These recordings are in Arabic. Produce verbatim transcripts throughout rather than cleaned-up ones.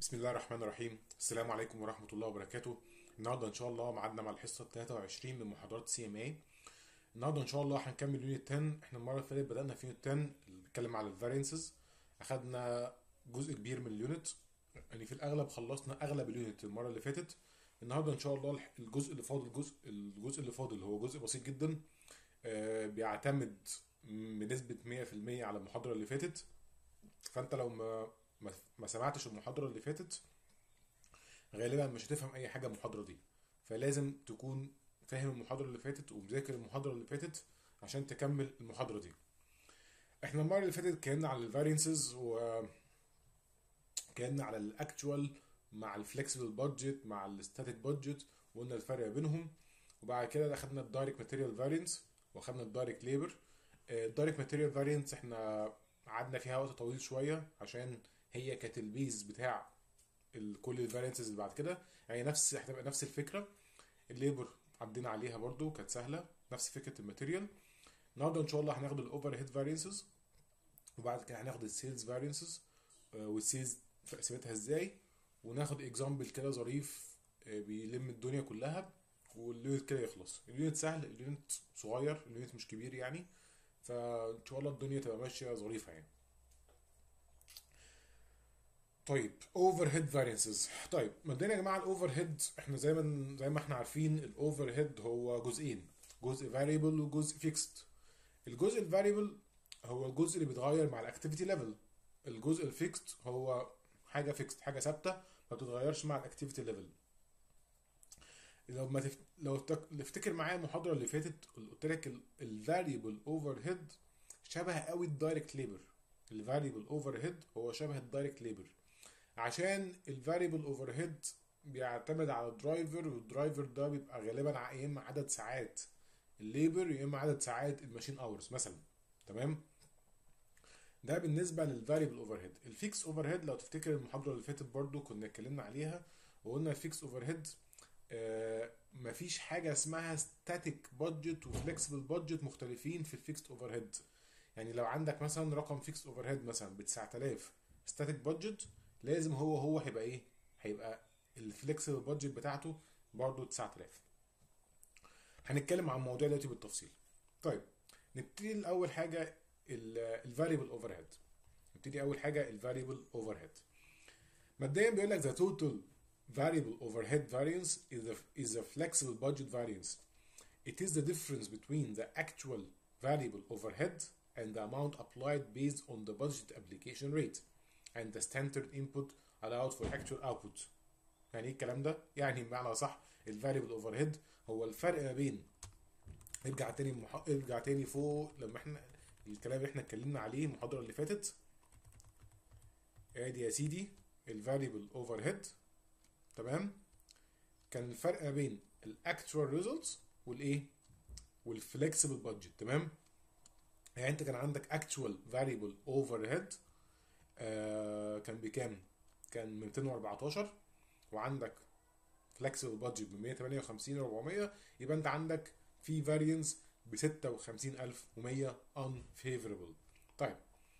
بسم الله الرحمن الرحيم. السلام عليكم ورحمة الله وبركاته. النهارده ان شاء الله ميعادنا مع الحصة تلاتة وعشرين من محاضرات سي ام اي. النهارده ان شاء الله هنكمل يونت عشرة. احنا المرة اللي فاتت بدأنا في يونت عشرة اللي بيتكلم على الفارينسز. اخدنا جزء كبير من اليونت، يعني في الاغلب خلصنا اغلب اليونت المرة اللي فاتت. النهارده ان شاء الله الجزء اللي فاضل الجزء الجزء اللي فاضل هو جزء بسيط جدا. آه، بيعتمد بنسبة مية في المية على المحاضرة اللي فاتت. فانت لو ما ما ما سمعتش المحاضرة اللي فاتت غالبا مش هتفهم اي حاجه من المحاضره دي. فلازم تكون فاهم المحاضره اللي فاتت ومذاكر المحاضره اللي فاتت عشان تكمل المحاضره دي. احنا المره اللي فاتت اتكلمنا على الفارينسز واتكلمنا على الاكتوال مع الفلكسبل بادجت مع الستاتيك بادجت، وقلنا الفرق بينهم. وبعد كده اخدنا الدايركت ماتيريال فارينس واخدنا الدايركت ليبر. الدايركت ماتيريال فارينس احنا قعدنا فيها وقت طويل شويه عشان هي كانت البيز بتاع ال- كل الفارينسز اللي بعد كده. يعني نفس هتبقى نفس الفكره. الليبر عدينا عليها برضو كانت سهله، نفس فكره الماتيريال. النهارده ان شاء الله هناخد الاوفر هيد فارينسز، وبعد كده هناخد السيلز فارينسز والسيلز تقسيمتها ازاي، وناخد اكزامبل كده ظريف آه، بيلم الدنيا كلها، واليونت كده يخلص. اليونت سهل، اليونت صغير، اليونت مش كبير يعني. فان شاء الله الدنيا تبقى ماشيه ظريفه يعني. طيب اوفر هيد فارينسز. طيب مبدئيا يا جماعه الاوفر هيد احنا زي ما زي ما احنا عارفين الاوفر هيد هو جزئين، جزء فاريبل وجزء فيكست. الجزء الفاريبل هو الجزء اللي بيتغير مع الاكتيفيتي ليفل. الجزء الفيكست هو حاجه فيكست، حاجه ثابته ما بتتغيرش مع الاكتيفيتي ليفل. لو ما تف... لو تك... افتكر معايا المحاضره اللي فاتت قلت لك الفاريبل اوفر هيد شبه قوي الدايركت ليبر. الفاريبل اوفر هيد هو شبه الدايركت ليبر عشان الفاريبل اوفر هيد بيعتمد على الدرايفر، والدرايفر ده بيبقى غالبا ع- يا اما عدد ساعات الليبر يا اما عدد ساعات الماشين اورز مثلا. تمام. ده بالنسبه للفاريبل اوفر هيد. الفيكس اوفر هيد لو تفتكر المحاضره اللي فاتت برضو كنا اتكلمنا عليها وقلنا الفيكس اوفر هيد آه مفيش حاجه اسمها ستاتيك بادجت وفلكسبل بادجت مختلفين في الفيكس اوفر هيد. يعني لو عندك مثلا رقم فيكس اوفر هيد مثلا ب تسعة آلاف، ستاتيك بادجت لازم هو هو هيبقى ايه؟ هيبقى الفلكسبل بادجت بتاعته برضه تسعة آلاف. هنتكلم عن الموضوع دلوقتي بالتفصيل. طيب نبتدي الاول حاجه الفاريبل اوفر هيد. نبتدي اول حاجه الفاريبل اوفر هيد. مبدئيا بيقول لك the total variable overhead variance is a, is a flexible budget variance. It is the difference between the actual variable overhead and the amount applied based on the budget application rate and the standard input allowed for actual output. يعني ايه الكلام ده؟ يعني بمعنى صح الفاريبل اوفر هيد هو الفرق ما بين، ارجع تاني مح... ارجع تاني فوق لما احنا الكلام اللي احنا اتكلمنا عليه المحاضره اللي فاتت. ادي يا سيدي الفاريبل اوفر هيد. تمام. كان الفرق ما بين الاكتوال ريزلتس والايه والفلكسبل بادجت. تمام. يعني انت كان عندك اكتوال فاريبل اوفر هيد كان بكام؟ كان ميتين واربعتاشر، وعندك فلكسبل بادجت ب مية وتمانية وخمسين اربعمية، يبقى انت عندك في فارينس ب ستة وخمسين الف ومية unfavorable. طيب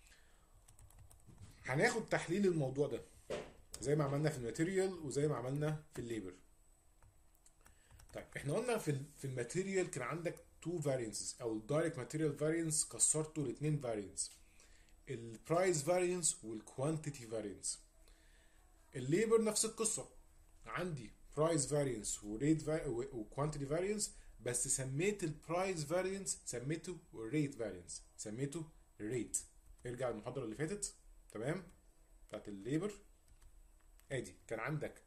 هناخد تحليل الموضوع ده زي ما عملنا في الماتيريال وزي ما عملنا في الليبر. طيب احنا قلنا في ال في الماتيريال كان عندك تو فارينسز، او الدايركت ماتيريال فارينس كسرته لاثنين فارينس، البرايس فارينس والكوانتيتي فارينس. الليبر نفس القصه، عندي برايس فارينس وريت وكوانتيتي فارينس، بس سميت البرايس فارينس سميته ريت فارينس، سميته ريت. ارجع المحاضره اللي فاتت. تمام. بتاعت الليبر. ادي كان عندك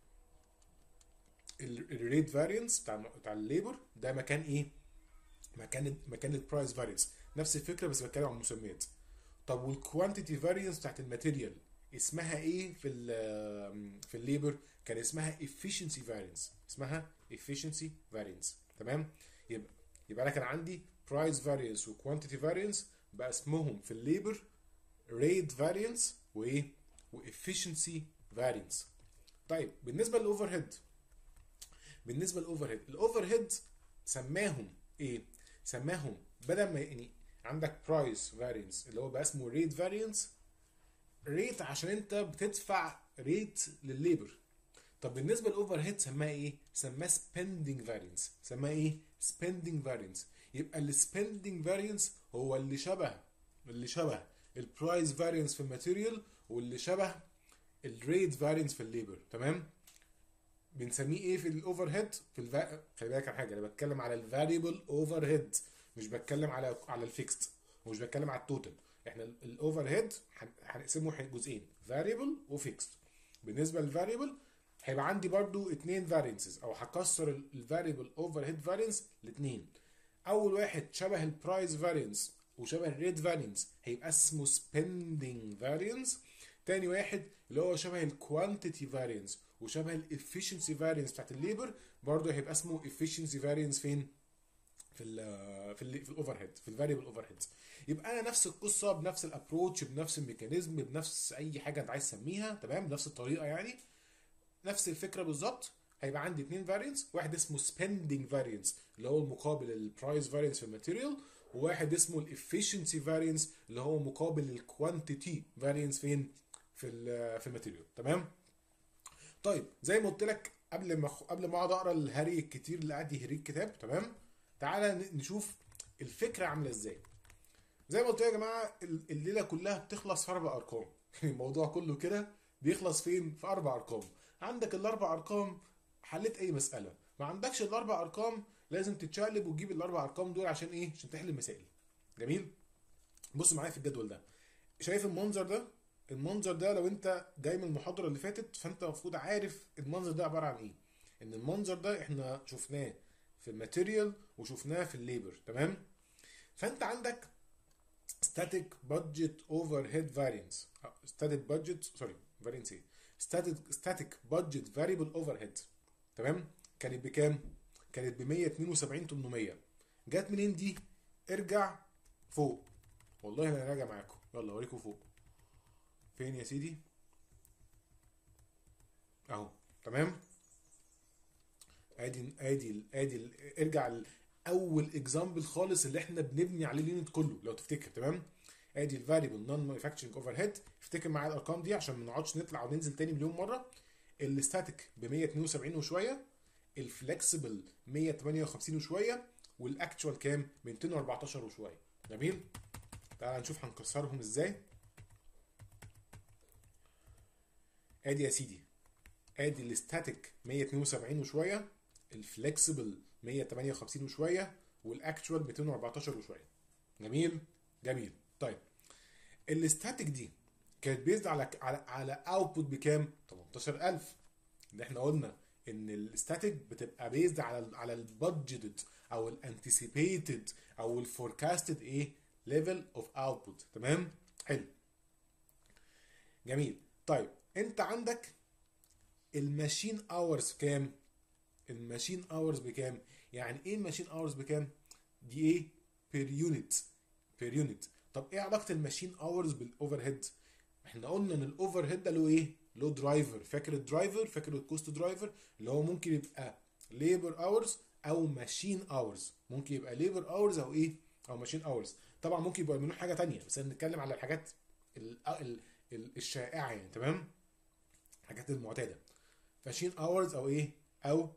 الريت فارينس بتاع بتاع الليبر ده مكان ايه؟ مكان مكان البرايس فارينس. نفس الفكره بس بتكلم عن المسميات. طب والكوانتيتي فارينس بتاعت الماتيريال اسمها ايه في ال في الليبر؟ كان اسمها efficiency variance. اسمها efficiency variance. تمام. يبقى يبقى انا كان عندي price variance و quantity variance بقى اسمهم في الليبر rate variance وايه و efficiency variance. طيب بالنسبه للاوفر هيد، بالنسبه للاوفر هيد الاوفر هيد سماهم ايه؟ سماهم بدل ما يعني عندك برايس فارينس اللي هو بقى اسمه ريت فارينس، ريت عشان انت بتدفع ريت للليبر. طب بالنسبه للاوفر هيد سماها ايه؟ سماها سبيندنج فارينس. سماها ايه؟ سبيندنج فارينس. يبقى السبيندنج فارينس هو اللي شبه اللي شبه البرايس فارينس في الماتيريال، واللي شبه الريت فارينس في الليبر. تمام؟ بنسميه ايه في الاوفر هيد؟ في الفا... خلي بالك على حاجه، انا بتكلم على الفاريبل اوفر هيد، مش بتكلم على على الفيكست، ومش بتكلم على التوتال. احنا الاوفر هيد هنقسمه جزئين، فاريبل وفيكست. بالنسبه للفاريبل هيبقى عندي برضو اتنين فارينسز، او هكسر الفاريبل اوفر هيد فارينس لاتنين. اول واحد شبه البرايس فارينس وشبه الريت فارينس هيبقى اسمه سبيندنج فارينس. تاني واحد اللي هو شبه الكوانتيتي فارينس وشبه الافشنسي فارينس بتاعت الليبر برضه هيبقى اسمه افشنسي فارينس. فين؟ في ال في ال في الاوفر هيد، في الفاريبل اوفر هيد. يبقى انا نفس القصه بنفس الابروتش بنفس الميكانيزم بنفس اي حاجه انت عايز تسميها، تمام؟ بنفس الطريقه يعني، نفس الفكره بالظبط. هيبقى عندي اتنين فارينس، واحد اسمه سبيندنج فارينس اللي هو مقابل البرايس فارينس في الماتيريال، وواحد اسمه الافشنسي فارينس اللي هو مقابل الكوانتيتي فارينس. فين؟ في ال في الماتيريال. تمام؟ طيب زي ما قلت لك قبل ما قبل ما اقعد اقرا الهري الكتير اللي قاعد يهري الكتاب، تمام؟ تعالى نشوف الفكره عامله ازاي. زي ما قلت يا جماعه الليله كلها بتخلص في اربع ارقام. الموضوع كله كده بيخلص فين؟ في اربع ارقام. عندك الاربع ارقام حليت اي مساله، ما عندكش الاربع ارقام لازم تتشقلب وتجيب الاربع ارقام دول. عشان ايه؟ عشان تحل المسائل. جميل. بص معايا في الجدول ده، شايف المنظر ده؟ المنظر ده لو انت جاي من المحاضره اللي فاتت فانت المفروض عارف المنظر ده عباره عن ايه. ان المنظر ده احنا شفناه في الماتيريال وشفناه في الليبر. تمام؟ فانت عندك static budget overhead variance static budget sorry variance ايه static static budget variable overhead. تمام؟ كانت بكام؟ كانت ب مية اتنين وسبعين تمنمية. جت منين دي؟ ارجع فوق، والله انا راجع معاكم. يلا اوريكم فوق فين يا سيدي. اهو. تمام؟ ادي ادي ادي ارجع اول اكزامبل خالص اللي احنا بنبني عليه اليونت كله لو تفتكر. تمام؟ ادي الفاريبل نون مانيفاكتشرنج اوفر هيد. افتكر معايا الارقام دي عشان ما نقعدش نطلع وننزل تاني مليون مره. الستاتيك ب مية اتنين وسبعين وشويه، الفلكسبل مية تمنية وخمسين وشويه، والاكتوال كام؟ ميتين واربعتاشر وشويه. جميل. تعال نشوف هنكسرهم ازاي. ادي يا سيدي، ادي الستاتيك مية اتنين وسبعين وشويه، الفلكسبل مية تمنية وخمسين وشويه، والاكتوال ميتين واربعتاشر وشويه. جميل جميل. طيب الستاتيك دي كانت بيزد على على على اوتبوت بكام؟ تمنتاشر الف. اللي احنا قلنا ان الستاتيك بتبقى بيزد على على البادجيتد او الانتسيبيتد او الفوركاستد ايه؟ ليفل اوف اوتبوت. تمام؟ حلو. جميل. طيب انت عندك الماشين اورز كام؟ الماشين اورز بكام؟ يعني ايه الماشين اورز بكام؟ دي ايه؟ بير يونت. بير يونت. طب ايه علاقه الماشين اورز بالاوفر هيد؟ احنا قلنا ان الاوفر هيد ده له ايه؟ له درايفر. فاكر الدرايفر؟ فاكر الكوست درايفر اللي هو ممكن يبقى ليبر اورز او ماشين اورز. ممكن يبقى ليبر اورز او ايه؟ او ماشين اورز. طبعا ممكن يبقى منه حاجه تانية، بس هنتكلم على الحاجات ال ال ال الشائعه يعني. تمام؟ الحاجات المعتاده. ماشين اورز او ايه؟ او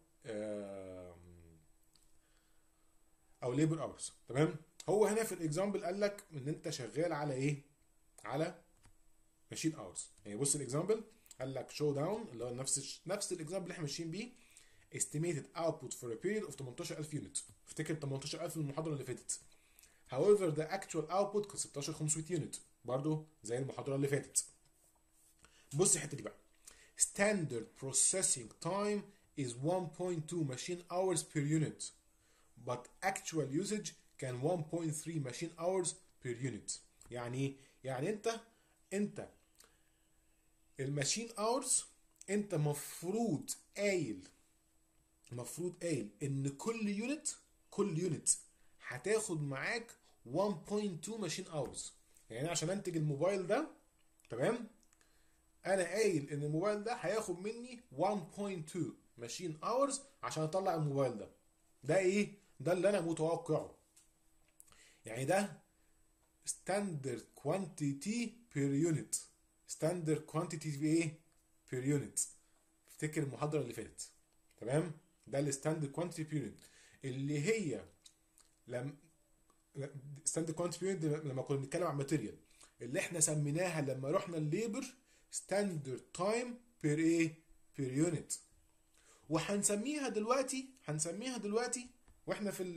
او ليبر اورز. تمام؟ هو هنا في الاكزامبل قال لك ان انت شغال على ايه؟ على ماشين اورز. يعني بص الاكزامبل قال لك شو داون اللي هو نفس نفس الاكزامبل اللي احنا ماشيين بيه. estimated output for a period of تمنتاشر الف يونت. افتكر تمنتاشر الف من المحاضره اللي فاتت. however the actual output كان ستاشر الف وخمسمية يونت برضه زي المحاضره اللي فاتت. بص الحته دي بقى. standard processing time is one point two machine hours per unit but actual usage كان one point three machine hours per unit. يعني ايه؟ يعني انت انت الماشين اورز انت مفروض قايل مفروض قايل ان كل يونت كل يونت هتاخد معاك one point two ماشين اورز. يعني عشان انتج الموبايل ده، تمام، انا قايل ان الموبايل ده هياخد مني one point two ماشين اورز عشان اطلع الموبايل ده. ده ايه؟ ده اللي انا متوقعه. يعني ده standard quantity per unit. ستاندرد كوانتيتي في ايه؟ بير يونت. افتكر المحاضره اللي فاتت، تمام؟ ده الستاندرد كوانتيتي بير يونت، اللي هي لما ستاندرد كوانتيتي بير يونت لما كنا بنتكلم عن ماتيريال، اللي احنا سميناها لما رحنا الليبر ستاندرد تايم بير ايه؟ بير يونت. وهنسميها دلوقتي هنسميها دلوقتي واحنا في ال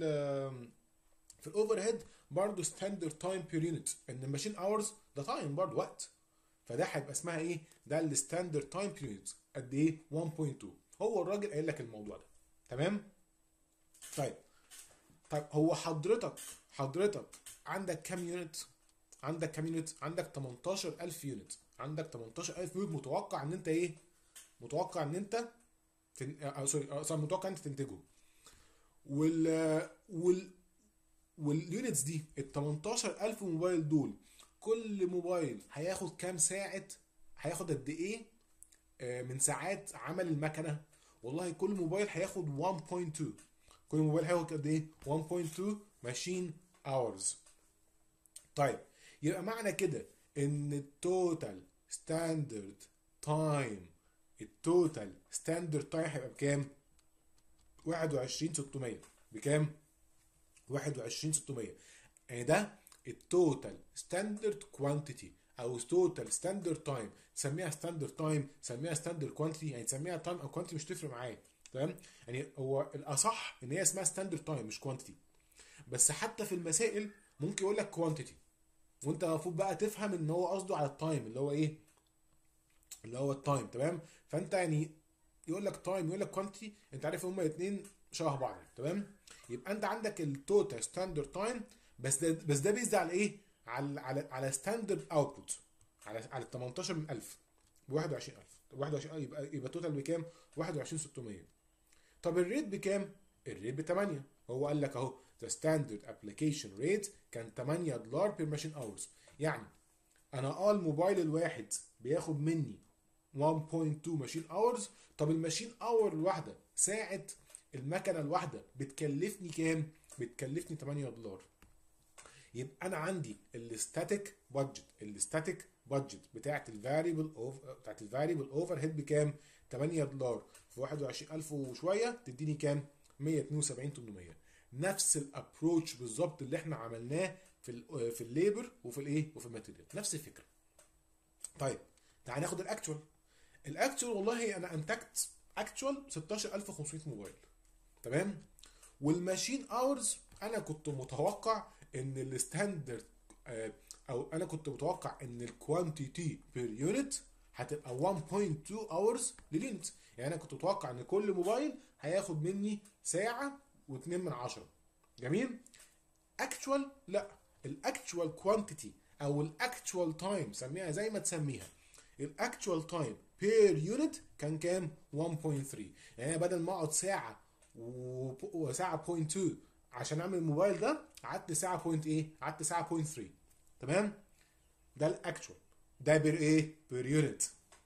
في الاوفر هيد برضه ستاندرد تايم بير يونت، ان الماشين اورز ده تايم برضه وقت، فده هيبقى اسمها ايه؟ ده الستاندرد تايم بير يونت قد ايه؟ واحد فاصلة اتنين. هو الراجل قايل لك الموضوع ده، تمام؟ طيب طيب هو حضرتك حضرتك عندك كام يونت؟ عندك كام يونت؟ عندك تمنتاشر الف يونت. عندك تمنتاشر الف يونت متوقع ان انت ايه؟ متوقع ان انت تن... آه سوري آه سوري متوقع ان انت تنتجه. وال وال واليونتس دي ال تمنتاشر الف موبايل دول، كل موبايل هياخد كام ساعة؟ هياخد قد ايه آه من ساعات عمل المكنة؟ والله كل موبايل هياخد واحد فاصلة اتنين. كل موبايل هياخد قد ايه؟ واحد فاصلة اتنين ماشين اورز. طيب يبقى معنى كده ان التوتال ستاندرد تايم التوتال ستاندرد تايم هيبقى بكام؟ واحد وعشرين ستمية. بكام؟ واحد وعشرين ستمية. يعني ده التوتال ستاندرد كوانتيتي او توتال ستاندرد تايم. تسميها ستاندرد تايم، تسميها ستاندرد كوانتيتي، يعني تسميها تايم او كوانتيتي مش تفرق معايا، تمام؟ يعني هو الاصح ان هي اسمها ستاندرد تايم مش كوانتيتي. بس حتى في المسائل ممكن يقول لك كوانتيتي، وانت المفروض بقى تفهم ان هو قصده على التايم اللي هو ايه؟ اللي هو التايم، تمام؟ فانت يعني يقول لك تايم يقول لك كوانتيتي، انت عارف هما الاثنين شبه بعض، تمام؟ يبقى انت عندك التوتال ستاندرد تايم، بس ده بس ده بيزد على ايه؟ على على على ستاندرد اوتبوت، على على تمنتاشر من الف ب واحد وعشرين الف. واحد وعشرين يبقى يبقى توتال بكام؟ واحد وعشرين ستمية. طب الريت بكام؟ الريت ب تمانية. هو قال لك اهو the standard application rate كان تمانية دولار بير ماشين اورز. يعني انا اه الموبايل الواحد بياخد مني واحد فاصلة اتنين ماشين اورز. طب الماشين اور الواحده، ساعه المكنه الواحده بتكلفني كام؟ بتكلفني تمانية دولار. يبقى انا عندي الستاتيك بادجت الستاتيك بادجت بتاعت الفاريبل اوف بتاعت الفاريبل اوفر هيد بكام؟ تمانية دولار في واحد وعشرين الف وشويه تديني كام؟ مية اتنين وسبعين تمنمية. نفس الابروتش بالظبط اللي احنا عملناه في ال في الليبر وفي الايه؟ وفي الماتيريال، نفس الفكره. طيب تعال ناخد الاكتوال. الاكتوال والله انا انتجت اكتوال ستاشر الف وخمسمية موبايل، تمام؟ والماشين اورز انا كنت متوقع ان الستاندرد او انا كنت متوقع ان الكوانتيتي بير يونت هتبقى واحد فاصلة اتنين اورز لليونت. يعني انا كنت متوقع ان كل موبايل هياخد مني ساعه واتنين من عشرة. جميل. اكتوال لا، الاكتوال كوانتيتي او الاكتوال تايم سميها زي ما تسميها، الاكتوال تايم بير يونت كان كام؟ واحد فاصلة تلاتة. يعني بدل ما اقعد ساعه وساعه بوينت اتنين عشان اعمل الموبايل ده، قعدت ساعه بوينت ايه؟ قعدت ساعه بوينت تلاتة، تمام؟ ده الاكتوال، ده بير ايه؟ بير يونت.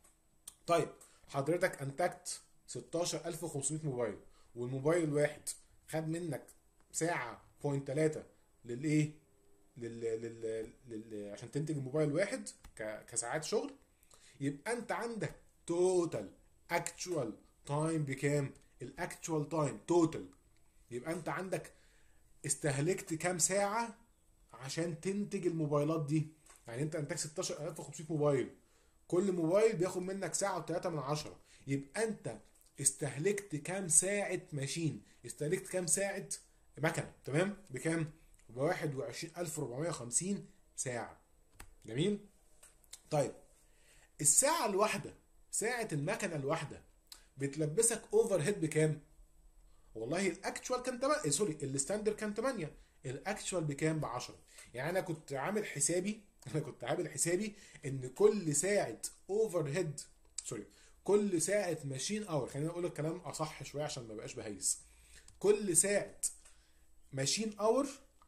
طيب حضرتك انتجت ستاشر الف وخمسمية موبايل، والموبايل الواحد خد منك ساعه بوينت تلاتة للايه؟ لل... لل... لل... عشان تنتج الموبايل واحد ك... كساعات شغل. يبقى انت عندك توتال اكتوال تايم بكام؟ الاكتوال تايم توتال، يبقى انت عندك استهلكت كام ساعه عشان تنتج الموبايلات دي. يعني انت انتجت ستاشر الف وخمسمية موبايل، كل موبايل بياخد منك ساعه وتلاتة من عشرة. يبقى انت استهلكت كام ساعه ماشين؟ استهلكت كام ساعه مكنه؟ تمام؟ بكام؟ ب واحد وعشرين الف واربعمية وخمسين ساعه. جميل. طيب الساعه الواحده، ساعه المكنه الواحده بتلبسك اوفر هيد بكام؟ والله الاكتوال كان تمانية، سوري الستاندر كان تمانية، الاكتوال بكام؟ ب عشرة. يعني انا كنت عامل حسابي انا كنت عامل حسابي ان كل ساعه اوفر هيد سوري كل ساعه ماشين اور، خلينا نقول الكلام اصح شويه عشان ما بقاش بهيس، كل ساعه ماشين اور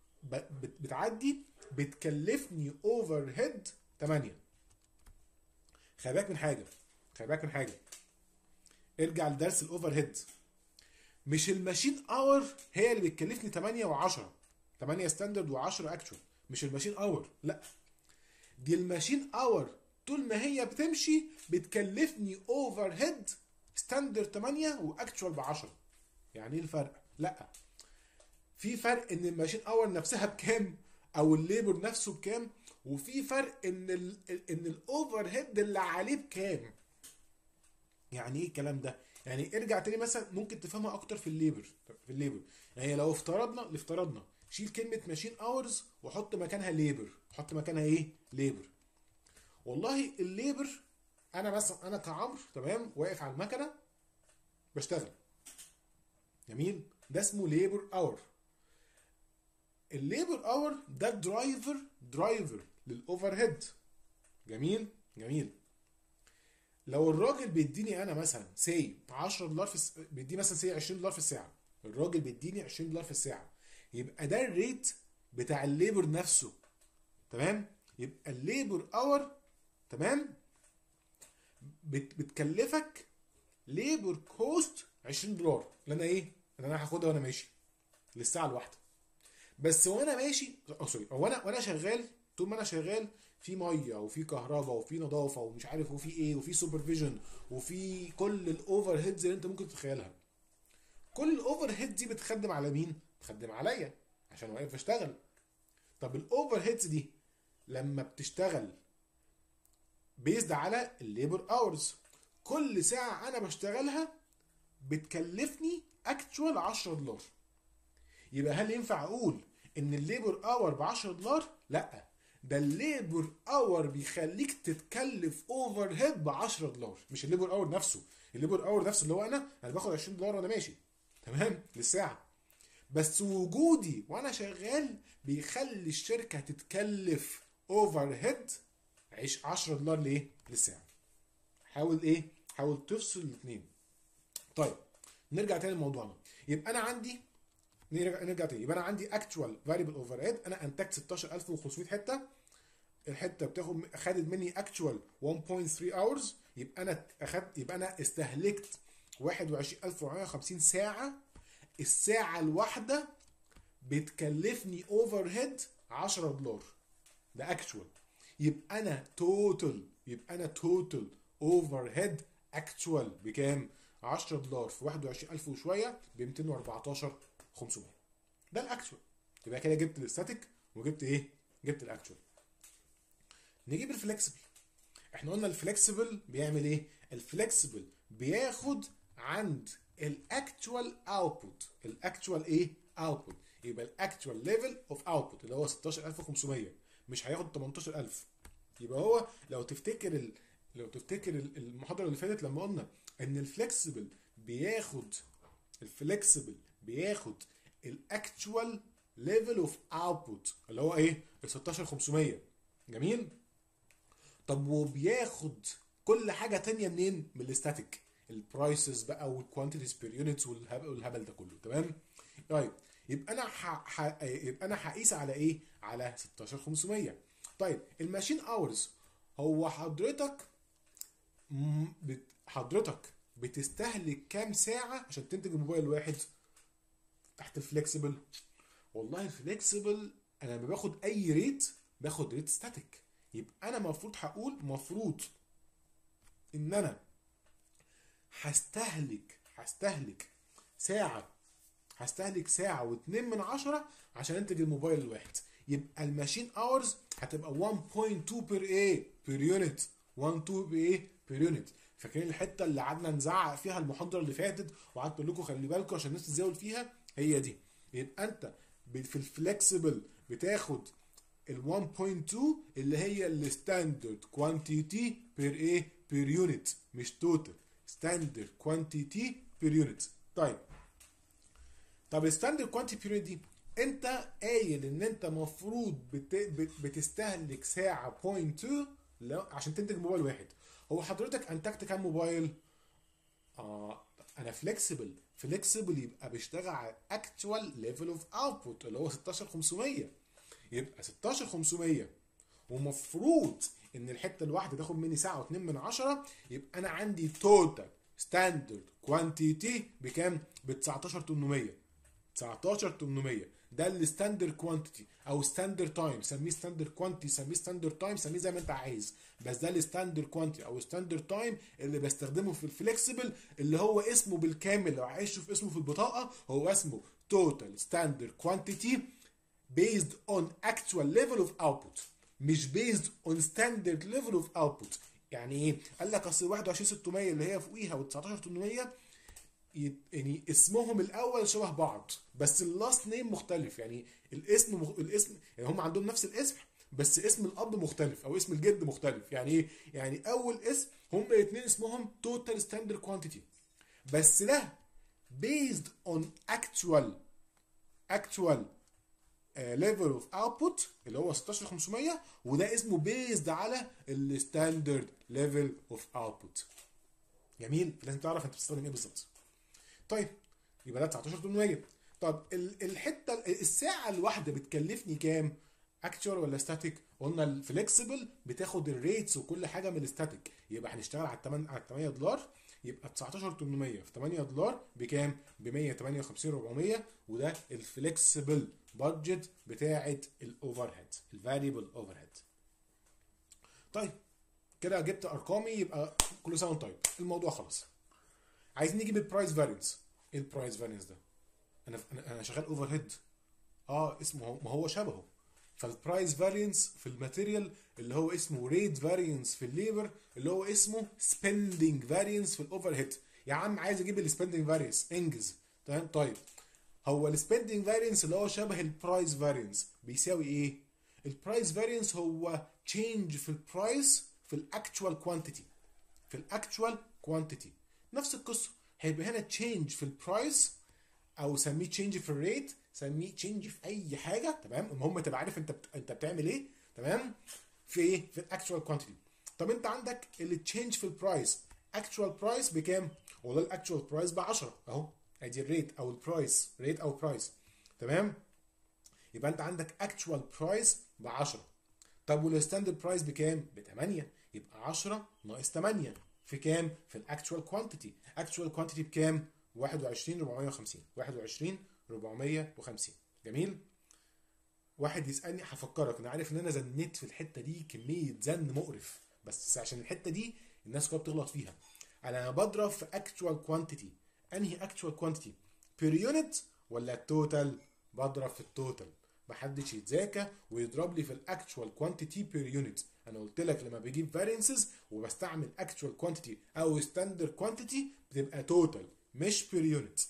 بتعدي بتكلفني اوفر هيد تمانية. خلي بالك من حاجه خلي بالك من حاجه ارجع لدرس الاوفر هيد. مش الماشين اور هي اللي بتكلفني تمانية و10، تمانية ستاندرد و10 اكتوال، مش الماشين اور، لا، دي الماشين اور طول ما هي بتمشي بتكلفني اوفر هيد ستاندرد تمانية واكتشوال ب عشرة. يعني ايه الفرق؟ لا، في فرق ان الماشين اور نفسها بكام او الليبر نفسه بكام، وفي فرق ان ال ان الاوفر هيد اللي عليه بكام. يعني ايه الكلام ده؟ يعني ارجع تاني مثلا ممكن تفهمها اكتر في الليبر. في الليبر يعني لو افترضنا افترضنا شيل كلمه ماشين اورز وحط مكانها ليبر، حط مكانها ايه؟ ليبر. والله الليبر انا مثلا انا كعمر تمام واقف على المكنه بشتغل، جميل، ده اسمه ليبر اور. الليبر اور ده درايفر درايفر للاوفر هيد. جميل جميل. لو الراجل بيديني انا مثلا سي عشرة دولار في الس... بيديني مثلا سي عشرين دولار في الساعه، الراجل بيديني عشرين دولار في الساعه، يبقى ده الريت بتاع الليبر نفسه. تمام؟ يبقى الليبر اور تمام بت... بتكلفك ليبر كوست عشرين دولار اللي انا ايه؟ اللي انا هاخدها وانا ماشي للساعه الواحده. بس وانا ماشي اه سوري وانا وانا شغال، طول ما انا شغال في ميه وفي كهرباء وفي نظافه ومش عارف وفي ايه وفي سوبرفيجن وفي كل الاوفر هيدز اللي انت ممكن تتخيلها. كل الاوفر هيدز دي بتخدم على مين؟ بتخدم عليا عشان واقف بشتغل. طب الاوفر هيدز دي لما بتشتغل بيزد على الليبر اورز، كل ساعه انا بشتغلها بتكلفني اكتشوال عشرة دولار. يبقى هل ينفع اقول ان الليبر اور ب عشرة دولار؟ لا، ده الليبر اور بيخليك تتكلف اوفر هيد ب عشرة دولار، مش الليبر اور نفسه. الليبر اور نفسه اللي هو انا انا باخد عشرين دولار وانا ماشي تمام للساعه، بس وجودي وانا شغال بيخلي الشركه تتكلف اوفر هيد عشرة دولار ليه؟ للساعه. حاول ايه؟ حاول تفصل الاثنين. طيب نرجع تاني لموضوعنا. يبقى انا عندي نرجع نرجع تاني يبقى انا عندي اكتوال فاريبل اوفر هيد، انا انتجت ستاشر ألف وخمسمية حته، الحته بتاخد خدت مني اكتوال واحد فاصلة تلاتة اورز، يبقى انا اخدت يبقى انا استهلكت واحد وعشرين ألف وأربعمية وخمسين ساعه. الساعه الواحده بتكلفني اوفر هيد عشرة دولار، ده اكتوال. يبقى انا توتال يبقى انا توتال اوفر هيد اكتوال بكام؟ عشرة دولار في واحد وعشرين ألف وشويه ب ميتين واربعتاشر خمسمية. ده الاكتوال. يبقى كده جبت الاستاتيك وجبت ايه؟ جبت الاكتوال. نجيب الفلكسبل. احنا قلنا الفلكسبل بيعمل ايه؟ الفلكسبل بياخد عند الاكتوال اوتبوت. الاكتوال ايه؟ اوتبوت. يبقى الاكتوال ليفل اوف اوتبوت اللي هو ستاشر ألف وخمسمية مش هياخد تمنتاشر ألف. يبقى هو لو تفتكر ال... لو تفتكر المحاضره اللي فاتت لما قلنا ان الفلكسبل بياخد الفلكسبل بياخد الاكتوال ليفل اوف اوتبوت اللي هو ايه؟ ال ستاشر ألف وخمسمية. جميل؟ طب وبياخد كل حاجه تانية منين؟ من الاستاتيك، البرايسز بقى والكوانتيتيز بير يونتس والهبل ده كله. تمام؟ طيب يبقى انا ح... ح... يبقى انا هقيس على ايه؟ على ستاشر ألف وخمسمية. طيب الماشين اورز، هو حضرتك م... بت... حضرتك بتستهلك كام ساعه عشان تنتج الموبايل الواحد تحت الفلكسبل؟ والله الفلكسبل انا لما باخد اي ريت باخد ريت ستاتيك. يبقى انا المفروض هقول مفروض ان انا هستهلك هستهلك ساعه هستهلك ساعه واتنين من عشرة عشان انتج الموبايل الواحد. يبقى الماشين اورز هتبقى واحد فاصلة اتنين بير ايه؟ بير يونت. واحد فاصلة اتنين بايه؟ بير يونت. فاكرين الحته اللي قعدنا نزعق فيها المحاضره اللي فاتت وقعدت اقول لكم خلي بالكم عشان الناس تزاول فيها؟ هي دي. يبقى انت في الفلكسبل بتاخد ال واحد فاصلة اتنين اللي هي الستاندرد كوانتيتي بير ايه؟ بير يونت، مش توتال. ستاندرد كوانتيتي بير يونت. طيب طب الستاندرد كوانتيتي بير يونت دي انت قايل ان انت مفروض بت... بت... بتستهلك ساعه صفر فاصلة اتنين عشان تنتج موبايل واحد. هو حضرتك انتجت كام موبايل؟ اه انا فليكسبل. فليكسبل يبقى بيشتغل على اكتوال ليفل اوف اوتبوت اللي هو ستاشر ألف وخمسمية. يبقى ستاشر ألف وخمسمية ومفروض ان الحته الواحده تاخد مني ساعه واتنين من عشرة. يبقى انا عندي توتال ستاندرد كوانتيتي بكام؟ ب تسعتاشر ألف وتمنمية. تسعتاشر ألف وتمنمية ده الستاندرد كوانتيتي او ستاندرد تايم، سميه ستاندرد كوانتيتي، سميه ستاندرد تايم، سميه زي ما انت عايز، بس ده الستاندرد كوانتيتي او ستاندرد تايم اللي بستخدمه في الفليكسبل، اللي هو اسمه بالكامل لو عايز تشوف اسمه في البطاقه هو اسمه total standard quantity based on actual level of output، مش based on standard level of output. يعني ايه؟ قال لك اصل واحد وعشرين ستمية اللي هي فوقيها و تسعتاشر تمنمية يعني اسمهم الاول شبه بعض بس اللاست نيم مختلف، يعني الاسم مخ... الاسم يعني هم عندهم نفس الاسم بس اسم الاب مختلف او اسم الجد مختلف. يعني ايه؟ يعني اول اسم هم الاثنين اسمهم total standard quantity، بس ده based on actual actual ليفل اوف اوتبوت اللي هو ستاشر خمسمية، وده اسمه بيزد على الستاندرد ليفل اوف اوتبوت. جميل؟ لازم تعرف انت بتستخدم ايه بالظبط. طيب يبقى ده تسعتاشر تمنمية. طب الحته الساعه الواحده بتكلفني كام؟ اكتوال ولا ستاتيك؟ قلنا الفليكسبل بتاخد الريتس وكل حاجه من الستاتيك، يبقى هنشتغل على الثمانية على ثمانية دولار، يبقى تسعتاشر تمنمية في ثمانية دولار بكام؟ ب مية وتمنية وخمسين أربعمية، وده الفليكسبل بادجت بتاعه الاوفر هيد، الفاريبل اوفر هيد. طيب كده جبت ارقامي، يبقى كل سنه وانت طيب، الموضوع خلص. عايزين نجيب البرايس فارينس. ايه البرايس فارينس ده؟ انا انا شغال اوفر هيد، اه اسمه ما هو شبهه. فالبرايس فارينس في الماتيريال اللي هو اسمه ريت فارينس في الليبر اللي هو اسمه سبيندنج فارينس في الاوفر هيد. يا عم عايز اجيب السبيندنج فارينس، انجز. تمام. طيب هو السبيندنج فارينس اللي هو شبه البرايس فارينس بيساوي ايه؟ البرايس فارينس هو تشينج في البرايس في الاكتوال كوانتيتي، في الاكتوال كوانتيتي. نفس القصه، هيبقى هنا تشينج في البرايس او سميه تشينج في الريت، سميه تشينج في اي حاجه. تمام. المهم تبقى عارف انت بت... انت بتعمل ايه. تمام. في ايه؟ في الاكتوال كوانتيتي. طب انت عندك التشينج في البرايس، اكتوال برايس بكام؟ والله الاكتوال برايس ب عشرة اهو، ادي الريت او البرايس، ريت او برايس. تمام. يبقى انت عندك اكتوال برايس ب عشرة. طب والستاندرد برايس بكام؟ ب تمنية. يبقى عشرة ناقص تمنية في كام؟ في الاكتوال كوانتيتي. اكتوال كوانتيتي بكام؟ واحد وعشرين أربعمية وخمسين. واحد وعشرين أربعمية وخمسين. جميل. واحد يسالني، هفكرك، انا عارف ان انا زنيت في الحته دي كميه زن مقرف، بس عشان الحته دي الناس كلها بتغلط فيها. انا بضرب في اكتوال كوانتيتي. انهي اكتوال كوانتيتي؟ بير يونت ولا التوتال؟ بضرب في التوتال. محدش يتذاكى ويضرب لي في الاكتوال كوانتيتي بير يونت. انا قلت لك لما بجيب فارينسز وبستعمل اكتوال كوانتيتي او ستاندرد كوانتيتي بتبقى توتال مش بير يونت.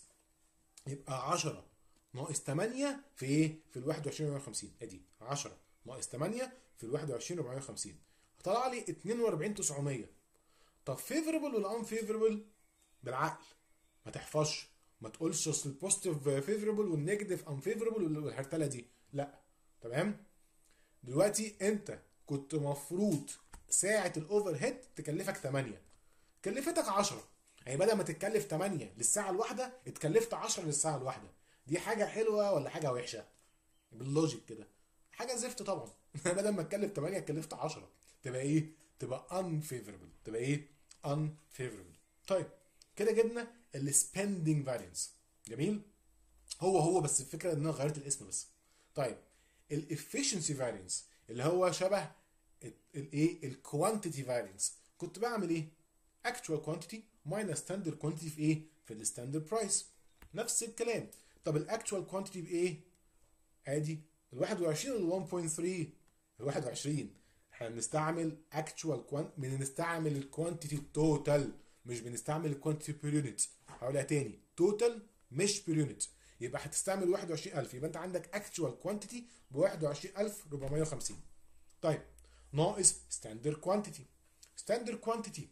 يبقى عشرة ناقص تمنية في ايه؟ في ال واحد وعشرين أربعمية وخمسين. ادي عشرة ناقص تمنية في ال واحد وعشرين أربعمية وخمسين، طلع لي اتنين وأربعين تسعمية. طب فيفربل ولا ان فيفربل؟ بالعقل، ما تحفظش، ما تقولش اصل البوزيتيف فيفربل والنيجاتيف ان فيفربل والهرتله دي، لا. تمام. دلوقتي انت كنت مفروض ساعه الاوفر هيد تكلفك تمنية، كلفتك عشرة، يعني بدل ما تتكلف تمنية للساعه الواحده اتكلفت عشرة للساعه الواحده. دي حاجه حلوه ولا حاجه وحشه؟ باللوجيك كده حاجه زفت طبعا. بدل ما اتكلف تمنية اتكلفت عشرة، تبقى ايه؟ تبقى unfavorable. تبقى ايه؟ unfavorable. طيب كده جبنا السبندنج فارينس. جميل. هو هو بس الفكره ان انا غيرت الاسم بس. طيب الافشنسي فارينس اللي هو شبه الايه؟ الكوانتيتي فارينس. كنت بعمل ايه؟ اكتوال كوانتيتي ماينس ستاندرد كوانتيتي في ايه؟ في الستاندرد برايس. نفس الكلام. طب الاكتوال كوانتيتي بايه؟ ادي ال واحد وعشرين ولا واحد فاصلة تلاتة؟ ال واحد وعشرين. احنا بنستعمل اكتوال كوانت بنستعمل الكوانتيتي توتال، مش بنستعمل الكوانتيتي بير يونت. هقولها تاني، توتال مش بير يونت. يبقى هتستعمل واحد وعشرين ألف، يبقى انت عندك اكتوال كوانتيتي ب واحد وعشرين ألف وأربعمية وخمسين. طيب ناقص ستاندرد كوانتيتي. ستاندرد كوانتيتي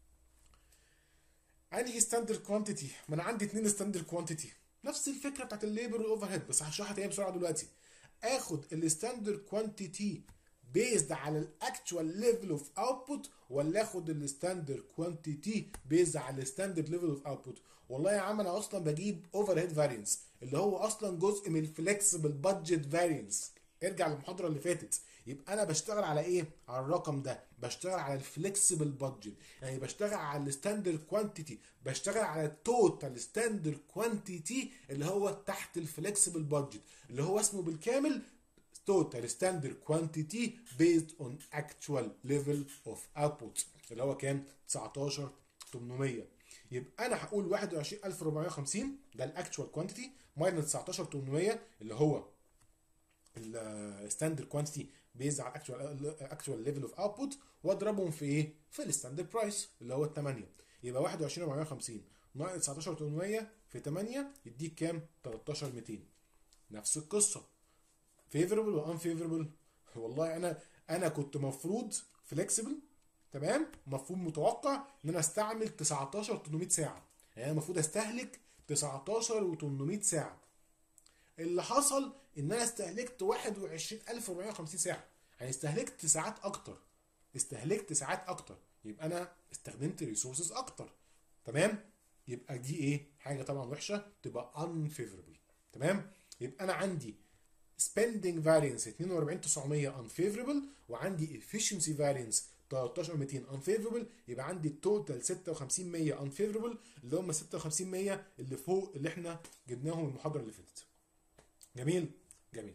انهي ستاندرد كوانتيتي؟ ما انا عندي اتنين ستاندرد كوانتيتي، نفس الفكره بتاعت الليبر والاوفر هيد، بس هشرحها تاني بسرعه دلوقتي. اخد الستاندرد كوانتيتي بيزد على الاكتوال ليفل اوف اوتبوت ولا اخد الستاندرد كوانتيتي بيزد على الستاندرد ليفل اوف اوتبوت؟ والله يا عم انا اصلا بجيب اوفر هيد فارينس اللي هو اصلا جزء من الفلكسبل بادجت فارينس. ارجع للمحاضره اللي فاتت. يبقى انا بشتغل على ايه؟ على الرقم ده، بشتغل على الفليكسبل بادجت، يعني بشتغل على الستاندرد كوانتيتي، بشتغل على التوتال ستاندرد كوانتيتي اللي هو تحت الفليكسبل بادجت، اللي هو اسمه بالكامل total standard quantity based on actual level of output اللي هو كام؟ تسعتاشر ألف وتمنمية. يبقى انا هقول واحد وعشرين ألف وأربعمية وخمسين ده الاكتوال كوانتيتي ماينس تسعتاشر ألف وتمنمية اللي هو الستاندرد كوانتيتي بيز على الاكتوال اكتوال ليفل اوف اوتبوت، واضربهم في ايه؟ في الستاندرد برايس اللي هو ال ثمانية. يبقى واحد وعشرين ألف وأربعمية وخمسين ناقص تسعتاشر ألف وتمنمية في ثمانية يديك كام؟ تلتاشر ألف ومئتين. نفس القصه فيفربل وان فيفربل. والله انا انا كنت مفروض فليكسبل، تمام، مفروض متوقع ان انا استعمل تسعتاشر ألف وتمنمية ساعه، يعني انا المفروض استهلك تسعتاشر ألف وتمنمية ساعه. اللي حصل ان انا استهلكت واحد وعشرين ألف وأربعمية وخمسين ساعه، يعني استهلكت ساعات اكتر، استهلكت ساعات اكتر، يبقى انا استخدمت ريسورسز اكتر، تمام. يبقى دي ايه؟ حاجه طبعا وحشه، تبقى unfavorable، تمام. يبقى انا عندي spending variance اتنين وأربعين ألف وتسعمية unfavorable، وعندي efficiency variance تلتاشر ألف ومئتين unfavorable، يبقى عندي التوتال ستة وخمسين ألف ومية unfavorable اللي هم ستة وخمسين ألف ومية اللي فوق اللي احنا جبناهم المحاضره اللي فاتت. جميل جميل.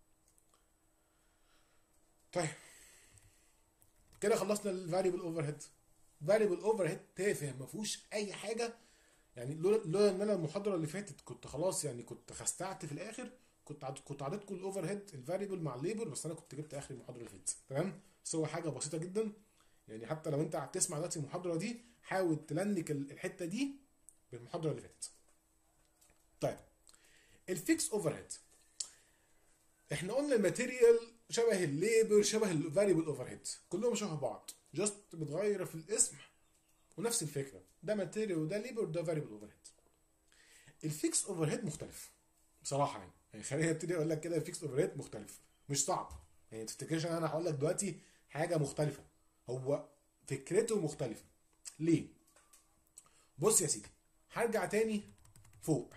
طيب كده خلصنا الفاريبل اوفر هيد. فاريبل اوفر هيد تافه ما فيهوش اي حاجه، يعني لولا لولا ان انا المحاضره اللي فاتت كنت خلاص يعني كنت خستعت في الاخر، كنت عد... كنت عدتكم الاوفر هيد الفاريبل مع الليبر، بس انا كنت جبت اخر المحاضره اللي فاتت، تمام. بس هو حاجه بسيطه جدا، يعني حتى لو انت هتسمع دلوقتي المحاضره دي حاول تلنك الحته دي بالمحاضره اللي فاتت. طيب الفيكس اوفر هيد، احنا قلنا الماتيريال شبه الليبر شبه الفاريبل اوفر هيد، كلهم شبه بعض، جاست بتغير في الاسم ونفس الفكره، ده ماتيريال وده ليبر وده فاريبل اوفر هيد. الفيكس اوفر هيد مختلف بصراحه، يعني يعني خليني ابتدي اقول لك كده الفيكس اوفر هيد مختلف، مش صعب، يعني ما تفتكرش ان انا هقول لك دلوقتي حاجه مختلفه، هو فكرته مختلفه. ليه؟ بص يا سيدي، هرجع تاني فوق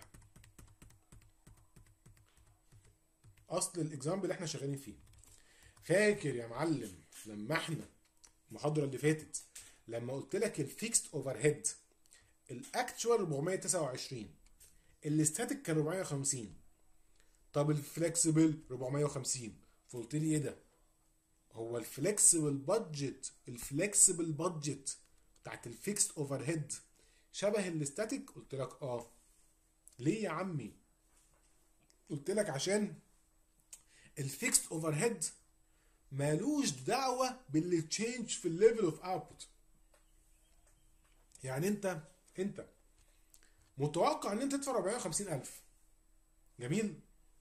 اصل الاكزامبل اللي احنا شغالين فيه. فاكر يا معلم لما احنا المحاضره اللي فاتت لما قلت لك الفيكست اوفر هيد الاكتوال أربعمية وتسعة وعشرين، الاستاتيك كان أربعمية وخمسين، طب الفلكسبل أربعمية وخمسين، فقلت لي ايه ده؟ هو الفلكسبل بادجت الفلكسبل بادجت بتاعت الفيكست اوفر هيد شبه الاستاتيك؟ قلت لك اه. ليه يا عمي؟ قلت لك عشان الفيكست اوفر هيد مالوش دعوه باللي تشينج في الليفل اوف اوتبوت. يعني انت انت متوقع ان انت تدفع أربعمية وخمسين ألف، جميل،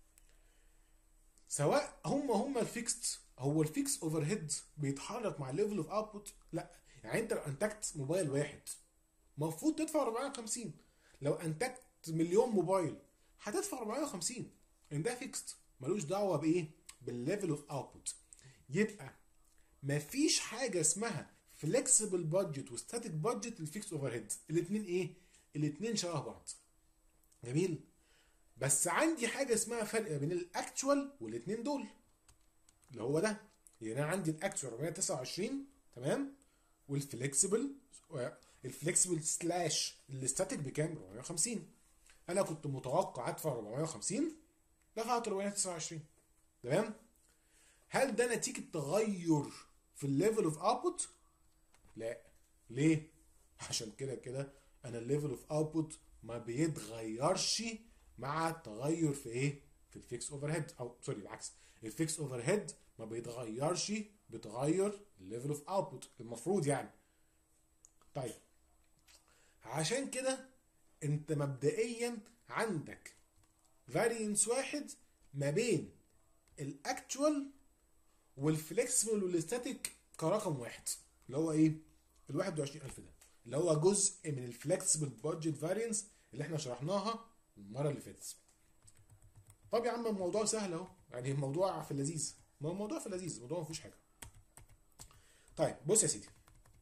سواء هم هم الفيكست، هو الفيكس اوفر هيد بيتحرك مع الليفل اوف اوتبوت؟ لا. يعني انت لو انتجت موبايل واحد المفروض تدفع أربعمية وخمسين، لو انتجت مليون موبايل هتدفع أربعمية وخمسين، ان ده فيكست ملوش دعوه بايه؟ بالليفل اوف اوتبوت. يبقى مفيش حاجه اسمها فليكسبل بادجت وستاتيك بادجت الفيكس اوفر هيد، الاثنين ايه؟ الاثنين شبه بعض، جميل. بس عندي حاجه اسمها فرق بين الاكتوال والاثنين دول اللي هو ده، يعني انا عندي الاكتوال أربعمية وتسعة وعشرين، تمام، والفليكسبل الفليكسبل سلاش الاستاتيك بكام؟ أربعمية وخمسين. انا كنت متوقع ادفع أربعمية وخمسين، دفعت أربعمية وتسعة وعشرين، تمام. هل ده نتيجه تغير في الليفل اوف اوتبوت؟ لا. ليه؟ عشان كده كده انا الليفل اوف اوتبوت ما بيتغيرش مع التغير في ايه؟ في الفيكس اوفر هيد، او سوري العكس، الفيكس اوفر هيد ما بيتغيرش بتغير الليفل اوف اوتبوت المفروض يعني. طيب عشان كده انت مبدئيا عندك فارينس واحد ما بين الاكتوال والفليكسبل والاستاتيك كرقم واحد، اللي هو ايه؟ ال واحد وعشرين ألف ده اللي هو جزء من الفليكسبل بادجت فارينس اللي احنا شرحناها المره اللي فاتت. طب يا عم الموضوع سهل اهو، يعني الموضوع في اللذيذ، ما هو الموضوع في اللذيذ، الموضوع ما فيهوش حاجه. طيب بص يا سيدي،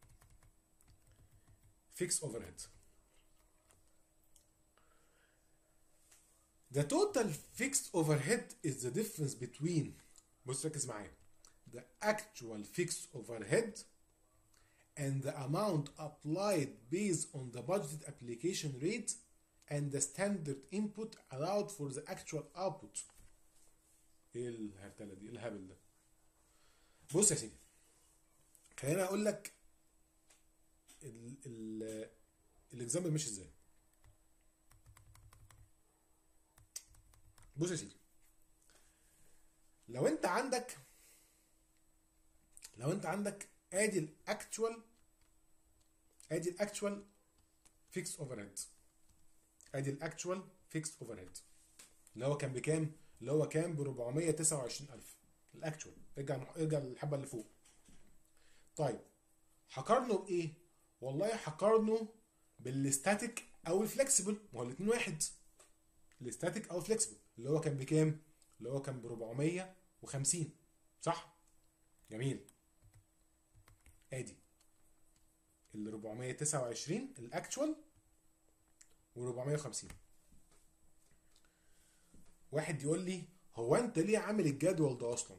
فيكس اوفر هيد، the total fixed overhead is the difference between بص ركز معايا. the actual fixed overhead and the amount applied based on the budgeted application rate and the standard input allowed for the actual output. ايه الهرتله دي؟ ايه الهبل ده؟ بص يا سيدي، خليني اقول لك ال ال الاكزامبل ماشي ازاي. بص يا سيدي، لو انت عندك لو انت عندك ادي الاكتوال ادي الاكتوال فيكس اوفر هيد ادي الاكتوال فيكس اوفر هيد اللي هو كان بكام؟ اللي هو كان ب أربعمية وتسعة وعشرين ألف الاكتوال. ارجع ارجع للحبه اللي فوق. طيب هقارنه بايه؟ والله هقارنه بالستاتيك او الفلكسبل، ما هو الاثنين واحد. الستاتيك او الفلكسبل اللي هو كان بكام؟ اللي هو كان ب أربعمية وخمسين، صح؟ جميل. ادي ال أربعمية وتسعة وعشرين الاكتوال و أربعمية وخمسين. واحد يقول لي هو انت ليه عامل الجدول ده اصلا؟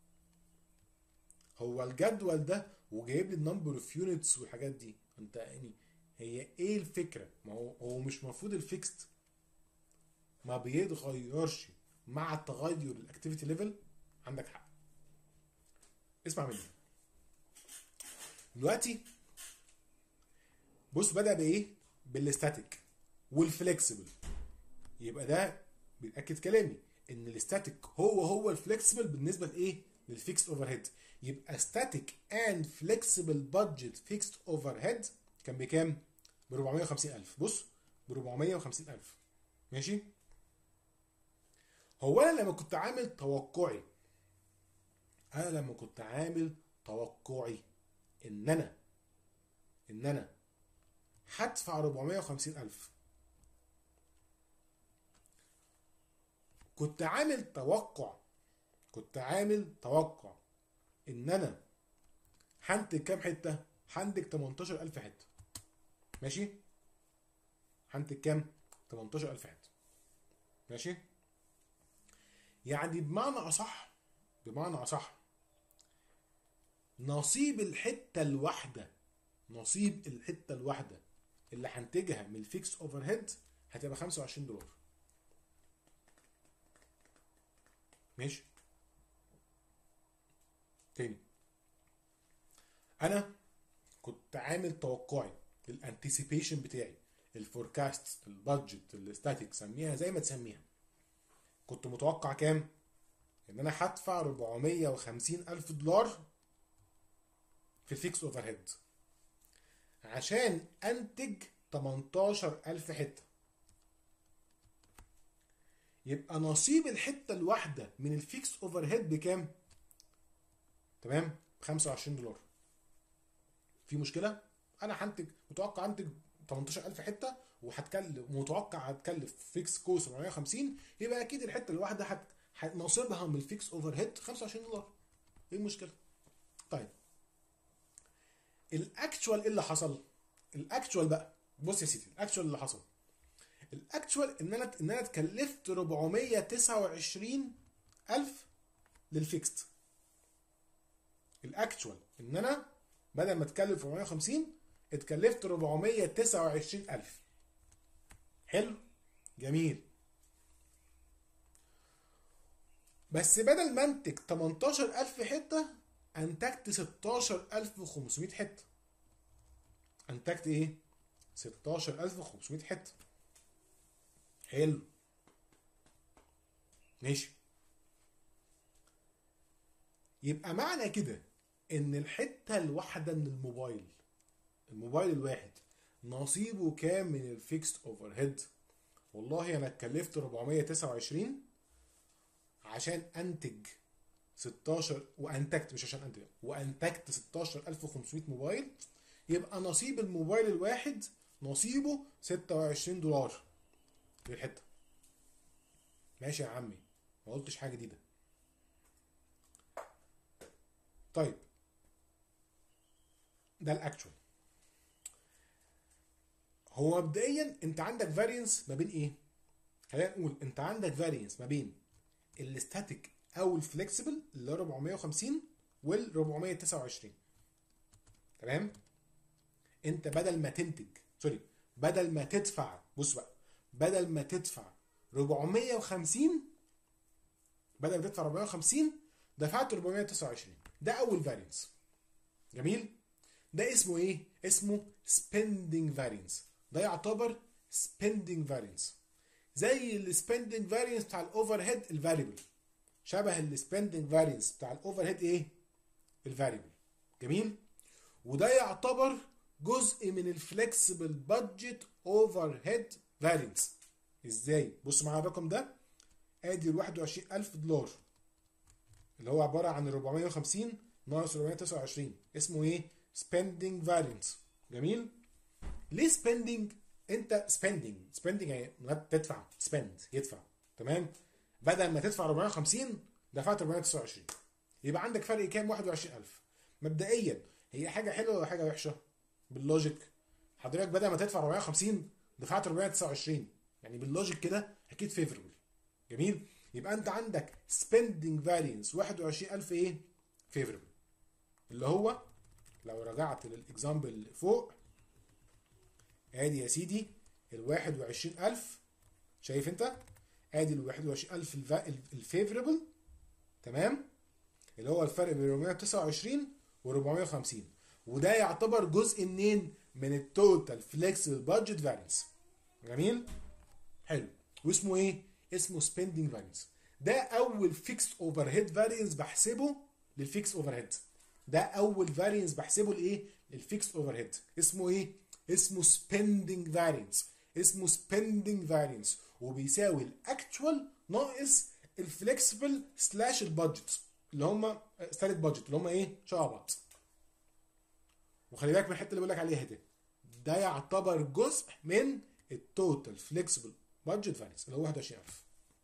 هو الجدول ده وجايب لي النمبر اوف يونتس والحاجات دي، انت يعني هي ايه الفكره؟ ما هو هو مش المفروض الفيكست ما بيتغيرش مع تغير الاكتيفيتي ليفل؟ عندك حق. اسمع مني دلوقتي. بص بدأ بايه؟ بالستاتيك والفلكسبل. يبقى ده بيأكد كلامي ان الستاتيك هو هو الفلكسبل بالنسبه لايه؟ للفيكست اوفر هيد. يبقى ستاتيك اند فلكسبل بادجت فيكست اوفر هيد كان بكام؟ ب أربعمية وخمسين ألف. بص ب أربعمية وخمسين ألف. ماشي؟ هو انا لما كنت عامل توقعي انا لما كنت عامل توقعي ان انا ان انا هدفع أربعمية وخمسين ألف، كنت عامل توقع كنت عامل توقع ان انا هنتج كام حته؟ هنتج تمنتاشر ألف حته. ماشي؟ هنتج كام؟ تمنتاشر ألف حته. ماشي؟ يعني بمعنى اصح بمعنى اصح نصيب الحته الواحده نصيب الحته الواحده اللي هنتجها من الفيكس اوفر هيد هتبقى خمسة وعشرين دولار. ماشي؟ تاني، انا كنت عامل توقعي، الانتيسيبيشن بتاعي، الفوركاست، البادجت، الستاتيك، سميها زي ما تسميها، كنت متوقع كام؟ ان انا هدفع أربعمية وخمسين ألف دولار في الفيكس اوفر هيد عشان انتج تمنتاشر ألف حته. يبقى نصيب الحته الواحده من الفيكس اوفر هيد بكام؟ تمام؟ ب خمسة وعشرين دولار. في مشكله؟ انا هنتج متوقع انتج تمنتاشر ألف حته وهتكلف متوقع هتكلف فيكس كوست أربعمية وخمسين، يبقى اكيد الحته الواحده هت نصيبها من الفيكس اوفر هيد خمسة وعشرين دولار. ايه المشكله؟ طيب الاكتوال ايه اللي حصل؟ الاكتوال بقى بص يا سيدي، الاكتوال اللي حصل الاكتوال ان انا ان انا اتكلفت أربعمية وتسعة وعشرين ألف للفيكست. الاكتوال ان انا بدل ما اتكلف أربعمية وخمسين اتكلفت أربعمية وتسعة وعشرين ألف. حلو؟ جميل. بس بدل ما انتج تمنتاشر ألف حته انتجت ستاشر ألف وخمسمية حته. انتجت ايه؟ ستاشر ألف وخمسمية حته. حلو. ماشي. يبقى معنى كده ان الحته الواحده من الموبايل الموبايل الواحد نصيبه كام من الفيكست اوفر هيد؟ والله انا اتكلفت أربعمية وتسعة وعشرين عشان انتج ستاشر وانتجت مش عشان انتج وانتجت ستاشر ألف وخمسمية موبايل. يبقى نصيب الموبايل الواحد نصيبه ستة وعشرين دولار للحته. ماشي يا عمي، ما قلتش حاجه جديده. طيب ده الاكتوال. هو مبدئيا انت عندك فارينس ما بين ايه؟ خلينا نقول انت عندك فارينس ما بين الستاتيك او الفليكسبل اللي هو أربعمية وخمسين وال أربعمية وتسعة وعشرين. تمام؟ انت بدل ما تنتج سوري بدل ما تدفع، بص بقى، بدل ما تدفع أربعمية وخمسين بدل ما تدفع أربعمية وخمسين دفعت أربعمية وتسعة وعشرين. ده اول فارينس. جميل؟ ده اسمه ايه؟ اسمه spending variance. ده يعتبر spending variance زي السبندنج فارينس بتاع الاوفر هيد الفاريبل، شبه السبندنج فارينس بتاع الاوفر هيد ايه؟ الفاريبل. جميل؟ وده يعتبر جزء من الفلكسبل بادجت اوفر هيد فارينس. ازاي؟ بص معايا الرقم ده، ادي ال واحد وعشرين ألف دولار اللي هو عباره عن أربعمية وخمسين ناقص أربعمية وتسعة وعشرين، اسمه ايه؟ spending variance. جميل؟ ليه spending؟ انت spending spending يعني تدفع، spend يدفع. تمام؟ بدل ما تدفع أربعمية وخمسين دفعت أربعمية وتسعة وعشرين، يبقى عندك فرق كام؟ واحد وعشرين ألف. مبدئيا هي حاجه حلوه ولا حاجه وحشه؟ باللوجيك حضرتك بدل ما تدفع أربعمية وخمسين دفعت أربعمية وتسعة وعشرين، يعني باللوجيك كده اكيد فيفربل. جميل؟ يبقى انت عندك spending variance واحد وعشرين ألف ايه؟ فيفربل. اللي هو لو رجعت للاكزامبل اللي فوق، ادي يا سيدي ال واحد وعشرين ألف، شايف انت؟ ادي ال واحد وعشرين ألف الفيفربل، تمام؟ اللي هو الفرق بين أربعمية وتسعة وعشرين و أربعمية وخمسين، وده يعتبر جزء منين؟ من التوتال فليكسبل بادجت فارينس. جميل؟ حلو. واسمه ايه؟ اسمه سبيندنج فارينس. ده اول فيكس اوفر هيد فارينس بحسبه للفيكس اوفر هيد. ده اول فارينس بحسبه لايه؟ للفيكس اوفر هيد. اسمه ايه؟ اسمه سبيندنج فارينس. اسمه سبيندنج فارينس، وبيساوي الاكتوال ناقص الفليكسبل سلاش البادجت اللي هم ستاتيك بادجت اللي هم ايه؟ شبه بعض. وخلي بالك من الحته اللي بقول لك عليها دي، ده يعتبر جزء من التوتال فليكسبل بادجت فارينس اللي هو واحد وعشرين ألف.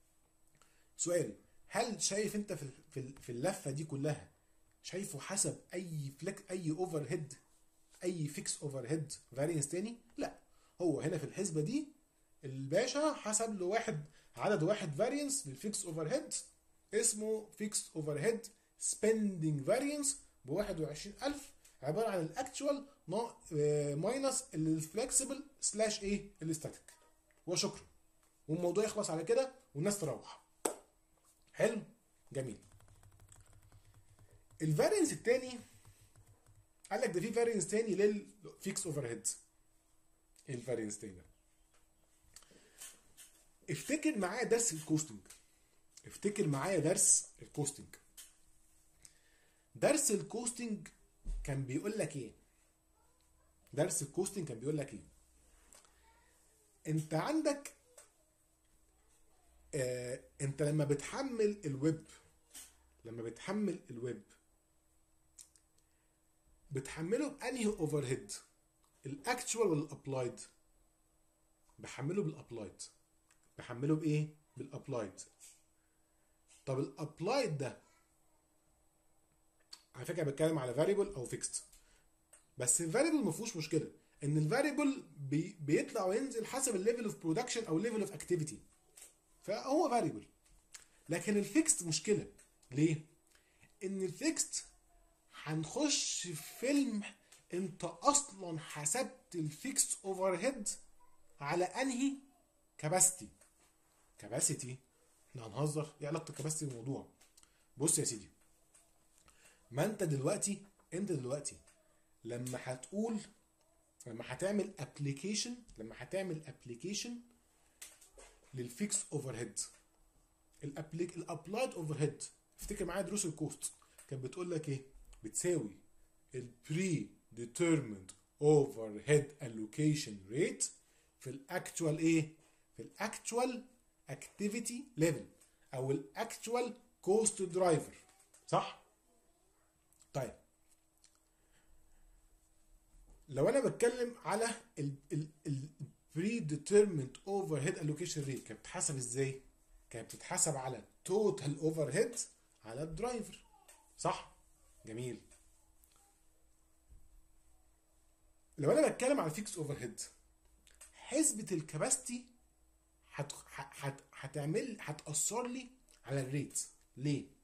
سؤال، هل شايف انت في في في اللفه دي كلها شايفه حسب اي فليك اي اوفر هيد اي فيكس اوفر هيد فارينس تاني؟ لا، هو هنا في الحسبه دي الباشا حسب له واحد عدد واحد فارينس للفيكس اوفر هيد اسمه فيكس اوفر هيد سبيندنج فارينس ب واحد وعشرين ألف، عباره عن الاكتوال ماينس الفلكسبل سلاش ايه؟ الاستاتيك. وشكرا، والموضوع يخلص على كده والناس تروح. حلو؟ جميل. الفارينس الثاني قال لك ده في فارينس ثاني للفيكس اوفر هيد. ايه الفارينس الثاني ده؟ افتكر معايا درس الكوستنج. افتكر معايا درس الكوستنج. درس الكوستنج كان بيقول لك ايه؟ درس الكوستنج كان بيقول لك ايه؟ انت عندك آه انت لما بتحمل الويب لما بتحمل الويب بتحمله بانهي اوفر هيد؟ الاكتوال ولا الابلايد؟ بحمله بالابلايد. بحمله بايه؟ بالابلايد. طب الابلايد ده على فكره بتكلم على فاريبل او فيكست، بس الفاريبل ما فيهوش مشكله ان الفاريبل بي بيطلع وينزل حسب الليفل اوف برودكشن او الليفل اوف اكتيفيتي، فهو فاريبل. لكن الفيكست مشكله. ليه؟ ان الفيكست هنخش في فيلم انت اصلا حسبت الفيكست اوفر هيد على انهي كاباسيتي. كاباسيتي؟ احنا هنهزر؟ ايه علاقه الكاباسيتي بالموضوع؟ بص يا سيدي، ما انت دلوقتي انت دلوقتي لما هتقول لما هتعمل ابلكيشن لما هتعمل ابلكيشن للفيكس اوفر هيد، الابليك الابلايد اوفر هيد، افتكر معايا دروس الكوست كانت بتقول لك ايه؟ بتساوي البري ديترميند اوفر هيد الوكيشن ريت في الاكتوال ايه؟ في الاكتوال اكتيفيتي ليفل او الاكتوال كوست درايفر، صح؟ طيب لو انا بتكلم على البري ديترميند اوفر هيد الوكيشن ريت كانت بتتحسب ازاي؟ كانت بتتحسب على توتال اوفر هيد على الدرايفر، صح؟ جميل. لو انا بتكلم على فيكس اوفر هيد، حسبه الكباستي هت... هت... هتعمل هتاثر لي على الريت. ليه؟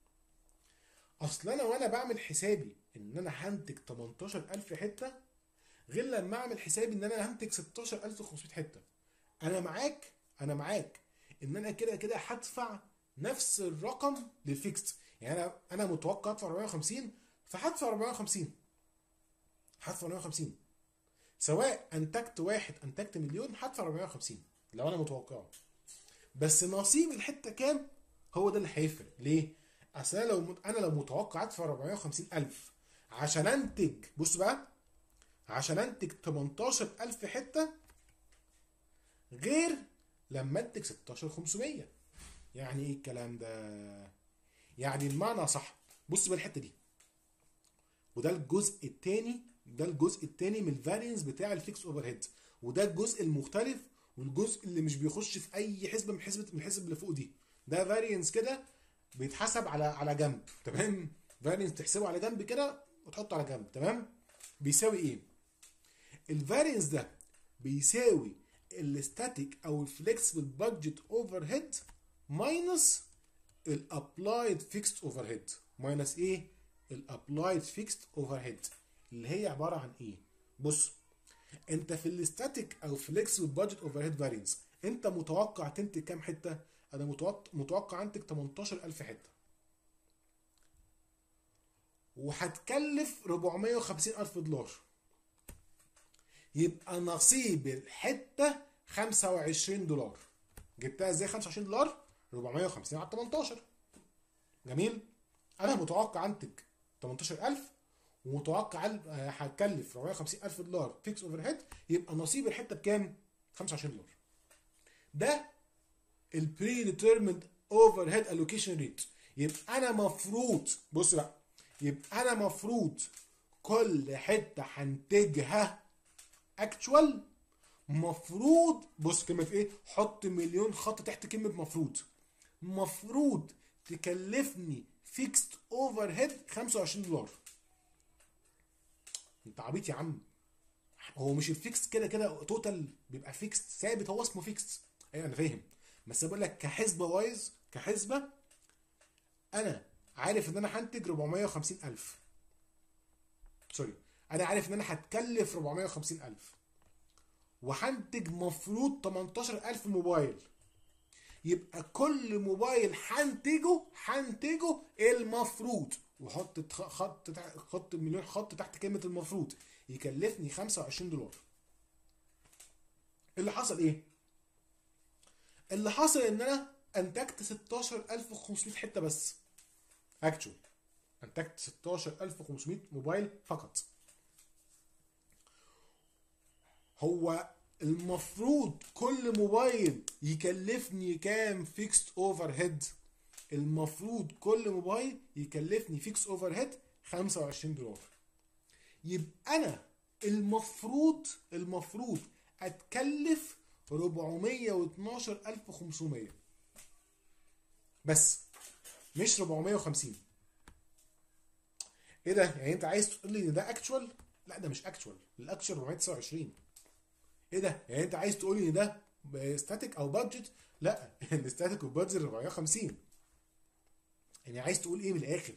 اصل انا وانا بعمل حسابي ان انا هنتج تمنتاشر الف حته غير لما اعمل حسابي ان انا هنتج ستاشر الف وخمسمية حته. انا معاك انا معاك ان انا كده كده هدفع نفس الرقم للفيكست. يعني انا انا متوقع ادفع اربعمية وخمسين، فهدفع اربعمية وخمسين، هدفع اربعمية وخمسين سواء انتجت واحد انتجت مليون، هدفع اربعمية وخمسين لو انا متوقعه. بس نصيب الحته كام هو ده اللي هيفرق. ليه؟ اصل انا لو انا لو متوقع ادفع اربعمية وخمسين الف عشان انتج، بص بقى، عشان انتج تمنتاشر الف حته غير لما انتج ستاشر خمسمية. يعني ايه الكلام ده؟ يعني المعنى صح. بص بقى الحته دي، وده الجزء الثاني، ده الجزء الثاني من الفارينس بتاع الفيكس اوفر هيد، وده الجزء المختلف والجزء اللي مش بيخش في اي حسبه من حسبه من الحسب اللي فوق دي. ده فارينس كده بيتحسب على على جنب، تمام؟ فارينس تحسبه على جنب كده وتحطه على جنب، تمام؟ بيساوي ايه؟ الفارينس ده بيساوي الستاتيك او الفليكسبل بادجت اوفر هيد ماينس الابلايد فيكست اوفر هيد. ماينس ايه؟ الابلايد فيكست اوفر هيد، اللي هي عباره عن ايه؟ بص، انت في الستاتيك او فليكسبل بادجت اوفر هيد فارينس انت متوقع تنتج كام حته؟ انا متوقع متوقع انتج تمنتاشر الف حته، وهتكلف اربعمية وخمسين الف دولار. يبقى نصيب الحته خمسة وعشرين دولار. جبتها ازاي خمسة وعشرين دولار؟ اربعمية وخمسين على تمنتاشر. جميل. انا متوقع انتج تمنتاشر الف، ومتوقع هتكلف اربعمية وخمسين الف دولار فيكس اوفر هيد، يبقى نصيب الحته بكام؟ خمسة وعشرين دولار. ده البري ديترميند اوفر هيد الوكيشن ريت. يبقى انا مفروض، بص بقى، يبقى انا مفروض كل حته هنتجها اكتوال، مفروض، بص كلمه ايه، حط مليون خط تحت كلمه مفروض، مفروض تكلفني فيكست اوفر هيد خمسة وعشرين دولار. انت عبيط يا عم؟ هو مش الفيكس كده كده توتال بيبقى فيكس ثابت، هو اسمه فيكس. ايوه انا فاهم، بس بقول لك كحسبه وايز، كحسبه انا عارف ان انا هنتج اربعمية وخمسين الف، سوري، انا عارف ان انا هتكلف اربعمية وخمسين الف وهنتج مفروض تمنتاشر الف موبايل. يبقى كل موبايل هنتجه هنتجه المفروض، وحط خط خط مليون خط تحت كلمه المفروض، يكلفني خمسة وعشرين دولار. اللي حصل ايه؟ اللي حصل ان انا انتجت ستاشر الف وخمسمية حته بس. اكتشوال انتجت ستاشر الف وخمسمية موبايل فقط. هو المفروض كل موبايل يكلفني كام فيكست اوفر هيد؟ المفروض كل موبايل يكلفني فيكس اوفر هيد خمسة وعشرين دولار. يبقى انا المفروض المفروض اتكلف اربعمية واتناشر الف وخمسمية بس، مش اربعمية وخمسين. ايه ده؟ يعني انت عايز تقول لي ان ده اكتوال؟ لا ده مش اكتوال، الاكتوال اربعمية وتسعة وعشرين. ايه ده؟ يعني انت عايز تقول لي ان ده ستاتيك او بادجت؟ لا الستاتيك والبادجت اربعمية وخمسين. يعني عايز تقول ايه من الاخر؟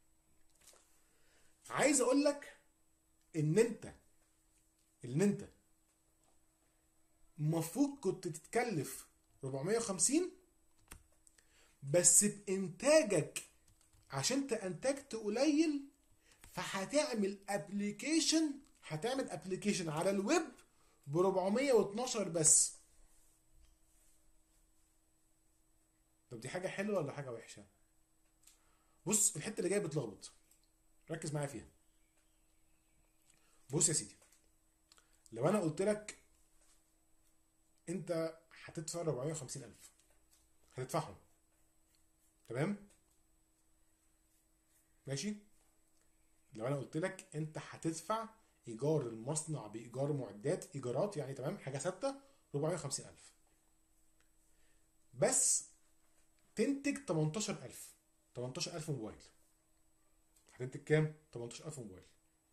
عايز اقول لك ان انت ان انت المفروض كنت تتكلف اربعمية وخمسين بس بانتاجك، عشان انت انتجت قليل فهتعمل ابلكيشن هتعمل ابلكيشن على الويب ب اربعمية واتناشر بس. طب دي حاجه حلوه ولا حاجه وحشه؟ بص الحته اللي جايه بتلخبط، ركز معايا فيها. بص يا سيدي، لو انا قلت لك انت هتدفع اربعمية وخمسين الف، هتدفعهم، تمام؟ ماشي. لو انا قلت لك انت هتدفع ايجار المصنع بايجار معدات ايجارات، يعني تمام، حاجه ثابته اربعمية وخمسين الف، بس تنتج تمنتاشر الف، تمنتاشر الف موبايل. هتنتج كام؟ تمنتاشر الف موبايل.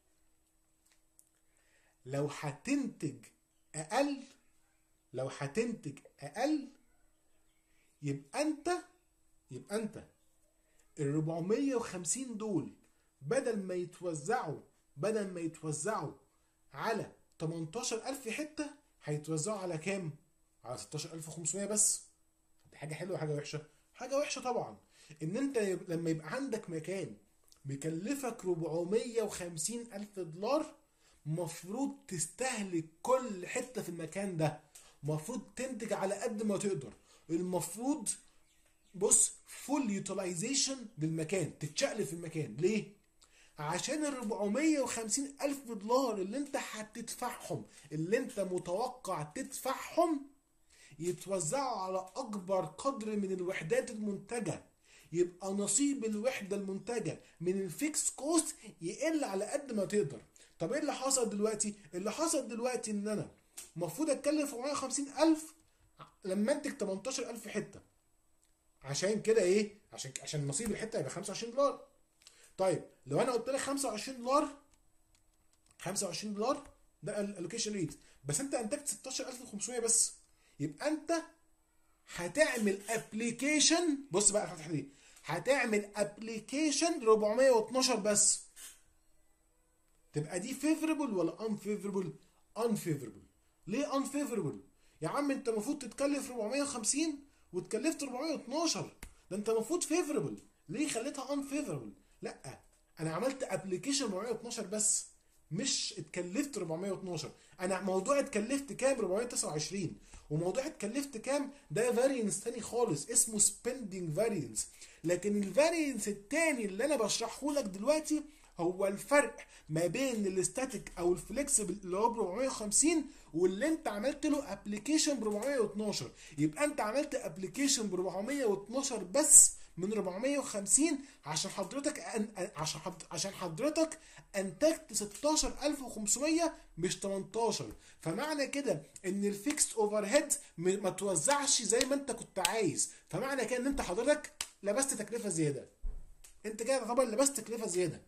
لو هتنتج اقل لو هتنتج اقل يبقى انت يبقى انت ال أربعمية وخمسين دول بدل ما يتوزعوا بدل ما يتوزعوا على تمنتاشر ألف حته هيتوزعوا على كام؟ على ستاشر ألف وخمسمية بس. دي حاجه حلوه حاجه وحشه؟ حاجه وحشه طبعا. ان انت لما يبقى عندك مكان بيكلفك أربعمية وخمسين ألف دولار، مفروض تستهلك كل حته في المكان ده، مفروض تنتج على قد ما تقدر، المفروض بص فول يوتيلايزيشن للمكان، تتشقلب في المكان. ليه؟ عشان ال أربعمية وخمسين ألف دولار اللي انت هتدفعهم، اللي انت متوقع تدفعهم، يتوزعوا على اكبر قدر من الوحدات المنتجه، يبقى نصيب الوحده المنتجه من الفيكس كوست يقل على قد ما تقدر. طب ايه اللي حصل دلوقتي؟ اللي حصل دلوقتي ان انا المفروض اتكلف أربعمية وخمسين ألف لما انتج تمنتاشر ألف حته. عشان كده ايه؟ عشان عشان نصيب الحته يبقى خمسة وعشرين دولار. طيب لو انا قلت لك خمسة وعشرين دولار، خمسة وعشرين دولار ده الالوكيشن ريت، بس انت انتجت ستاشر ألف وخمسمية بس، يبقى انت هتعمل ابلكيشن. بص بقى الفتحه دي، هتعمل ابلكيشن أربعمية واتناشر بس. تبقى دي فيفربل ولا ان فيفربل؟ ان فيفربل. ليه ان فيفربل؟ يا عم انت المفروض تتكلف أربعمية وخمسين واتكلفت أربعمية واتناشر، ده انت المفروض فيفربل. ليه خليتها ان فيفربل؟ لا، انا عملت ابلكيشن أربعمية واتناشر بس، مش اتكلفت أربعمية واتناشر. انا موضوع اتكلفت كام؟ أربعمية وتسعة وعشرين. وموضوع اتكلفت كام ده فارينس تاني خالص اسمه سبيندنج فارينس. لكن الفارينس التاني اللي انا بشرحه لك دلوقتي هو الفرق ما بين الاستاتيك او الفليكسبل اللي هو ب أربعمية وخمسين واللي انت عملت له ابلكيشن ب أربعمية واتناشر. يبقى انت عملت ابلكيشن ب أربعمية واتناشر بس من أربعمية وخمسين عشان حضرتك أن... عشان حض... عشان حضرتك انتجت ستاشر ألف وخمسمية مش تمنتاشر. فمعنى كده ان الفيكس اوفر هيد ما توزعش زي ما انت كنت عايز، فمعنى كده ان انت حضرتك لبست تكلفه زياده. انت كده طبعا لبست تكلفه زياده.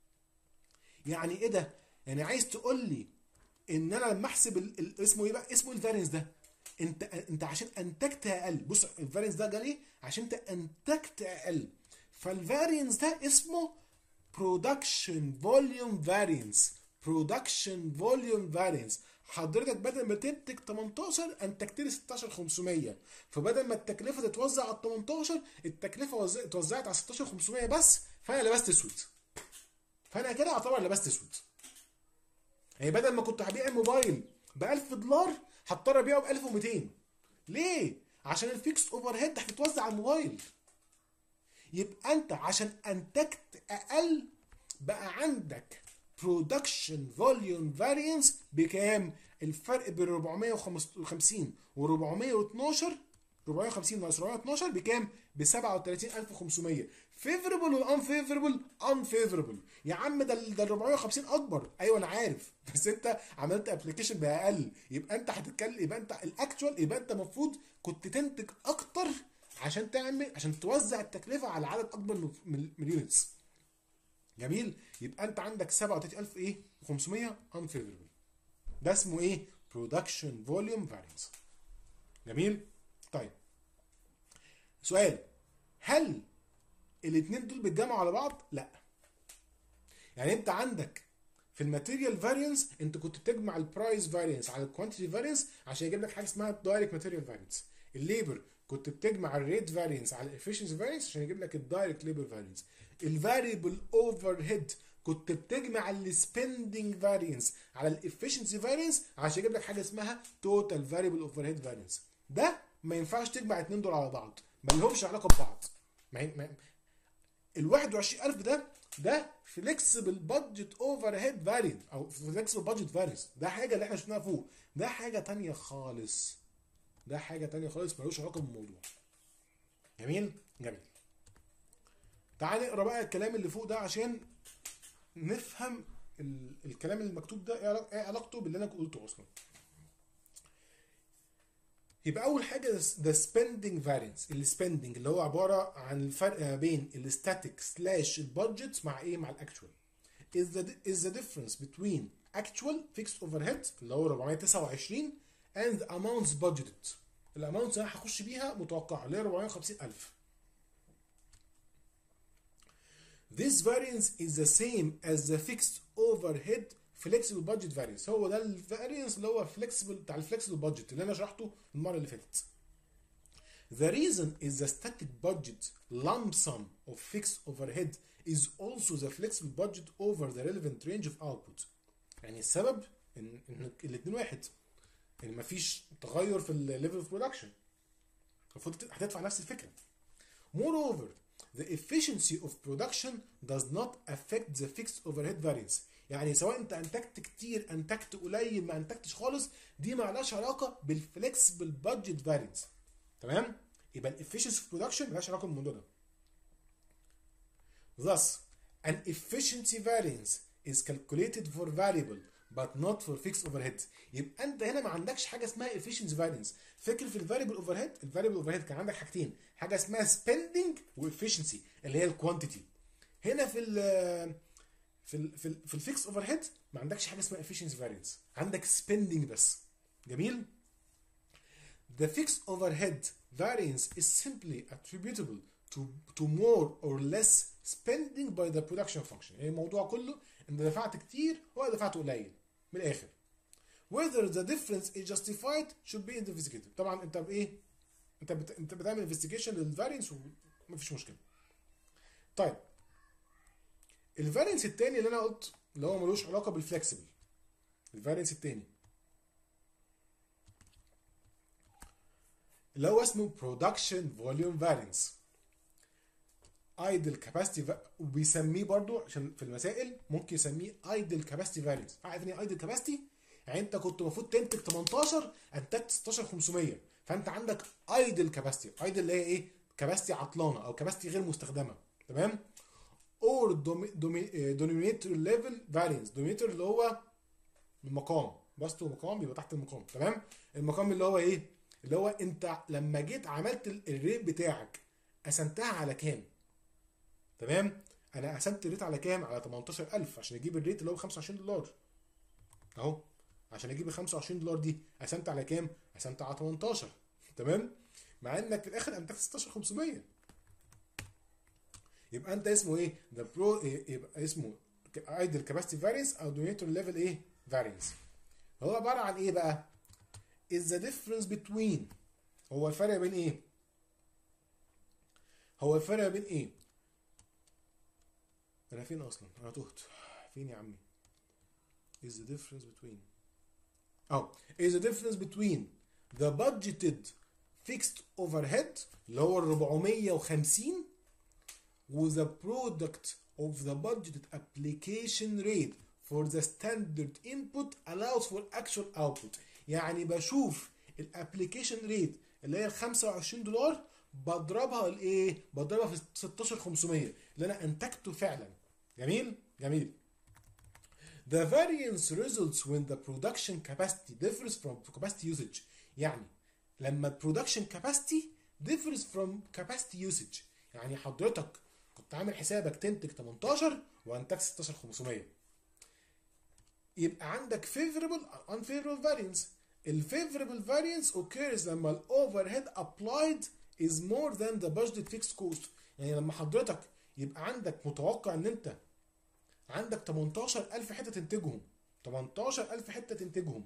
يعني ايه ده؟ يعني عايز تقول لي ان انا لما احسب ال... ال... اسمه ايه بقى؟ اسمه الفارينس ده. انت انت عشان انتجت اقل. بص الفارينس ده جالي عشان انت انتجت اقل، فالفارينس ده اسمه برودكشن فوليوم فارينس. برودكشن فوليوم فارينس. حضرتك بدل ما تنتج تمنتاشر انتجت لي ستاشر ألف وخمسمية، فبدل ما التكلفه تتوزع على تمنتاشر التكلفه اتوزعت على ستاشر ألف وخمسمية بس، فانا لبست اسود. فانا كده اعتبر لبست اسود. يعني بدل ما كنت هبيع الموبايل ب ألف دولار هضطر ابيعه ب ألف ومتين. ليه؟ عشان الفيكس اوفر هيد هتتوزع على الموبايل. يبقى انت عشان انتجت اقل بقى عندك برودكشن فوليوم فارينس بكام؟ الفرق بين أربعمية وخمسين و أربعمية واتناشر، أربعمية وخمسين ناقص أربعمية واتناشر بكام؟ ب سبعة وتلاتين ألف وخمسمية. فيفربل ولا ان فيفربل؟ ان فيفربل. يا عم ده ده أربعمية وخمسين اكبر، ايوه انا عارف، بس انت عملت ابلكيشن باقل، يبقى انت هتتكلم، يبقى انت الاكتوال، يبقى انت المفروض كنت تنتج اكتر عشان تعمل عشان توزع التكلفه على عدد اكبر من اليونتس. جميل. يبقى انت عندك سبعة وتلاتين ألف ايه وخمسمية ان فيفربل. ده اسمه ايه؟ برودكشن فوليوم فارينس. جميل. طيب سؤال، هل الاثنين دول بيتجمعوا على بعض؟ لا. يعني انت عندك في الماتيريال فارينس انت كنت بتجمع البرايس فارينس على الكوانتيتي فارينس عشان يجيب لك حاجه اسمها دايركت ماتيريال فارينس. الليبر كنت بتجمع الريت فارينس على الافشنسي فارينس عشان يجيب لك الدايركت ليبر فارينس. الفاريبل اوفر هيد كنت بتجمع السبندنج فارينس على الافشنسي فارينس عشان يجيب لك حاجه اسمها توتال فاريبل اوفر هيد فارينس. ده ما ينفعش تجمع الاثنين دول على بعض، ما لهمش علاقه ببعض. ما ال واحد وعشرين ألف ده ده فليكسبل بادجت اوفر هيد فارينس او فليكسبل بادجت فارينس. ده حاجه اللي احنا شفناها فوق، ده حاجه تانية خالص. ده حاجه تانية خالص ملوش علاقه بالموضوع. جميل جميل. تعال نقرا بقى الكلام اللي فوق ده عشان نفهم ال... الكلام المكتوب ده ايه علاقته باللي انا قلته اصلا. يبقى اول حاجه ده spending variance. السبندنج اللي هو عباره عن الفرق ما بين الستاتيك سلاش البادجت مع ايه؟ مع الاكتوال. is the is the difference between actual fixed overhead اللي هو أربعمية وتسعة وعشرين and the amounts budgeted. الاماونتس اللي انا هخش بيها متوقعه اللي هي أربعمية وخمسين ألف. This variance is the same as the fixed overhead flexible budget variance. هو ده الفارينس اللي هو flexible بتاع الفلكسبل budget اللي انا شرحته المره اللي فاتت. The reason is the static budget lump sum of fixed overhead is also the flexible budget over the relevant range of output. يعني السبب ان ان الاثنين واحد، ان مفيش تغير في الليفل اوف برودكشن، المفروض هتدفع نفس الفكره. Moreover, the efficiency of production does not affect the fixed overhead variance. يعني سواء انت انتجت كتير انتجت قليل ما انتجتش خالص، دي ما لهاش علاقه بالفلكسبل بادجت فارينس. تمام؟ يبقى الافشنسي في برودكشن مالهاش علاقه بالموضوع ده. Thus, an efficiency variance is calculated for variable but not for fixed overhead. يبقى انت هنا ما عندكش حاجه اسمها efficiency variance. فاكر في الفاريبل اوفرهيد، الفاريبل اوفرهيد كان عندك حاجتين، حاجه اسمها spending وefficiency اللي هي الكوانتيتي. هنا في ال في ال في, ال في الفيكس اوفرهيد ما عندكش حاجه اسمها efficiency variance، عندك spending بس. جميل؟ The fixed overhead variance is simply attributable to to more or less spending by the production function. يعني الموضوع كله ان دفعت كتير ولا دفعت قليل من الاخر. Whether the difference is justified should be investigated. طبعا انت بايه؟ انت بت... انت بتعمل انفستيجيشن للفارينس ومفيش مشكله. طيب الفارينس الثاني اللي انا قلت اللي هو ملوش علاقه بالفلكسبل، الفارينس الثاني اللي هو اسمه production volume variance idle capacity، وبيسميه برضو عشان في المسائل ممكن يسميه idle capacity variance. عارف يعني idle capacity؟ يعني انت كنت المفروض تنتج تمنتاشر انتجت ستاشر خمسمية، فانت عندك idle capacity. idle اللي هي ايه؟ كباستي عطلانه او كباستي غير مستخدمه. تمام؟ or denominator level variance. denominator اللي هو المقام، بسط ومقام يبقى تحت المقام. تمام؟ المقام اللي هو ايه؟ اللي هو انت لما جيت عملت الريت بتاعك قسمتها على كام؟ تمام؟ انا قسمت الريت على كام؟ على تمنتاشر الف عشان اجيب الريت اللي هو خمسة وعشرين دولار. اهو عشان اجيب ال خمسة وعشرين دولار دي قسمت على كام؟ قسمت على تمنتاشر. تمام؟ مع انك في الاخر انتجت ستاشر خمسمية. يبقى انت اسمه ايه؟ ده برو، يبقى اسمه idle capacity variance او denominator level ايه؟ variance. هو عباره عن ايه بقى؟ is the difference between، هو الفرق بين ايه؟ هو الفرق بين ايه؟ انا فين اصلا؟ انا تهت. فين يا عمي؟ is the difference between اه is the difference between the budgeted fixed overhead اللي هو ال اربعمية وخمسين و the product of the budgeted application rate for the standard input allows for actual output. يعني بشوف الابليكيشن ريت اللي هي ال خمسة وعشرين دولار بضربها لايه؟ بضربها في ستاشر خمسمية اللي انا انتجته فعلا. جميل؟ جميل. The variance results when the production capacity differs from capacity usage. يعني لما production capacity differs from capacity usage، يعني حضرتك كنت عامل حسابك تنتج تمنتاشر وانتجت ستاشر خمسمية، يبقى عندك favorable or unfavorable variance. ال favorable variance occurs لما ال overhead applied is more than the budgeted fixed cost. يعني لما حضرتك يبقى عندك متوقع ان انت عندك تمنتاشر الف حته تنتجهم، تمنتاشر الف حته تنتجهم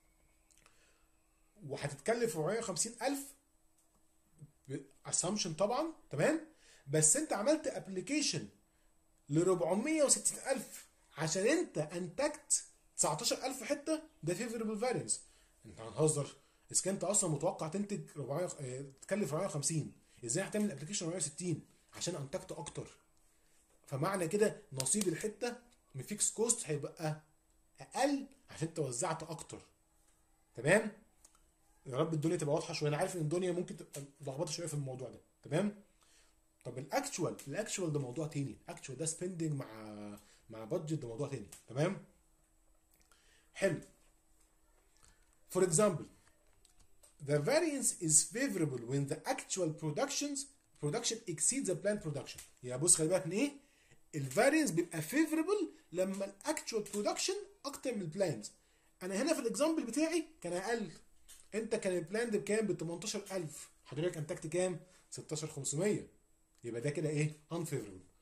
وهتتكلف اربعمية وخمسين الف assumption طبعا. تمام؟ بس انت عملت ابلكيشن ل اربعمية وستين الف عشان انت انتجت تسعتاشر الف حته، ده favorable variance. انت هنهزر؟ اذا كنت اصلا متوقع تنتج اربعمية تكلف اربعمية وخمسين، ازاي هتعمل ابلكيشن اربعمية وستين عشان انتجت اكتر؟ فمعنى كده نصيب الحته من فيكس كوست هيبقى اقل عشان انت وزعت اكتر. تمام؟ يا رب الدنيا تبقى واضحه شويه، انا عارف ان الدنيا ممكن تبقى لخبطه شويه في الموضوع ده. تمام؟ طب الاكتوال، الاكتوال ده موضوع تاني، الاكتوال ده سبيندنج مع مع بادجت، ده موضوع تاني. تمام؟ حلو. For example, the variance is favorable when the actual productions production exceeds the planned production. يا بص خلي بالك من ايه؟ الفارينس بيبقى favorable لما الاكتوال برودكشن اكتر من البلاند. انا هنا في الاكزامبل بتاعي كان اقل، انت كان البلاند بكام؟ ب تمنتاشر الف، حضرتك انتجت كام؟ ستاشر خمسمية، يبقى ده كده ايه؟ unfavorable.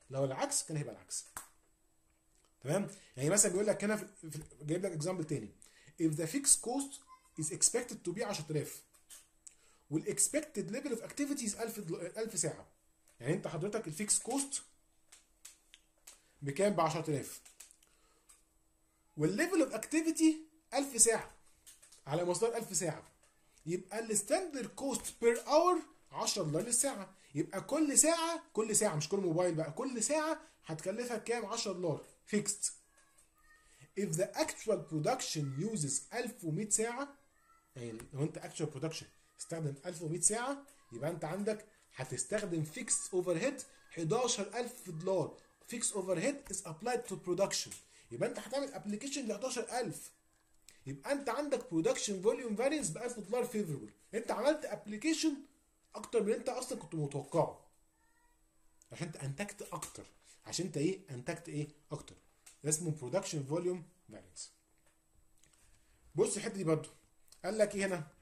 لو العكس كان هيبقى العكس. تمام؟ يعني مثلا بيقول لك هنا في في- جايب لك اكزامبل تاني. if the fixed cost is expected to be عشرة آلاف والاكسبكتد ليفل اوف اكتيفيتيز ألف ألف ساعه. يعني انت حضرتك الفيكس كوست بكام؟ ب عشرة آلاف والليفل اوف اكتيفيتي ألف ساعه على مصدر ألف ساعه، يبقى الستاندرد كوست بير اور عشرة دولار للساعه. يبقى كل ساعه كل ساعه مش كل موبايل بقى، كل ساعه هتكلفك كام؟ عشرة دولار فيكست. if the actual production uses ألف ومية ساعه، يعني لو انت actual production استخدم ألف ومية ساعه، يبقى انت عندك هتستخدم فيكس اوفر هيد حداشر ألف دولار. فيكس اوفر هيد is applied to production، يبقى انت هتعمل ابلكيشن ل حداشر ألف، يبقى انت عندك برودكشن فوليوم فارينس ب ألف دولار فيفربل. انت عملت ابلكيشن اكتر من انت اصلا كنت متوقعه، عشان انت انتجت اكتر، عشان انت ايه انتجت ايه اكتر. ده اسمه برودكشن فوليوم فارينس. بص الحته دي برضو قال لك ايه هنا؟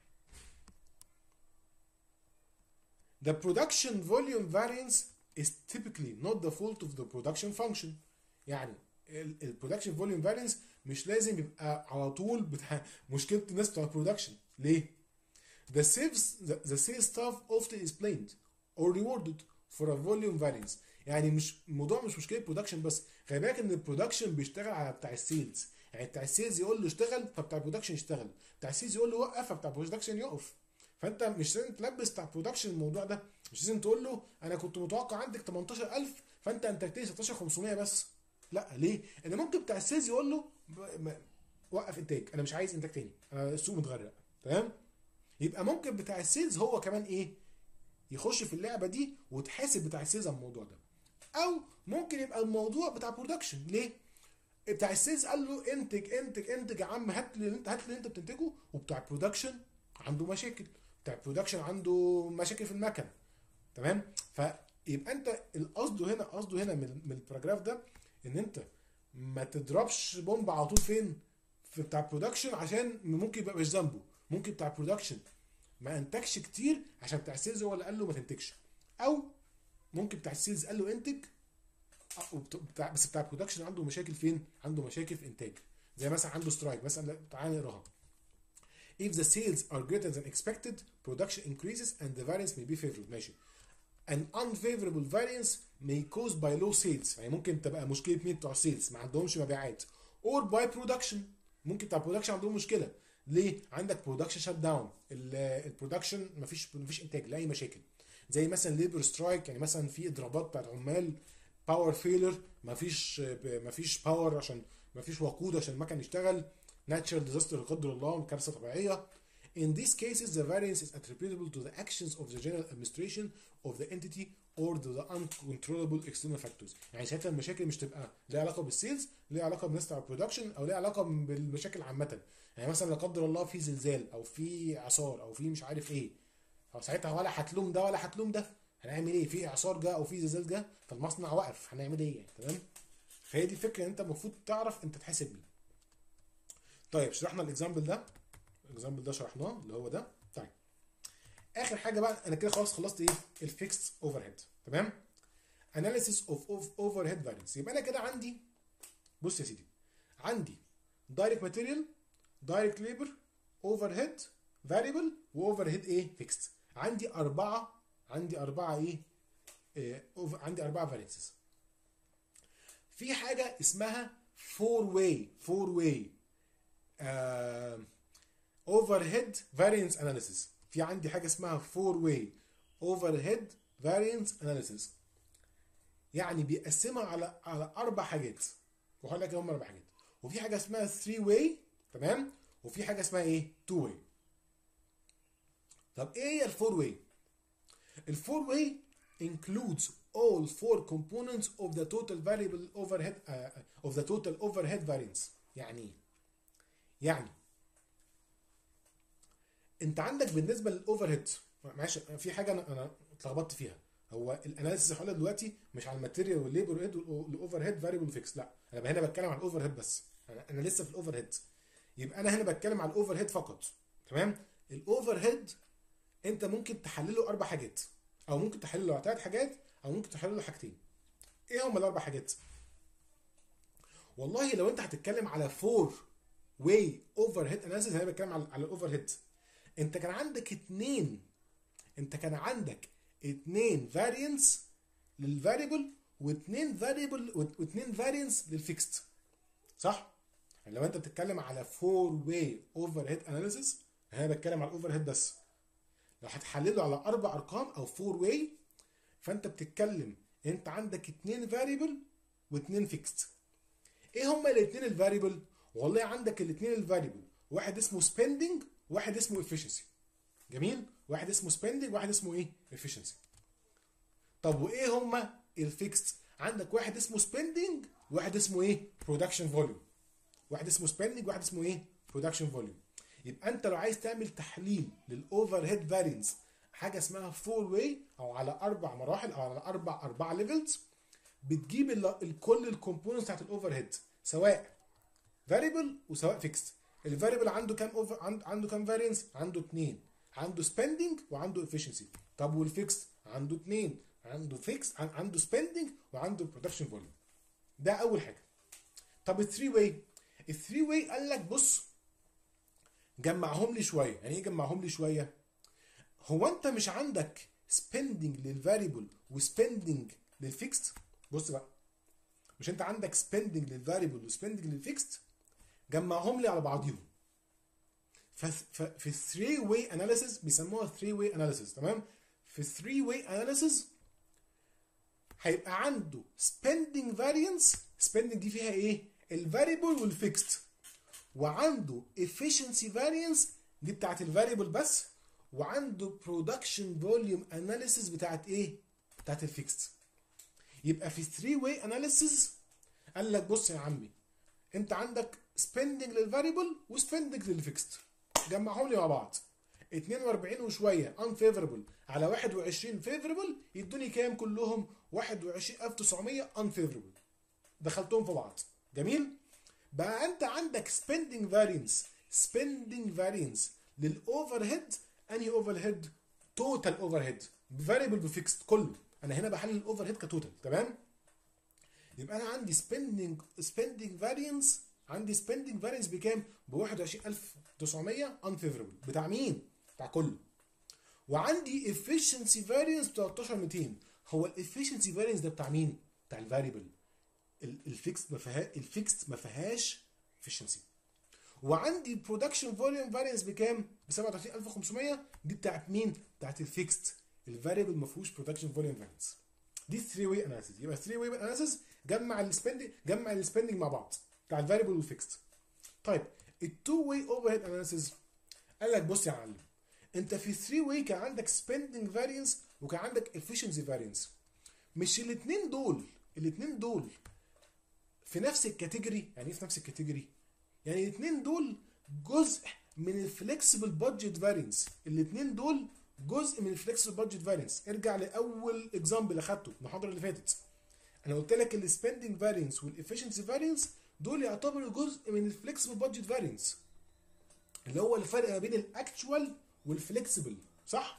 The production volume variance is typically not the fault of the production function. يعني ال production volume variance مش لازم يبقى على طول بتاع مشكلة الناس بتوع البرودكشن. ليه؟ The sales the, the sales staff often is blamed or rewarded for a volume variance. يعني مش الموضوع مش مشكلة برودكشن بس، خلي بالك ان البرودكشن بيشتغل على بتاع السيلز. يعني بتاع السيلز يقول له اشتغل فبتاع البرودكشن يشتغل، بتاع السيلز يقول له وقف فبتاع البرودكشن يقف. فانت مش لازم تلبس بتاع برودكشن الموضوع ده، مش لازم تقول له انا كنت متوقع عندك تمنتاشر ألف فانت انتجت لي ستاشر خمسمية بس. لا، ليه؟ ان ممكن بتاع السيلز يقول له وقف انتاج، انا مش عايز انتاج تاني، انا السوق متغرق. تمام؟ يبقى ممكن بتاع السيلز هو كمان ايه يخش في اللعبه دي وتحاسب بتاع السيلز على الموضوع ده. او ممكن يبقى الموضوع بتاع برودكشن. ليه؟ بتاع السيلز قال له انتج انتج انتج يا عم، هات لي انت هات لي انت بتنتجه، وبتاع البرودكشن عنده مشاكل، بتاع البرودكشن عنده مشاكل في المكن. تمام؟ فيبقى انت القصد هنا قصده هنا من, من الباراجراف ده ان انت ما تضربش بومب على طول فين؟ في بتاع البرودكشن، عشان ممكن يبقى مش ذنبه، ممكن بتاع البرودكشن ما انتجش كتير عشان بتاع السيلز هو اللي قال له ما تنتجش، او ممكن بتاع السيلز قال له انتج بتاع بس بتاع البرودكشن عنده مشاكل فين؟ عنده مشاكل في انتاج، زي مثلا عنده سترايك مثلا. تعالى نقراها. If the sales are greater than expected, production increases and the variance may be favorable. ماشي. An unfavorable variance may caused by low sales. يعني ممكن تبقى مشكله مين؟ بتوع السيلز ما عندهمش مبيعات. Or by production. ممكن بتاع البرودكشن عندهم مشكله. ليه؟ عندك برودكشن شات داون، البرودكشن مفيش مفيش انتاج لاي مشاكل. زي مثلا ليبر سترايك، يعني مثلا في اضرابات بتاعت عمال، باور فيلر، مفيش مفيش باور عشان مفيش وقود عشان المكن يشتغل، ناتشرال ديزاستر لا قدر الله، كارثه طبيعيه. In these cases the variance is attributable to the actions of the general administration of the entity or to the uncontrollable external factors. يعني ساعتها المشاكل مش تبقى ليها علاقه بالسيلز، ليها علاقه بالناس بتاع البرودكشن، او ليها علاقه بالمشاكل عامه. يعني مثلا لا قدر الله في زلزال او في اعصار او في مش عارف ايه، ساعتها ولا هتلوم ده ولا هتلوم ده، هنعمل ايه؟ في اعصار جه او في زلزال جه فالمصنع وقف، هنعمل ايه يعني؟ تمام؟ فهي دي الفكره ان انت المفروض تعرف انت تحاسب مين. طيب شرحنا الاكزامبل ده، الاكزامبل ده شرحناه اللي هو ده. طيب اخر حاجه بقى، انا كده خلاص خلصت ايه؟ الفيكس اوفر هيد. تمام؟ اناليسيس اوف اوفر هيد فارينس. يبقى انا كده عندي، بص يا سيدي، عندي دايركت ماتيريال، دايركت ليبر، اوفر هيد فاريبل، واوفر هيد ايه؟ فيكست. عندي اربعه عندي اربعه ايه؟ إيه عندي اربعه فارينسز. في حاجه اسمها فور واي فور واي اوفر هيد فارينس اناليسيس. في عندي حاجه اسمها فور واي اوفر هيد فارينس اناليسيس، يعني بيقسمها على على اربع حاجات، وهقول لك هم اربع حاجات. وفي حاجه اسمها ثري واي، تمام؟ وفي حاجه اسمها ايه؟ تو واي. طب ايه هي الفور واي؟ الفور واي includes all four components of the total variable overhead uh, of the total overhead variance. يعني ايه؟ يعني انت عندك بالنسبه للاوفر هيد، معلش في حاجه انا انا اتلخبطت فيها. هو الاناليسيس اللي هقولها دلوقتي مش على الماتيريال والليبر هيد والاوفر هيد فاريبل فيكس، لا، انا هنا بتكلم على الاوفر هيد بس. انا, أنا لسه في الاوفر هيد، يبقى انا هنا بتكلم على الاوفر هيد فقط. تمام؟ الاوفر هيد انت ممكن تحلله اربع حاجات، او ممكن تحلله ثلاث حاجات، او ممكن تحلله حاجتين. ايه هم الاربع حاجات؟ والله لو انت هتتكلم على فور واي اوفر هيد اناليسيس، انا بتكلم على على الاوفر هيد. انت كان عندك اتنين انت كان عندك اتنين فارينس للفاريبل واتنين فاريبل واتنين فارينس للفيكست، صح؟ يعني لو انت بتتكلم على فور واي اوفر هيد اناليسيس، انا بتكلم على الاوفر هيد بس. لو هتحلله على اربع ارقام او فور واي، فانت بتتكلم انت عندك اتنين فاريبل واتنين فيكست. ايه هما الاتنين الفاريبل؟ والله عندك الاتنين الفاريبل، واحد اسمه سبيندنج وواحد اسمه افيشنسي. جميل؟ واحد اسمه سبيندنج وواحد اسمه ايه؟ افيشنسي. طب وايه هما الفيكست؟ عندك واحد اسمه سبيندنج وواحد اسمه ايه؟ برودكشن فوليوم. واحد اسمه سبيندنج وواحد اسمه ايه؟ برودكشن فوليوم. يبقى انت لو عايز تعمل تحليل للاوفر هيد فارينس حاجه اسمها فور واي او على اربع مراحل او على اربع اربع ليفلز، بتجيب كل الكومبوننتس بتاعت الاوفر هيد سواء فاريبل وسواء فيكست. الفاريبل عنده كام اوفر عنده كام فارينس؟ عنده اثنين، عنده سبيندنج وعنده افيشنسي. طب والفيكست عنده اثنين، عنده فيكس عنده سبيندنج وعنده برودكشن فوليوم. ده اول حاجه. طب الثري واي، الثري واي قال لك بص جمعهم لي شويه. يعني ايه جمعهم لي شويه؟ هو انت مش عندك سبيندنج للفاريبل وسبيندنج للفيكست؟ بص بقى، مش انت عندك سبيندنج للفاريبل وسبيندنج للفيكست؟ جمعهم لي على بعضيهم. في الثري واي اناليسيس بيسموها ثري واي اناليسيس، تمام؟ في الثري واي اناليسيس هيبقى عنده spending variance. spending دي فيها ايه؟ الفاريبل والفيكست. وعنده efficiency variance دي بتاعت الفاريبل بس. وعنده production volume analysis بتاعت ايه؟ بتاعت الفيكست. يبقى في ثري واي analysis قال لك بص يا عمي، انت عندك spending للفاريبل وspending للفيكست، جمعهم لي مع بعض. اتنين واربعين وشويه unfavorable على واحد وعشرين favorable يدوني كام كلهم؟ واحد وعشرين ألف وتسعمية unfavorable. دخلتهم في بعض. جميل؟ بقى انت عندك spending variance spending variance للاوفر هيد. انهي اوفر هيد؟ توتال اوفر هيد فاريبل بفيكست كله. انا هنا بحلل الاوفر هيد كتوتال، تمام؟ يبقى انا عندي spending spending variance عندي spending variance بكام؟ ب واحد وعشرين ألف وتسعمية unfavorable بتاع مين؟ بتاع كله. وعندي efficiency variance تلتاشر ألف ومئتين. هو الافشنسي فارينس ده بتاع مين؟ بتاع الفاريبل. الفيكست ما فيهاش الفيكست ما فيهاش efficiency. وعندي برودكشن فوليوم فارينس بكام؟ ب سبعة وتلاتين ألف وخمسمية. دي بتاعت مين؟ بتاعت الفيكست. الفاريبل ما فيهوش برودكشن فوليوم فارينس. دي ثري واي اناليسيس. يبقى ثري واي اناليسيس جمع السبندنج جمع السبندنج مع بعض بتاع الفاريبل والفيكست. طيب التو واي اوفر هيد اناليسيس قال لك بص يا معلم، انت في ثري واي كان عندك spending variance وكان عندك efficiency variance. مش الاثنين دول الاثنين دول في نفس الكاتيجوري؟ يعني ايه في نفس الكاتيجوري؟ يعني الاثنين دول جزء من الفليكسبل بادجت فارينس. الاثنين دول جزء من الفليكسبل بادجت فارينس. ارجع لاول اكزامبل اخدته المحاضره اللي فاتت، انا قلت لك السبندنج فارينس والافشنسي فارينس دول يعتبروا جزء من الفليكسبل بادجت فارينس، اللي هو الفرق ما بين الاكتشوال والفليكسبل، صح؟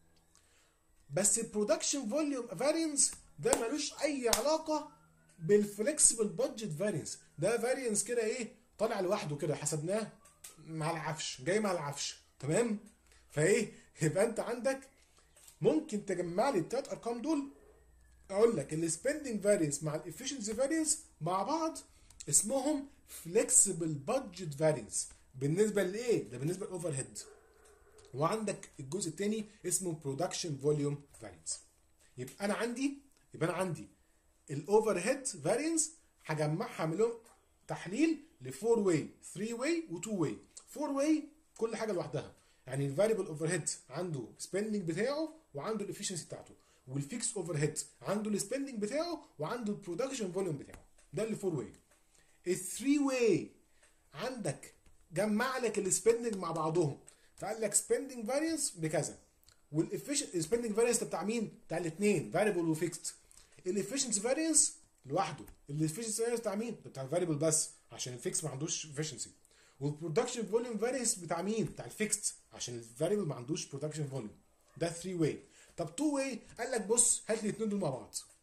بس البرودكشن فوليوم فارينس ده ملوش اي علاقه بالفليكسبل بادجت فارينس. ده فارينس كده ايه، طالع لوحده كده، حسبناه مع العفش، جاي مع العفش، تمام؟ فايه يبقى انت عندك ممكن تجمع لي الثلاث ارقام دول، اقول لك السبندنج فارينس مع الافشنسي فارينس مع بعض اسمهم فليكسبل بادجت فارينس. بالنسبه لايه؟ ده بالنسبه للاوفر هيد. وعندك الجزء الثاني اسمه برودكشن فوليوم فارينس. يبقى انا عندي يبقى انا عندي الاوفر هيد فارينس هجمعها اعمل لهم تحليل لفور واي ثري واي و تو واي. فور واي كل حاجه لوحدها، يعني الفاريبل اوفر هيد عنده سبندنج بتاعه وعنده الافشنسي بتاعته، والفيكس اوفر هيد عنده السبندنج بتاعه وعنده البرودكشن فوليوم بتاعه. ده اللي فور واي. الثري واي عندك جمع لك السبندنج مع بعضهم، فقال لك سبندنج فارينس بكذا، والافشنسي سبندنج فارينس بتاع مين؟ بتاع الاثنين فاريبل وفيكست. الافشنسي فارينس لوحده. الافشنسي فارينس بتاع مين؟ بتاع الفاريبل بس عشان الفيكس ما عندوش افشنسي. والبرودكشن فوليوم فارينس بتاع مين؟ بتاع الفيكست عشان الفاريبل ما عندوش برودكشن فوليوم. ده ثري واي. طب تو واي قال لك بص هات لي الاثنين دول مع بعض.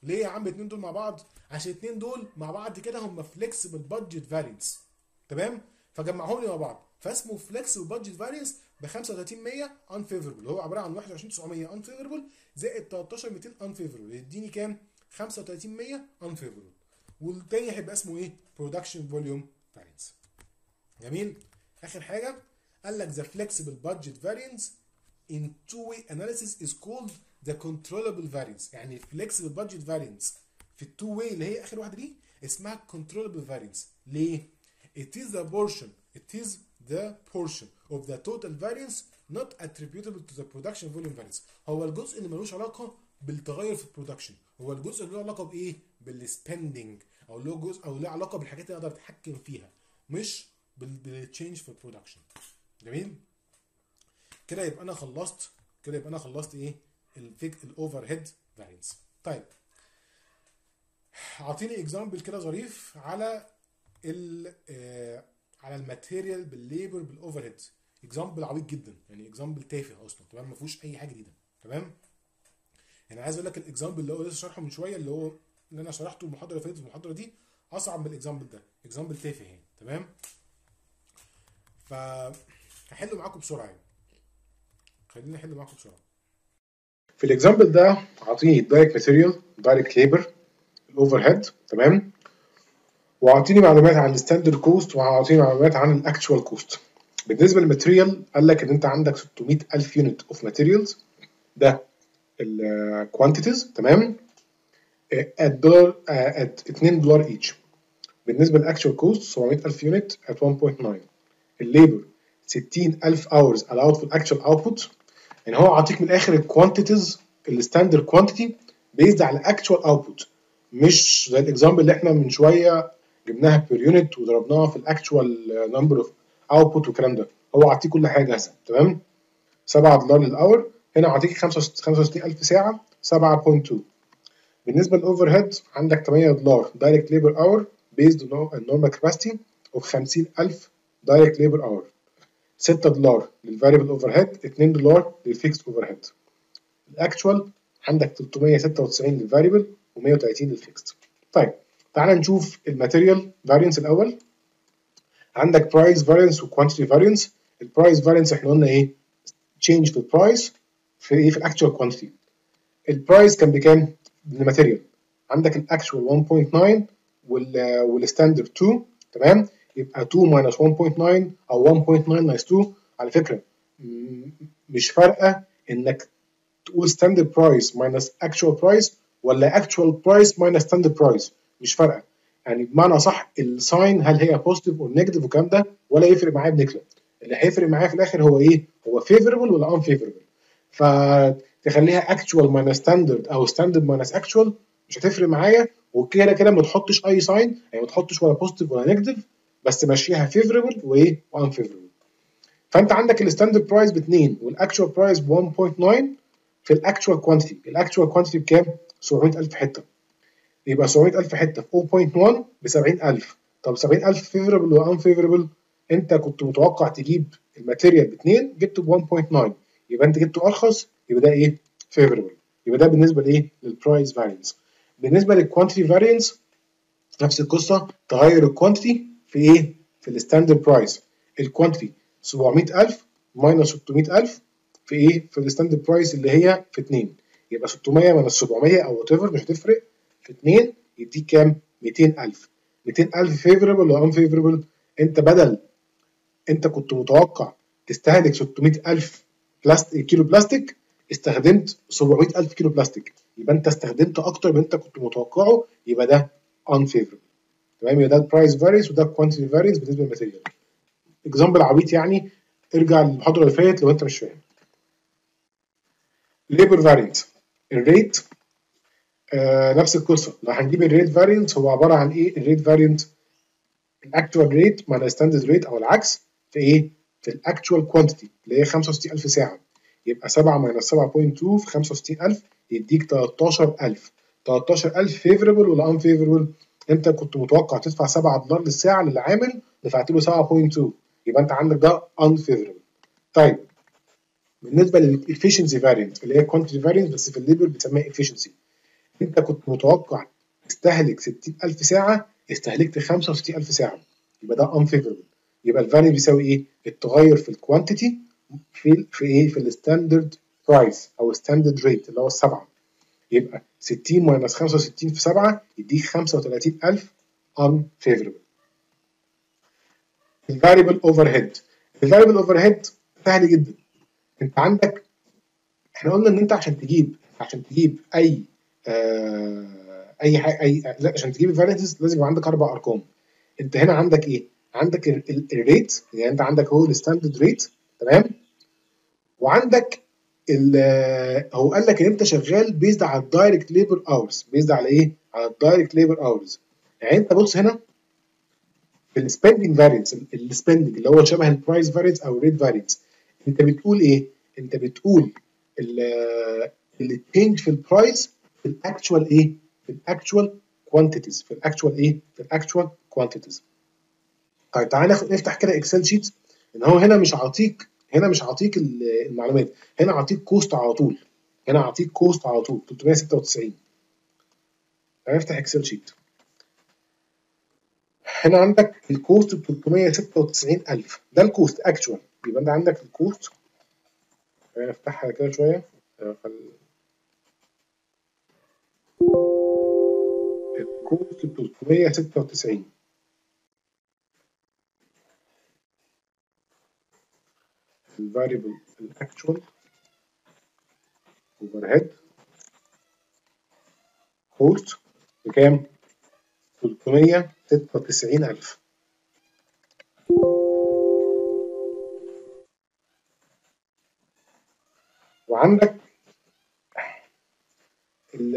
ليه يا عم الاثنين دول مع بعض؟ عشان الاثنين دول مع بعض كده هم فليكسبل بادجت فارينس. تمام؟ فجمعهم لي مع بعض فاسمه فليكسبل بادجت فارينس ب خمسة وتلاتين مية unfavorable، هو عباره عن واحد وعشرين تسعمية unfavorable زائد تلتاشر ميتين unfavorable، يديني كام؟ خمسة وتلاتين مية unfavorable. والتاني هيبقى اسمه ايه؟ production volume variance. جميل؟ اخر حاجه قال لك the flexible budget variance in two-way analysis is called the controllable variance. يعني flexible budget variance في التو way اللي هي اخر واحده دي اسمها controllable variance. ليه؟ it is the portion it is the portion of the total variance not attributable to the production volume variance. هو الجزء اللي ملوش علاقه بالتغير في البرودكشن، هو الجزء اللي له علاقه بايه؟ بالسبندنج، او له جزء او له علاقه بالحاجات اللي اقدر اتحكم فيها، مش بالتشينج في البرودكشن. جميل؟ كده يبقى انا خلصت كده يبقى انا خلصت ايه؟ الفيك الاوفر هيد فارينس. طيب اعطيني اكزامبل كده ظريف على ال آه على الماتيريال بالليبر بالاوفر هيد. اكزامبل عبيط جدا، يعني اكزامبل تافه اصلا، تمام؟ ما فيهوش اي حاجه جديده. تمام؟ يعني عايز اقول لك الاكزامبل اللي هو لسه شرحه من شويه، اللي هو اللي انا شرحته المحاضره اللي فاتت المحاضره دي اصعب من الاكزامبل ده، اكزامبل تافه يعني. تمام؟ ف هحله معاكم بسرعه يعني. خليني احل معاكم بسرعه. في الاكزامبل ده اعطيني دايركت ماتيريال، دايركت ليبر، الاوفر هيد، تمام؟ واعطيني معلومات عن الستاندرد كوست، واعطيني معلومات عن الاكتشوال كوست. بالنسبه للماتيريال قال لك ان انت عندك ستمية الف يونت اوف ماتيريالز، ده الكوانتيتيز، تمام؟ الدولار ات اتنين دولار ايتش. بالنسبه للاكتشوال كوست سبعمية الف يونت ات واحد فاصلة تسعة. الليبر ستين الف اورز allowed for actual output. يعني هو عاطيك من الاخر الكوانتيتيز الستاندرد كوانتيتي بيزد على الاكتشوال اوتبوت، مش زي الاكزامبل اللي احنا من شويه جبناها بير يونت وضربناها في الاكتشوال نمبر اوف اوتبوت والكلام ده. هو عاطيك كل حاجه جاهزه، تمام؟ سبعة دولار للاور، هنا عاطيك خمسة وستين الف ساعه سبعة فاصلة اتنين. بالنسبه للاوفر هيد عندك تمنية دولار دايركت ليبر اور بيزد نورمال كاباسيتي اوف خمسين الف دايركت ليبر اور، ستة دولار للفاريبل اوفر هيد، اتنين دولار للفيكس اوفر هيد. الاكتشوال عندك تلتمية ستة وتسعين للفاريبل ومية وتلاتين للفيكس. طيب تعال نشوف الماتيريال فارينس الاول. عندك برايس فارينس وكوانتيتي فارينس. البرايس فارينس احنا قلنا ايه؟ تشينج في البرايس في ايه؟ في الاكتشوال كوانتيتي. البرايس كان بكام للماتيريال؟ عندك الاكتشوال واحد فاصلة تسعة وال والستاندرد اتنين، تمام؟ يبقى اتنين ماينس واحد فاصلة تسعة او واحد فاصلة تسعة ماينس اتنين. على فكره مش فارقه انك تقول ستاندرد برايس ماينس اكتشوال برايس ولا اكتشوال برايس ماينس ستاندرد برايس، مش فارقه. يعني بمعنى صح الساين هل هي بوزيتيف او نيجاتيف والكلام ده ولا يفرق معايا بنكله. اللي هيفرق معايا في الاخر هو ايه؟ هو فيفوربل ولا ان فيفوربل. فتخليها اكتشوال ماينس ستاندرد او ستاندرد ماينس اكتشوال مش هتفرق معايا، وكده كده ما تحطش اي ساين، يعني ما تحطش ولا بوزيتيف ولا نيجاتيف، بس ماشيها فيفوربل وايه؟ وان فيفوربل. فانت عندك الستاندرد برايس ب اتنين والاكتشوال برايس ب واحد فاصلة تسعة في الاكتشوال كوانتيتي. الاكتشوال كوانتيتي بكام؟ سبعمية الف حته. يبقى سبعمية الف حته في صفر فاصلة واحد ب سبعين الف. طب سبعين الف فيفوربل ولا ان فيفوربل؟ انت كنت متوقع تجيب الماتيريال ب اتنين جبته ب واحد فاصلة تسعة، يبقى انت جبته ارخص، يبقى ده ايه؟ فيفوربل. يبقى ده بالنسبه لايه؟ للبرايس فارينس. بالنسبه للكوانتيتي فارينس نفس القصه، تغير الكوانتيتي في ايه؟ في الستاندرد برايس. الكوانتيتي سبعمية الف ماينس ستمية الف في ايه؟ في الستاندرد برايس اللي هي في اتنين، يبقى ستمية ماينس سبعمية او وات ايفر مش هتفرق، في اتنين يديك كام؟ ميتين الف. ميتين الف فيفوربل ولا ان فيفوربل؟ انت بدل انت كنت متوقع تستهلك ستمية الف بلاستيك كيلو بلاستيك، استخدمت سبعمية الف كيلو بلاستيك، يبقى انت استخدمت اكتر من انت كنت متوقعه، يبقى ده ان فيفوربل. تمام؟ يبقى ده البرايس فارينس وده الكوانتيتي فارينس بالنسبه للماتيريال. اكزامبل عبيط يعني، ارجع للمحاضره اللي فاتت لو انت مش فاهم. ليبر فارينس، الريت آه نفس القصه. لو هنجيب الريت فارينس هو عباره عن ايه؟ الريت فارينس الاكتوال ريت مع الستاندرد ريت او العكس في ايه؟ في الاكتوال كوانتيتي اللي هي خمسة وستين الف ساعه. يبقى سبعة ماينس سبعة فاصلة اتنين في خمسة وستين الف يديك تلتاشر الف. تلتاشر الف فيفوربل ولا ان فيفوربل؟ انت كنت متوقع تدفع سبعة دولار للساعه للعامل، دفعت له سبعة فاصلة اتنين، يبقى انت عندك ده ان فيفوربل. طيب بالنسبه للافشنسي فارينت اللي هي كوانتيتي فارينت بس في الليبر بتسميها افشنسي. انت كنت متوقع تستهلك ستين ألف ساعه، استهلكت خمسة وستين ألف ساعه، يبقى ده unfavorable. يبقى الفاليو بيساوي ايه؟ التغير في الكوانتيتي في في ايه؟ في الستاندرد برايس او الستاندرد ريت اللي هو السبعه. يبقى ستين ماينس خمسة وستين في سبعه يديك خمسة وتلاتين ألف unfavorable. الفاريبل اوفر هيد. الفاريبل اوفر هيد سهل جدا. انت عندك، احنا قلنا ان انت عشان تجيب عشان تجيب اي آه اي حاجه اي لا عشان تجيب الفاريانسز لازم يبقى عندك اربع ارقام. انت هنا عندك ايه؟ عندك الريت، يعني انت عندك هو الستاندرد ريت، تمام؟ وعندك هو قال لك ان انت شغال بيزد على الدايركت ليبر اورز. بيزد على ايه؟ على الدايركت ليبر اورز. يعني انت بص هنا في السبندنج فارينس، السبندنج اللي هو شبه البرايس فارينس او الريت فارينس، انت بتقول ايه؟ انت بتقول التشينج في البرايس في الاكشوال ايه؟ في الاكشوال كوانتيتيز، في الاكشوال ايه؟ في الاكشوال كوانتيتيز. طيب تعالى نفتح كده اكسل شيت. ان هو هنا مش عاطيك هنا مش عاطيك المعلومات، هنا عاطيك كوست على طول. هنا عاطيك كوست على طول تلتمية وستة وتسعين. هنفتح اكسل شيت. هنا عندك الكوست ب تلتمية وستة وتسعين ألف، ده الكوست اكشوال. يبقى انت عندك الكوست، نفتحها كده شويه. الكوست ب تلتمية وستة وتسعين. الفاريبل الاكشوال اوفر هيد كوست بكام؟ تلتمية وستة وتسعين ألف. وعندك ال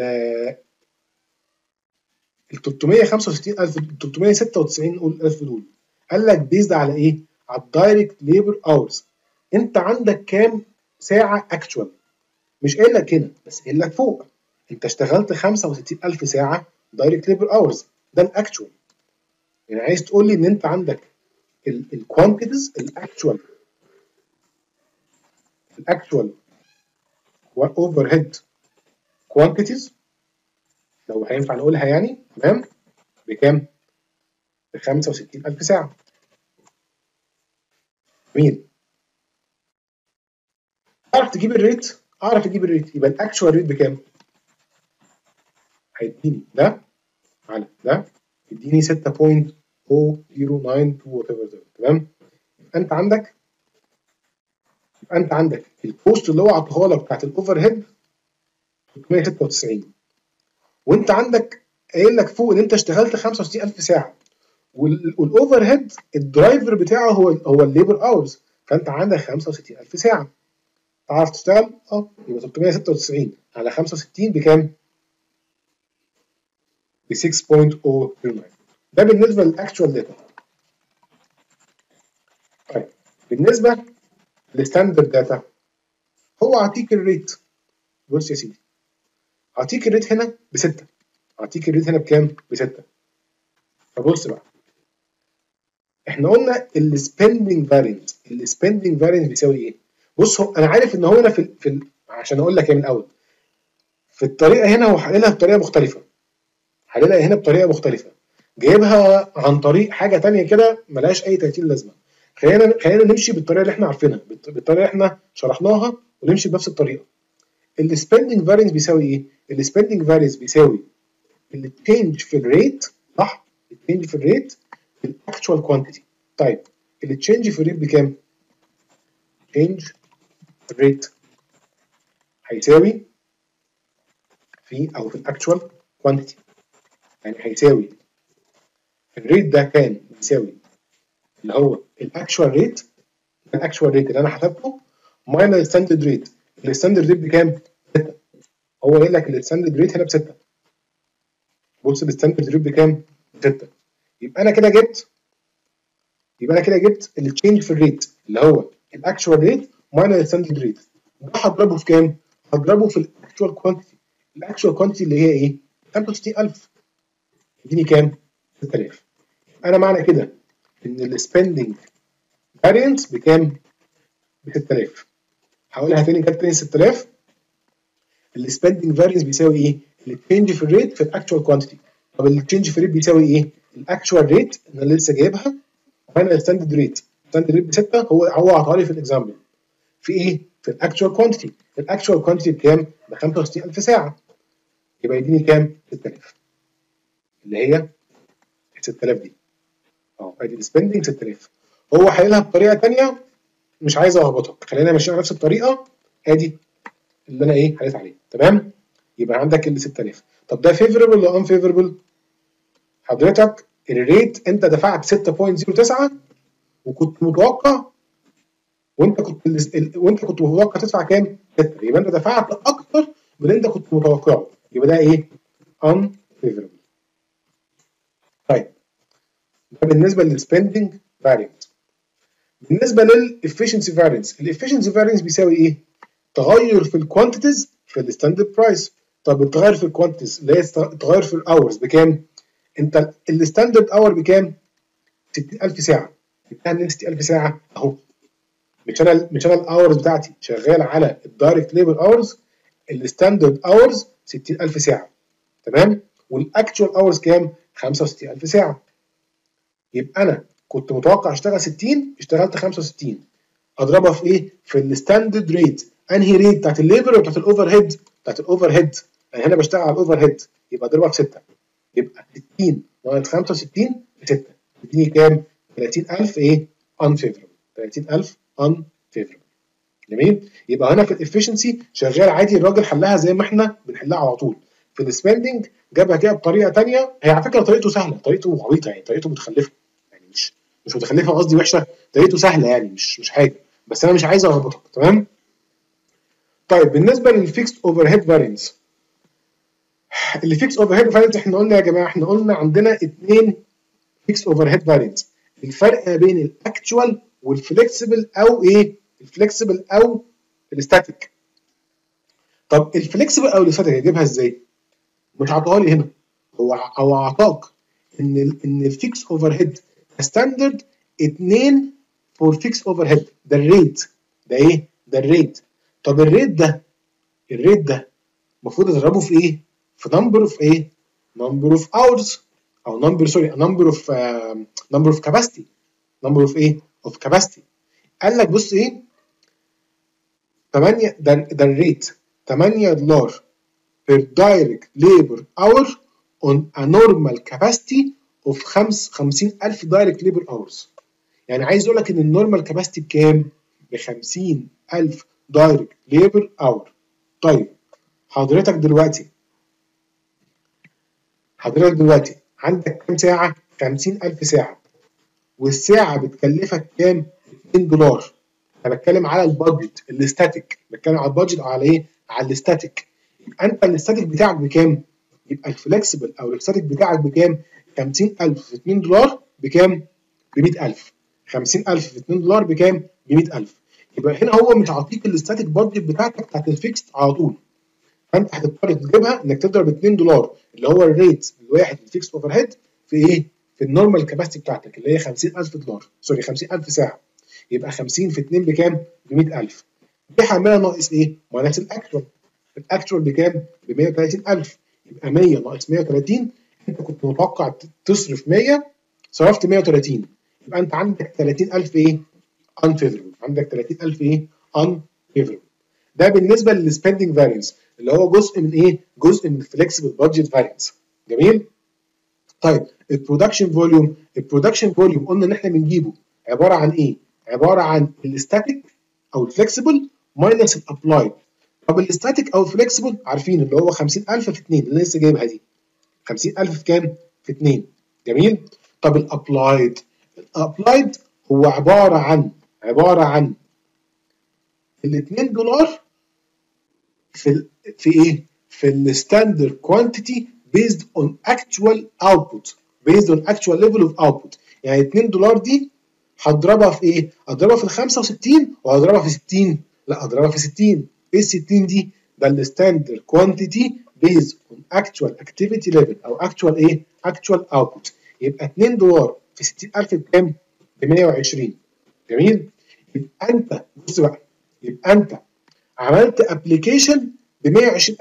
ال تلتمية وخمسة وستين ألف، تلتمية وستة وتسعين ألف دول قال لك بيزد على ايه؟ على الدايركت ليبر اورز. انت عندك كام ساعه اكشوال؟ مش قايل لك هنا، بس قايل لك فوق. انت اشتغلت خمسة وستين ألف ساعه دايركت ليبر اورز، ده الاكشوال. يعني عايز تقول لي ان انت عندك الكوانتيتيز الاكشوال الاكشوال اوفر هيد كوانتيتيز، لو هينفع نقولها يعني، تمام؟ بكام؟ ب خمسة وستين ألف ساعه. جميل. تعرف تجيب الريت؟ اعرف اجيب الريت. يبقى الاكشوال ريت بكام؟ هيديني ده على ده، يديني ستة فاصلة صفر صفر تسعة اتنين وات ايفر، تمام؟ انت عندك يبقى انت عندك الكوست اللي هو عطاها لك بتاعت الاوفر هيد تلتمية وستة وتسعين، وانت عندك قايل لك فوق ان انت اشتغلت خمسة وستين ألف ساعه، والاوفر هيد الدرايفر بتاعه هو هو الليبر اورز، فانت عندك خمسة وستين ألف ساعه. تعرف تشتغل؟ اه. يبقى تلتمية وستة وتسعين على خمسة وستين بكام؟ ب ستة فاصلة صفر تسعة. ده بالنسبه للاكشوال داتا. طيب بالنسبه للستاندرد داتا، هو عطيك الريت. بص يا سيدي، عطيك الريت هنا بستة، عطيك الريت هنا بكام؟ بستة. فبص بقى، احنا قلنا السبندنج فارينت، السبندنج فارينت بيساوي ايه؟ بص، هو انا عارف ان هو هنا في ال في ال عشان اقول لك ايه من الاول، في الطريقه هنا هو حللها بطريقه مختلفه، حللها هنا بطريقه مختلفه، جايبها عن طريق حاجه ثانيه كده ملهاش اي تأثير لازمه. خلينا خلينا نمشي بالطريقه اللي احنا عارفينها، بالطريقه اللي احنا شرحناها، ونمشي بنفس الطريقه. السبندنج فارينس بيساوي ايه؟ السبندنج فارينس بيساوي التشينج في الريت، صح؟ التشينج في الريت في الاكشوال كوانتيتي. طيب التشينج في الريت بكام؟ تشينج الريت هيساوي في او في الاكشوال كوانتيتي، يعني هيساوي الريت ده كان بيساوي اللي هو الاكشوال ريت، الاكشوال ريت اللي انا حسبته ماينس الستاندرد ريت. الستاندرد ريت بكام؟ ستة. هو قايل لك الستاندرد ريت هنا ب ستة. بص الستاندرد ريت بكام؟ ستة. يبقى انا كده جبت يبقى انا كده جبت التشينج في الريت اللي هو الاكشوال ريت ماينس الستاندرد ريت. ده هضربه في كام؟ هضربه في الاكشوال كوانتيتي. الاكشوال كوانتيتي اللي هي ايه؟ خمسة وستين ألف. يديني كام؟ ستة آلاف. انا معنى كده ان السبندنج فارينس بكام؟ ب ستة آلاف. هقولها تاني كده تاني ستة آلاف. السبندنج فارينس بيساوي ايه؟ التشينج في الريت في الاكتشوال كوانتيتي. طب التشينج في الريت بيساوي ايه؟ الاكتشوال ريت اللي انا لسه جايبها وانا الستاندرد ريت، الستاندرد ريت ب ستة، هو هو عطاه لي في الاكزامبل في ايه؟ في الاكتشوال كوانتيتي. الاكتشوال كوانتيتي بكام؟ ب خمسة وستين ألف ساعه، يبقى يديني كام؟ ستة آلاف، اللي هي ستة آلاف دي اهو، ادي السبندنج ستة آلاف. هو حللها بطريقه ثانيه، مش عايز الخبطك، خلينا ماشيين على نفس الطريقه. ادي اللي انا ايه حليت عليه، تمام؟ يبقى عندك ال ستة آلاف. طب ده فيفربل ولا انفيفربل؟ حضرتك الريت انت دفعت ستة فاصلة صفر تسعة وكنت متوقع، وانت كنت ال... وانت كنت متوقع تدفع كام؟ ستة، يبقى انت دفعت اكتر من اللي انت كنت متوقعه، يبقى ده ايه؟ unfavorable. طيب ده بالنسبه للسبندنج فارينت. بالنسبه للافشنسي فارينس، الافشنسي فارينس بيساوي ايه؟ تغير في الكوانتيتيز في الستاندرد برايس. طب التغير في الكوانتيتيز اللي هي التغير في الاورز بكام؟ انت الستاندرد اور بكام؟ ستين ألف ساعه، جبتها من ستين ألف ساعه اهو، مش انا مش انا الاورز بتاعتي شغال على الدايركت ليبر اورز، الستاندرد اورز ستين ألف ساعه، تمام؟ والاكتشوال اورز كام؟ خمسة وستين ألف ساعه. يبقى انا كنت متوقع اشتغل ستين، اشتغلت خمسة وستين، اضربها في ايه؟ في الستاندرد ريت. انهي ريت؟ بتاعت الليبر ولا بتاعت الاوفر هيد؟ بتاعت الاوفر هيد، انا هنا بشتغل على الاوفر هيد، يبقى اضربها في ستة، يبقى ستين ناقص خمسة وستين ب ستة، تديني كام؟ ثلاثين ألف ايه؟ unfavorable، ثلاثين ألف unfavorable. جميل؟ يبقى هنا في الافشنسي شغال عادي، الراجل حلها زي ما احنا بنحلها على طول. في السبندنج جابها كده بطريقه ثانيه، هي على فكره طريقته سهله، طريقته عبيطه يعني، طريقته متخلفه يعني، مش مش متخلفه قصدي وحشه، طريقته سهله يعني، مش مش حاجه، بس انا مش عايز اربطك، تمام؟ طيب بالنسبه للفيكس اوفر هيد فارينس، اللي فيكس اوفر هيد فارينس احنا قلنا يا جماعه، احنا قلنا عندنا اثنين فيكس اوفر هيد فارينس، الفرق ما بين الاكتوال والفليكسبل او ايه؟ الفليكسبل او الستاتيك. طب الفليكسبل او الستاتيك هجيبها ازاي؟ مش عطاها لي هنا، هو هو اعطاك ان ال ان الفيكس اوفر هيد ستاندرد اتنين فور فيكس اوفر هيد، ده الريت، ده ايه؟ ده الريت. طب الريت ده الريت ده المفروض اضربه في ايه؟ في نمبر اوف ايه؟ نمبر اوف اورز، او نمبر سوري نمبر اوف نمبر اوف كاباسيتي، نمبر اوف ايه؟ اوف كاباسيتي. قال لك بص ايه؟ ثمانية، ده ده الريت ثمانية دولار per direct labor hour on a normal capacity of خمسين ألف direct labor hours. يعني عايز اقول لك ان النورمال كاباسيتي بكام؟ ب خمسين ألف direct labor hour. طيب حضرتك دلوقتي حضرتك دلوقتي عندك كام ساعة؟ خمسين ألف ساعة، والساعة بتكلفك كام؟ اتنين دولار. انا بتكلم على البادجت الاستاتيك، بتكلم على البادجت او على ايه؟ على الاستاتيك. يبقى انت الاستاتيك بتاعك بكام؟ يبقى الفلكسبل او الاستاتيك بتاعك بكام؟ خمسين ألف في اتنين دولار بكام؟ ب مية ألف. خمسين ألف في اتنين دولار بكام؟ ب مية ألف. يبقى هنا هو مش عاطيك الاستاتيك بادجت بتاعتك بتاعت الفيكس على طول، فانت هتضطر تجيبها انك تضرب اتنين دولار اللي هو الريت الواحد الفيكس اوفر هيد في ايه؟ في النورمال كاباسيتي بتاعتك اللي هي خمسين ألف دولار، سوري خمسين ألف ساعه. يبقى خمسين في اتنين بكام؟ ب مية ألف. دي حمايه ناقص ايه؟ ناقص الاكتوال. الاكتوال بكام؟ ب مية وتلاتين ألف. يبقى مية ناقص مية وتلاتين، انت كنت متوقع تصرف مية، صرفت مية وتلاتين، يبقى انت عندك تلاتين ألف ايه؟ unfavorable. عندك تلاتين ألف ايه؟ unfavorable. ده بالنسبه للسبندنج فارينس اللي هو جزء من ايه؟ جزء من الفلكسبل بادجت فارينس. جميل؟ طيب البرودكشن فوليوم، البرودكشن فوليوم قلنا ان احنا بنجيبه عباره عن ايه؟ عباره عن الاستاتيك او الفلكسبل ماينس الابلايد. طب الاستاتيك او الفلكسبل عارفين اللي هو خمسين ألف في اتنين اللي لسه جايبها دي، خمسين ألف في كام؟ في اتنين. جميل؟ طب الابلايد، الابلايد هو عباره عن عباره عن ال اتنين دولار في ال في ايه؟ في الستاندرد كوانتيتي بيزد اون اكتوال اوتبوت، بيزد اون اكتوال ليفل اوف اوتبوت. يعني اتنين دولار دي هضربها في ايه؟ هضربها في ال خمسة وستين وهضربها في ستين؟ لا هضربها في ستين. ايه ال ستين دي؟ ده الستاندرد كوانتيتي بيزد اون اكتوال اكتيفيتي ليفل او اكتوال ايه؟ اكتوال اوتبوت. يبقى اتنين دولار في ستين ألف بكام؟ ب مية وعشرين. جميل؟ يبقى انت بص بقى، يبقى انت عملت ابلكيشن ب مية وعشرين ألف،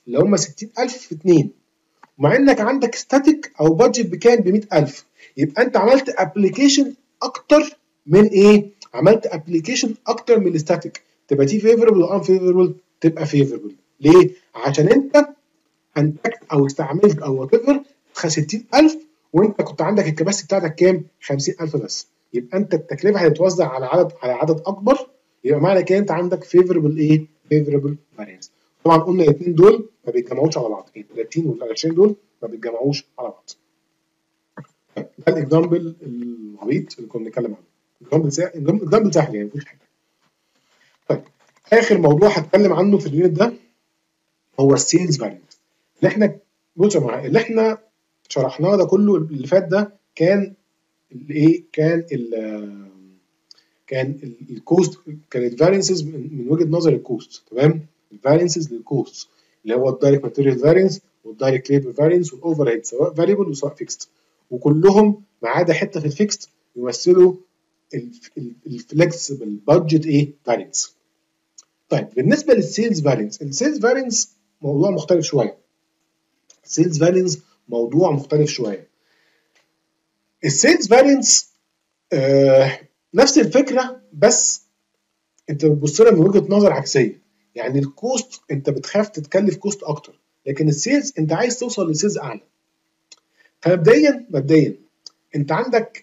اللي هم ستين ألف في اتنين، ومع انك عندك ستاتيك او بادجت بكام ب مية ألف، يبقى انت عملت ابلكيشن اكتر من ايه؟ عملت ابلكيشن اكتر من الستاتيك، تبقى دي فيفربل ولا انفيفربل؟ تبقى فيفربل. ليه؟ عشان انت انتجت او استعملت او وات ايفر ستين ألف، وانت كنت عندك الكباسيتي بتاعتك كام؟ خمسين ألف بس، يبقى انت التكلفه هتتوزع على عدد على عدد اكبر، يبقى معنى كده انت عندك فيفربل ايه؟ فيفربل فارينس. طبعا قلنا الاثنين دول ما بيتجمعوش على بعض، ال ثلاثين وال عشرين دول ما بيتجمعوش على بعض. ده الاكزامبل العبيط اللي كنا بنتكلم عنه. الاكزامبل سهل يعني مفيش حاجه. طيب اخر موضوع هتكلم عنه في اليونت ده هو السيلز فارينس. اللي احنا بصوا يا جماعه، اللي احنا شرحناه ده كله اللي فات ده كان الايه؟ كان ال كان الكوست، كانت فارينسز من وجهه نظر الكوست، تمام؟ الفارينسز للكوست اللي هو الدايركت ماتيريال فارينس والدايركت ليبر فارينس والاوفر هيد، سواء فاريبل وسواء فيكست، وكلهم ما عدا حته في الفيكست يمثلوا الفلكسبل بادجت ايه؟ فارينس. طيب بالنسبه للسيلز فارينس، السيلز فارينس موضوع مختلف شويه. السيلز فارينس موضوع مختلف شويه. السيلز فارينس آه نفس الفكره، بس انت بتبص لها من وجهه نظر عكسيه. يعني الكوست انت بتخاف تتكلف كوست اكتر، لكن السيلز انت عايز توصل لسيلز اعلى. فمبدئيا مبدئيا انت عندك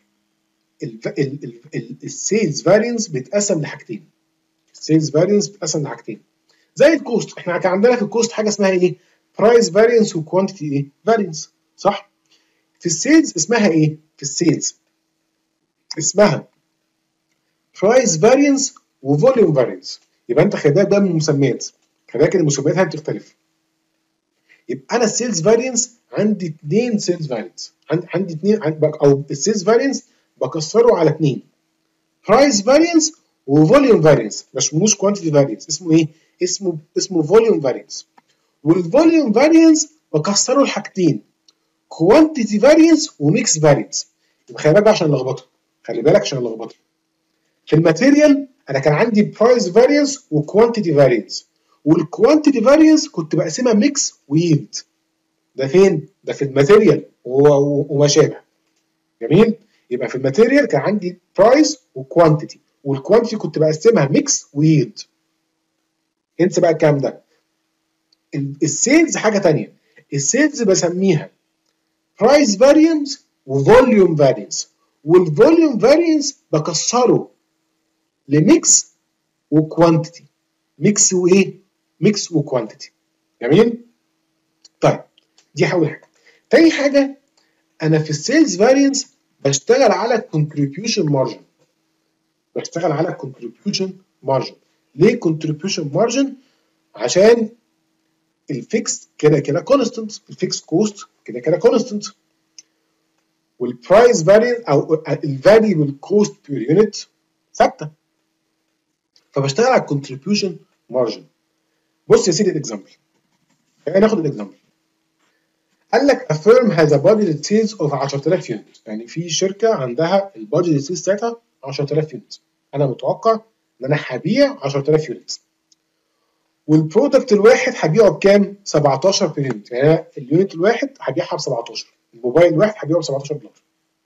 السيلز فارينس بيتقسم لحاجتين. السيلز فارينس بيتقسم لحاجتين زي الكوست. احنا كان عندنا في الكوست حاجه اسمها ايه؟ برايس فارينس وكوانتيتي ايه؟ فارينس، صح؟ في السيلز اسمها ايه؟ في السيلز اسمها برايس فارينس وفوليوم فارينس. يبقى انت خلي بالك ده من المسميات، خلي بالك المسميات هي بتختلف. يبقى انا السيلز فارينس عندي اثنين سيلز فارينس، عندي اثنين، او السيلز فارينس بكسره على اثنين، برايس فارينس وفوليوم فارينس، مش مش كوانتيتي فارينس. اسمه ايه؟ اسمه اسمه فوليوم فارينس. والفوليوم فارينس بكسره لحاجتين، كوانتيتي فارينس وميكس فارينس. يبقى خلي بالك عشان لخبطه، خلي بالك عشان لخبطه. في الماتيريال انا كان عندي برايس فارينس وكوانتيتي فارينس، والكوانتيتي فارينس كنت بقسمها ميكس ويلد. ده فين؟ ده في الماتيريال وما شابه. جميل؟ يبقى في الماتيريال كان عندي برايس وكوانتيتي، والكوانتيتي كنت بقسمها ميكس ويلد. انسى بقى الكلام ده. السيلز حاجه ثانيه. السيلز بسميها برايس فارينس وفوليوم فارينس، والفوليوم فارينس بكسره لميكس وكوانتيتي. ميكس وايه؟ ميكس وكوانتيتي. جميل؟ طيب دي اول حاجه. تاني حاجه، انا في السيلز فارينس بشتغل على كونتريبيوشن مارجن. بشتغل على كونتريبيوشن مارجن. ليه كونتريبيوشن مارجن؟ عشان الفيكس كده كده كونستنت، الفيكس كوست كده كده كونستنت، والبرايس فارينس او الفاريبل كوست بير يونت ثابته. فبشتغل على الكونتريبيوشن مارجن. بص يا سيدي الاكزامبل، يعني ناخد الاكزامبل. قال لك a firm has a budgeted sales of عشرة آلاف يونت، يعني في شركه عندها البادجت سيلز بتاعتها عشرة آلاف يونت. انا متوقع ان انا هبيع عشرة آلاف يونت، والبرودكت الواحد هبيعه بكام؟ سبعتاشر بير يونت. يعني انا اليونت الواحد هبيعها ب سبعتاشر، الموبايل الواحد هبيعه ب سبعتاشر دولار.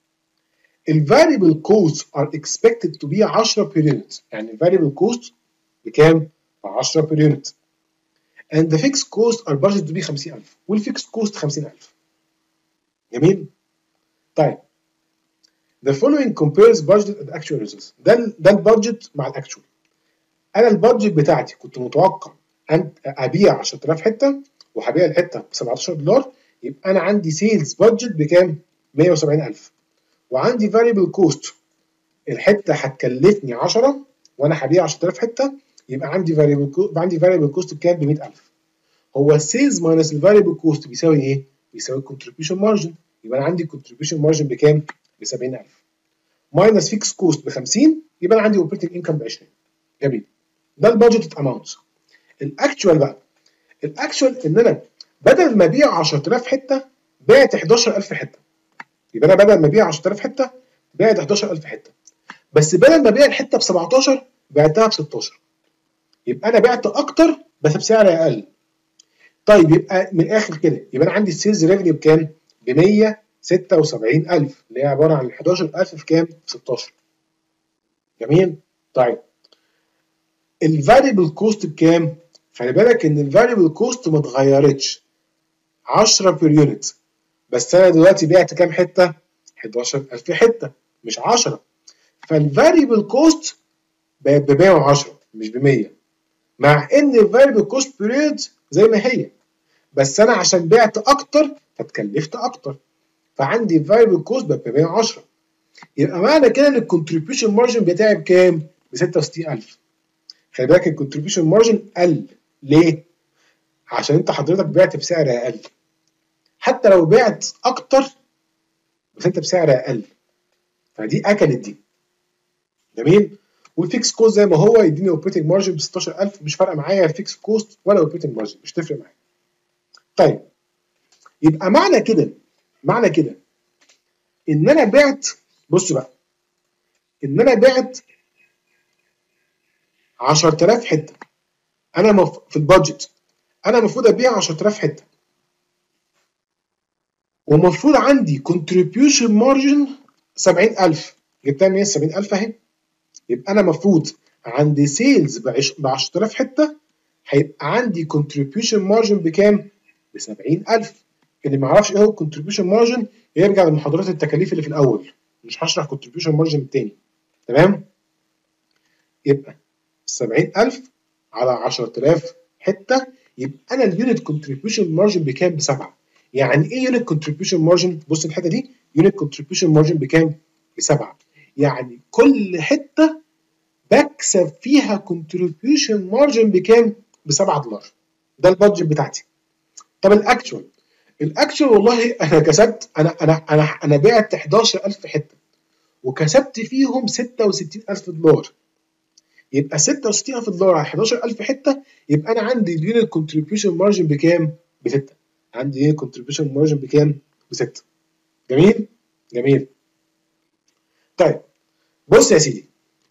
الفاريبل كوست ار اكسبكتد تو بي عشرة بير يونت، يعني الفاريبل كوست بكام؟ ب عشرة بير يونت. and the fixed cost are budgeted to be خمسين ألف، والفيكس كوست خمسين ألف. جميل؟ طيب the following compares budget and actual results. ده ده البادجت مع الاكشوال. انا البادجت بتاعتي كنت متوقع ان ابيع عشرة آلاف حته، وهبيع الحته ب سبعتاشر دولار، يبقى انا عندي سيلز بادجت بكام؟ مية وسبعين ألف. وعندي فاريبل كوست، الحته هتكلفني عشرة وانا هبيع عشرة آلاف حته، يبقى عندي فاريبل كوست، عندي فاريبل كوست بكام؟ ب مية ألف. هو السيلز ماينس الفاريبل كوست بيساوي ايه؟ بيساوي الكونتريبيوشن مارجن. يبقى انا عندي الكونتريبيوشن مارجن بكام؟ ب سبعين ألف. ماينس فيكس كوست ب خمسين، يبقى انا عندي اوبريتنج انكم ب عشرين. جميل. ده البادجت اماونت. الاكشوال بقى، الاكشوال ان انا بدل ما ابيع عشرة آلاف حته بعت حداشر ألف حته. يبقى انا بدل ما ابيع عشرة آلاف حته بعت حداشر ألف حته، بس بدل ما ابيع الحته ب سبعتاشر بعتها ب ستاشر. يبقى انا بعت اكتر بس بسعر اقل. طيب يبقى من الاخر كده يبقى انا عندي السيلز ريفينيو بكام؟ ب مية وستة وسبعين ألف اللي هي عباره عن حداشر ألف في كام؟ في ستاشر. جميل؟ طيب الفاريبل كوست بكام؟ خلي بالك ان الفاريبل كوست ما اتغيرتش عشرة بير يونت، بس انا دلوقتي بعت كام حته؟ حداشر ألف حته مش عشرة، فالفاريبل كوست بقت ب مية وعشرة مش ب مية، مع ان الفاريبل كوست بيريد زي ما هي، بس انا عشان بعت اكتر فاتكلفت اكتر، فعندي الفاريبل كوست بقت ب مية وعشرة. يبقى معنى كده ان الكونتريبيوشن مارجن بتاعي بكام؟ ب ستة وستين ألف. خلي بالك الكونتريبيوشن مارجن قل ليه؟ عشان انت حضرتك بعت بسعر اقل، حتى لو بعت اكتر بس انت بسعر اقل، فدي اكلت دي. جميل؟ والفيكس كوست زي ما هو يديني اوبريتنج مارجن ب ستاشر ألف، مش فارقه معايا الفيكس كوست ولا اوبريتنج مارجن، مش تفرق معايا. طيب يبقى معنى كده معنى كده ان انا بعت، بص بقى، ان انا بعت عشرة آلاف حته، انا مف... في البادجت انا المفروض ابيع عشرة آلاف حته، ومفروض عندي كونتريبيوشن مارجن سبعين ألف، جبتها مية وسبعين ألف اهي. يبقى انا المفروض عندي سيلز ب عشرة آلاف حته، هيبقى عندي كونتريبيوشن مارجن بكام؟ ب سبعين ألف. اللي ما يعرفش ايه هو الكونتريبيوشن مارجن يرجع لمحاضرات التكاليف اللي في الاول، مش هشرح كونتريبيوشن مارجن التاني. تمام؟ يبقى سبعين ألف على عشرة آلاف حته، يبقى انا اليونت كونتريبيوشن مارجن بكام؟ بسبعه. يعني ايه يونت كونتريبيوشن مارجن؟ بص الحته دي، يونت كونتريبيوشن مارجن بكام؟ بسبعه. يعني كل حته بكسب فيها كونتريبيوشن مارجن بكام؟ ب سبعة دولار. ده البادجت بتاعتي. طب الاكشوال، الاكشوال والله انا كسبت، انا انا انا انا بعت حداشر ألف حته وكسبت فيهم ستة وستين ألف دولار. يبقى ستة وستين ألف دولار على حداشر ألف حته، يبقى انا عندي اليونت كونتريبيوشن مارجن بكام؟ ب ستة. عندي ايه كونتريبيوشن مارجن بكام؟ ب ستة. جميل؟ جميل. طيب بص يا سيدي،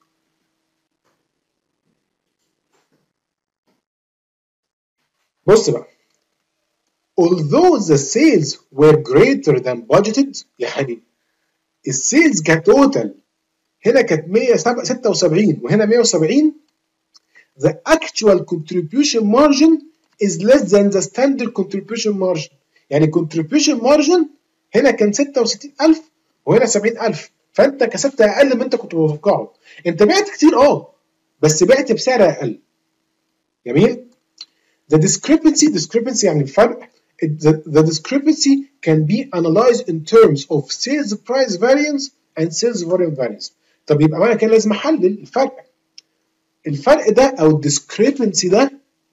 بص بقى، although the sales were greater than budgeted، يعني السيلز كتوتال هنا كانت مية وستة وسبعين وهنا مية وسبعين، the actual contribution margin is less than the standard contribution margin. يعني contribution margin هنا كان ستة وستين ألف وهنا سبعين ألف، فانت كسبت اقل من انت كنت متوقعه. انت بعت كتير اه، بس بعت بسعر اقل. جميل؟ The discrepancy discrepancy يعني الفرق. The, the discrepancy can be analyzed in terms of sales price variance and sales volume variance. طب يبقى معنى كده لازم احلل الفرق. الفرق ده او الديسكريبنسي ده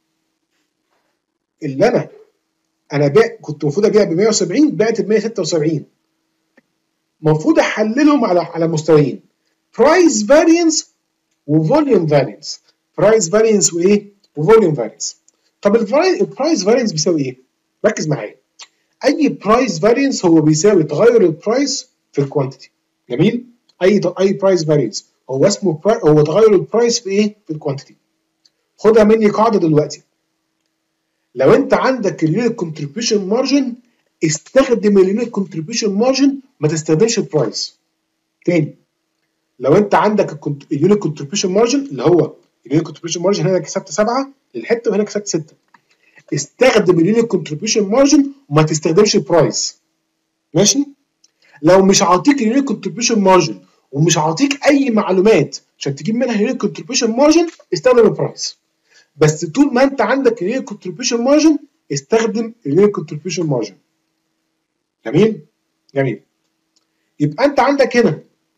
اللي انا انا بيع كنت المفروض ابيع ب مية وسبعين، بعت ب مية وستة وسبعين، المفروض احللهم على على مستويين، برايس فارينس وفوليوم فارينس. برايس فارينس وايه؟ وفوليوم فارينس. طب البرايس فارينس بيساوي ايه؟ ركز معايا. اي برايس فارينس هو بيساوي تغير البرايس في الكوانتيتي. جميل؟ اي اي برايس فارينس هو اسمه هو تغير البرايس في ايه؟ في الكوانتيتي. خدها مني قاعده دلوقتي، لو انت عندك اليونت كونتريبيوشن مارجن استخدم اليونت كونتريبيوشن مارجن، ما تستخدمش البرايس. تاني، لو انت عندك اليونت كونتريبيوشن مارجن اللي هو اليونت كونتريبيوشن مارجن، هنا كسبت سبعة للحته وهنا كسبت ستة، استخدم اليونت كونتريبيوشن مارجن وما تستخدمش البرايس. ماشي؟ لو مش عاطيك اليونت كونتريبيوشن مارجن ومش عاطيك اي معلومات عشان تجيب منها اليونت كونتريبيوشن مارجن، استخدم البرايس. بس طول ما انت عندك اليونت كونتريبيوشن مارجن استخدم اليونت كونتريبيوشن مارجن. جميل؟ جميل. يبقى انت عندك هنا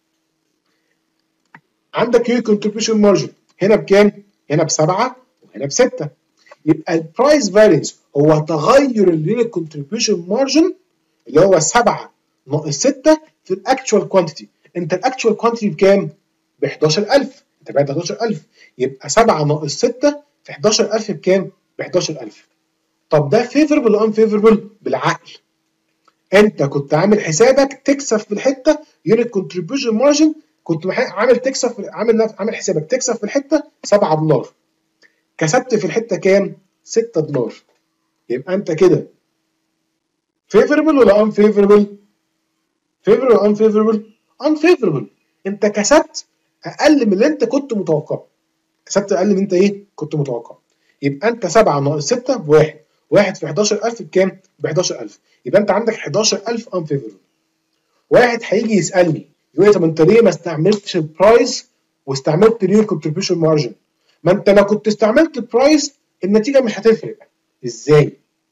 عندك اليونت كونتريبيوشن مارجن هنا بكام؟ هنا بسبعة وهنا بستة. يبقى البرايس فارينس هو تغير اليونت كونتريبيوشن مارجن اللي هو سبعة ناقص ستة في الاكتشوال كوانتيتي. انت الاكتشوال كوانتيتي بكام؟ ب حداشر ألف، انت بعت حداشر ألف، يبقى سبعة ناقص ستة في حداشر ألف بكام؟ ب حداشر ألف. طب ده فيفربل ولا انفيفربل؟ بالعقل. انت كنت عامل حسابك تكسب في الحته يونت كونتريبيوشن مارجن، كنت عامل تكسب في عامل عامل حسابك تكسب في الحته سبعة دولار، كسبت في الحته كام؟ ستة دولار. يبقى انت كده favorable ولا unfavorable؟ favorable ولا unfavorable؟ unfavorable. انت كسبت اقل من اللي انت كنت متوقعه. كسبت اقل من انت ايه؟ كنت متوقع. يبقى انت سبعة ناقص ستة بواحد. واحد في حداشر ألف بكام؟ ب حداشر ألف. يبقى انت عندك حداشر ألف unfavorable. واحد هيجي يسالني يقول لي طب انت ليه ما استعملتش البرايس واستعملت ريال كونتريبيوشن مارجن؟ ما انت لو كنت استعملت البرايس النتيجه مش هتفرق. ازاي؟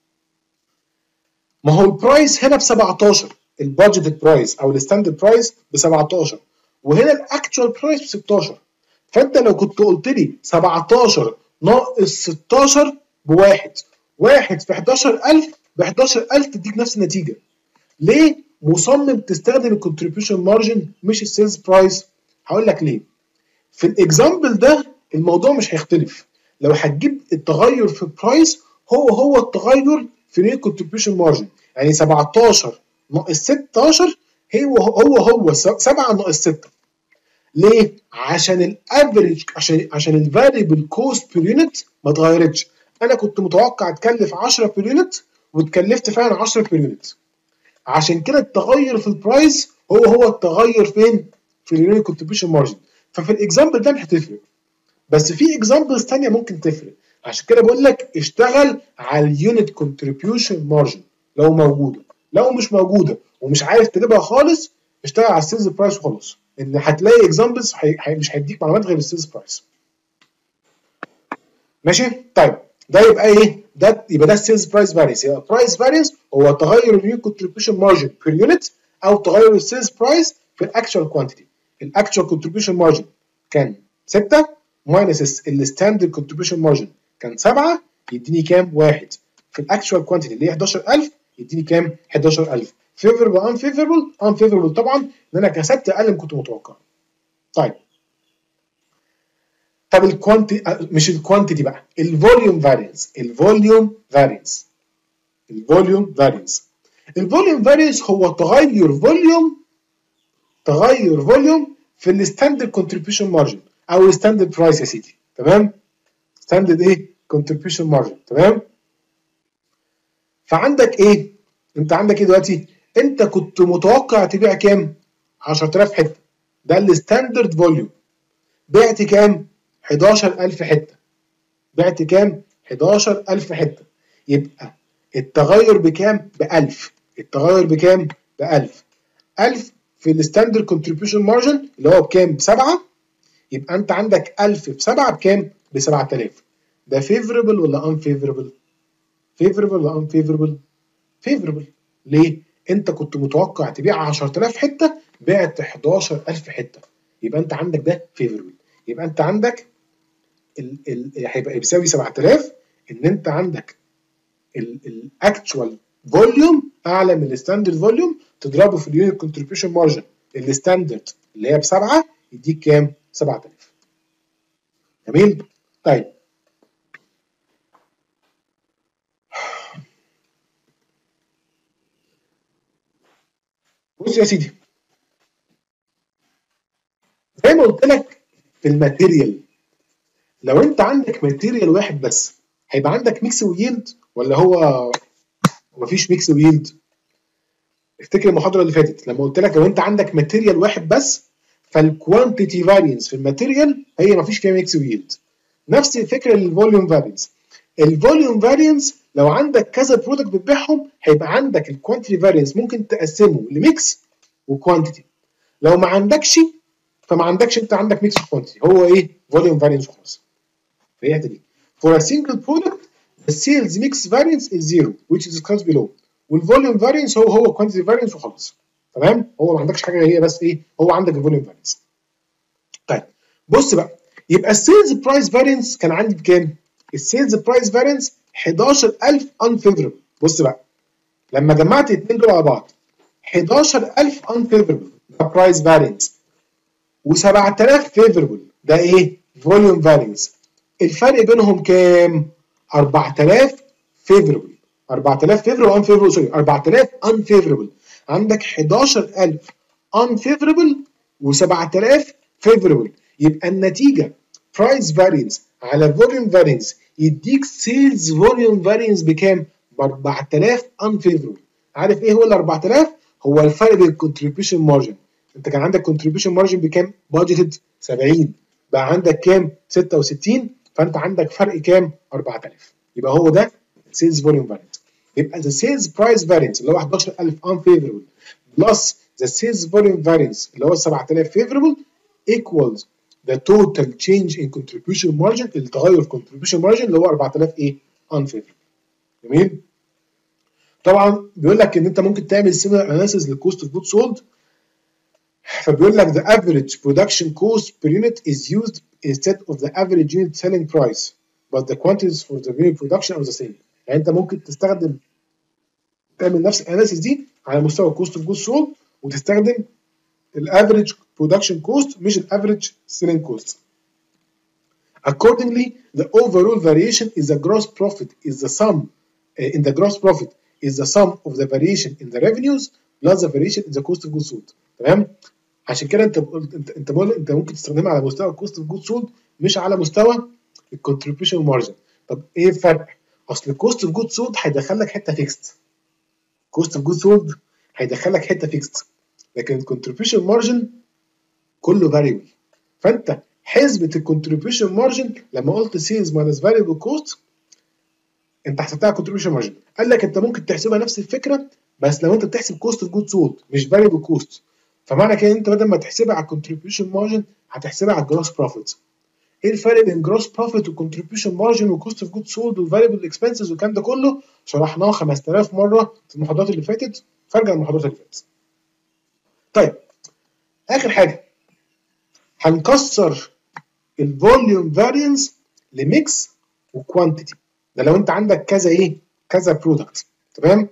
ما هو البرايس هنا ب سبعتاشر، البادجت برايس او الستاندرد برايس ب سبعتاشر، وهنا الاكتشوال برايس ب ستاشر. فانت لو كنت قلت لي سبعتاشر ناقص ستاشر بواحد، واحد في حداشر ألف ب حداشر ألف تديك نفس النتيجه. ليه مصمم تستخدم الكونتريبيوشن مارجن مش السيلز برايس؟ هقول لك ليه. في الاكزامبل ده الموضوع مش هيختلف. لو هتجيب التغير في البرايس هو هو التغير في ريت كونتريبيوشن مارجن، يعني سبعتاشر ناقص ستاشر هو هو هو سبعة ناقص ستة. ليه؟ عشان الافريج، عشان عشان الفاريبل كوست بير يونت ما اتغيرتش. انا كنت متوقع اتكلف عشرة بير يونت واتكلفت فعلا عشرة بير يونت. عشان كده التغير في البرايس هو هو التغير فين؟ في اليونت كونتريبيوشن مارجن. ففي الاكزامبل ده مش هتفرق. بس في اكزامبلز ثانيه ممكن تفرق. عشان كده بقول لك اشتغل على اليونت كونتريبيوشن مارجن لو موجوده. لو مش موجوده ومش عارف تجيبها خالص اشتغل على السيلز برايس وخلاص. ان هتلاقي اكزامبلز حي... حي... مش هيديك معلومات غير السيلز برايس. ماشي؟ طيب ده يبقى ايه؟ ده يبقى ده السيلز برايس فارينس. يبقى برايس فارينس هو تغير اليونت كونتريبيوشن مارجن بير يونت او تغير السيلز برايس في الاكشوال كوانتيتي. الاكشوال كونتريبيوشن مارجن كان ستة ماينس الستاندرد كونتريبيوشن مارجن كان سبعة، يديني كام؟ واحد. في الاكشوال كوانتيتي اللي هي حداشر ألف يديني كام؟ حداشر ألف. فيفربل ان فيفربل؟ ان فيفربل طبعا ان انا كسبت اقل من كنت متوقع. طيب طب الكوانتي مش الكوانتيتي بقى، الفوليوم فارينس. الفوليوم فارينس الفوليوم فارينس الفوليوم فارينس هو تغير فوليوم تغير فوليوم في الستاندرد كونتريبيوشن مارجن او الستاندرد برايس يا سيدي. تمام؟ ستاندرد ايه؟ كونتريبيوشن مارجن. تمام؟ فعندك ايه؟ انت عندك ايه دلوقتي؟ انت كنت متوقع تبيع كام؟ عشرة آلاف حته. ده الستاندرد فوليوم. بعت كام؟ حداشر ألف حته. بعت كام؟ حداشر ألف حته. يبقى التغير بكام؟ ب ألف. التغير بكام؟ ب ألف. ألف في الستاندرد كونتريبيوشن مارجن اللي هو بكام؟ بسبعة. يبقى انت عندك ألف في سبعة بكام؟ ب سبعة آلاف. ده فيفربل ولا ان فيفربل؟ فيفربل ولا ان فيفربل؟ فيفربل. ليه؟ انت كنت متوقع تبيع عشرة آلاف حته بعت حداشر ألف حته. يبقى انت عندك ده فيفربل. يبقى انت عندك ال ال هيبقى بيساوي سبعة آلاف ان انت عندك الاكتشوال فوليوم اعلى من الستاندرد فوليوم تضربه في اليونت كونتريبيوشن مارجن الستاندرد اللي هي بسبعه يديك كام؟ سبعة آلاف. جميل؟ طيب بص يا سيدي، زي ما قلت لك في الماتيريال، لو انت عندك ماتيريال واحد بس هيبقى عندك ميكس ويلد ولا هو مفيش ميكس ويلد؟ افتكر المحاضره اللي فاتت لما قلت لك لو انت عندك ماتيريال واحد بس فالكوانتيتي فارينس في الماتيريال هي مفيش فيها ميكس ويلد. نفس الفكره للفوليوم فارينس. الفوليوم فارينس لو عندك كذا برودكت بتبيعهم هيبقى عندك الكوانتيتي فارينس ممكن تقسمه لميكس وكوانتيتي. لو ما عندكش فما عندكش، انت عندك ميكس وكوانتيتي، هو ايه؟ فوليوم فارينس وخلاص. في الحته دي for a single product the sales mix variance is zero which is discussed below. والفوليوم فارينس هو هو كوانتيتي فارينس وخلاص. تمام؟ هو ما عندكش حاجه، هي بس ايه؟ هو عندك الفوليوم فارينس. طيب بص بقى، يبقى السيلز برايس فارينس كان عندي بكام؟ السيلز برايس فارينس حداشر ألف unfavorable. بص بقى لما جمعت الاثنين دول على بعض حداشر ألف unfavorable ده برايس فارينس و7000 favorable ده ايه؟ فوليوم فارينس. الفرق بينهم كام؟ أربعة آلاف favorable. أربعة آلاف favorable unfavorable سوري أربعة آلاف unfavorable. عندك حداشر ألف unfavorable و7000 favorable. يبقى النتيجه برايس فارينس على فوليوم فارينس يديك سيلز فوليوم فارينس بكام؟ ب أربعة آلاف unfavorable. عارف ايه هو ال أربعة آلاف؟ هو الفرق بين الكونتريبيوشن مارجن. انت كان عندك كونتريبيوشن مارجن بكام؟ بادجيتد سبعين، بقى عندك كام؟ ستة وستين، فانت عندك فرق كام؟ أربعة آلاف. يبقى هو ده سيلز فوليوم فارينس. يبقى ذا سيلز برايس فارينس اللي هو حداشر ألف unfavorable بلس ذا سيلز فوليوم فارينس اللي هو سبعة آلاف favorable equals the total change in contribution margin، التغير في contribution margin اللي هو أربعة آلاف ايه؟ unfavorable. جميل؟ طبعا بيقول لك ان انت ممكن تعمل similar analysis للكوست اوف جود سولد، فبيقول لك the average production cost per unit is used instead of the average unit selling price but the quantities for the unit production are the same. يعني انت ممكن تستخدم تعمل نفس الاناليسيس دي على مستوى الكوست اوف جود سولد وتستخدم الافريج برودكشن كوست مش الافريج سيلينج كوست. Accordingly, the overall variation is the gross profit is the sum uh, in the gross profit is the sum of the variation in the revenues plus the variation in the cost of goods sold. تمام؟ عشان كده انت قلت انت انت انت ممكن تستخدمها على مستوى الكوست اوف جود سولد مش على مستوى الكونتريبيوشن مارجن. طب ايه الفرق؟ اصل الكوست اوف جود سولد هيدخل لك حته فيكست. كوست اوف جود سولد هيدخل لك حته فيكست، لكن الكونتريبيوشن مارجن كله فاريبل. فانت حسبه الكونتريبيوشن مارجن لما قلت سيلز ماينس فاريبل كوست انت حسبتها كونتريبيوشن مارجن. قال لك انت ممكن تحسبها نفس الفكره بس لو انت بتحسب كوست اوف جود سولد مش فاريبل كوست، فمعنى كده انت بدل ما تحسبها على الكونتريبيوشن مارجن هتحسبها على الجروس بروفيت. ايه الفرق بين جروس بروفيت وكونتريبيوشن مارجن وكوست اوف جود سولد والفاريبل اكسبنسز والكلام ده كله؟ شرحناه خمسة آلاف مره في المحاضرات اللي فاتت، فارجع المحاضرات اللي فاتت. طيب اخر حاجه هنكسر الفوليوم فارينس لميكس وكوانتيتي. ده لو انت عندك كذا ايه؟ كذا برودكت. تمام؟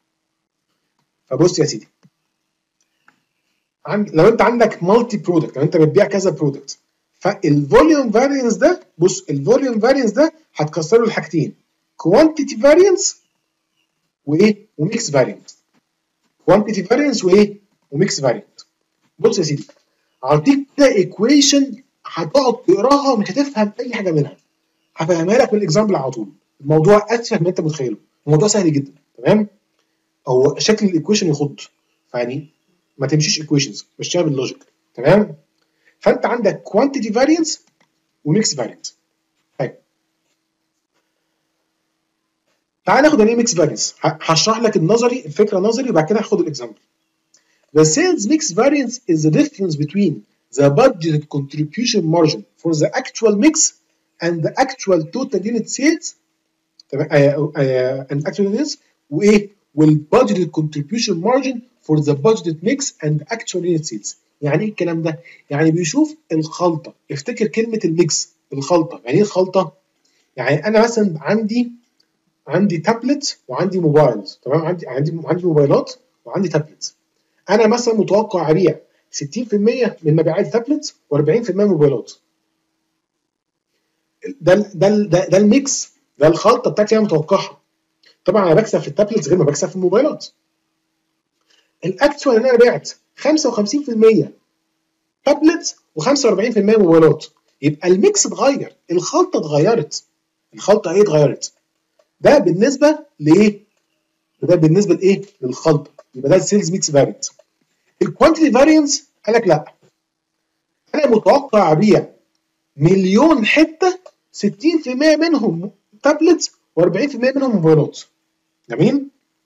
فبص يا سيدي، عند لو انت عندك مالتي برودكت، لو انت بتبيع كذا برودكت، فالفوليوم فارينس ده بص الفوليوم فارينس ده هتكسره لحاجتين، كوانتيتي فارينس وايه؟ وميكس فارينس. كوانتيتي فارينس وايه؟ وميكس فارينس. بص يا سيدي، هديك كده ايكويشن هتقعد تقراها ومش هتفهم اي حاجه منها. هفهمها لك بالاكزامبل على طول. الموضوع اتفه من انت متخيله، الموضوع سهل جدا. تمام؟ هو شكل الايكويشن يخض، يعني ما تمشيش ايكويشنز، مشيها باللوجيك. تمام؟ فانت عندك كوانتيتي فارينس وميكس فارينس. طيب تعال ناخد ايه ميكس فارينس. هشرح لك النظري، الفكره نظري، وبعد كده هاخد الاكزامبل. The sales mix variance is the difference between the budgeted contribution margin for the actual mix and the actual total unit sales. تمام؟ and actual units وايه؟ والbudgeted contribution margin for the budgeted mix and the actual unit sales. يعني ايه الكلام ده؟ يعني بيشوف الخلطه. افتكر كلمه الميكس، الخلطه. يعني ايه الخلطه؟ يعني انا مثلا عندي عندي تابلت وعندي موبايلز. تمام؟ عندي عندي عندي موبايلات وعندي تابلت. انا مثلا متوقع ابيع ستين في المية من مبيعات تابلت وأربعين في المية موبايلات. ده ده ده, ده الميكس، ده الخلطه بتاعتي انا متوقعها. طبعا انا بكسب في التابلت غير ما بكسب في الموبايلات. الاكتوال ان انا بعت خمسة وخمسين في المية تابلت وخمسة وأربعين في المية موبايلات، يبقى الميكس اتغير، الخلطه اتغيرت. الخلطه ايه اتغيرت؟ ده بالنسبه لايه؟ ده بالنسبه لايه؟ للخلطه. يبقى ده السيلز ميكس فارينس. الكوانتيتي فارينس قال لك لا، انا متوقع ابيع مليون حته، ستين في المية منهم تابلت و40% منهم موبايلات. جميل؟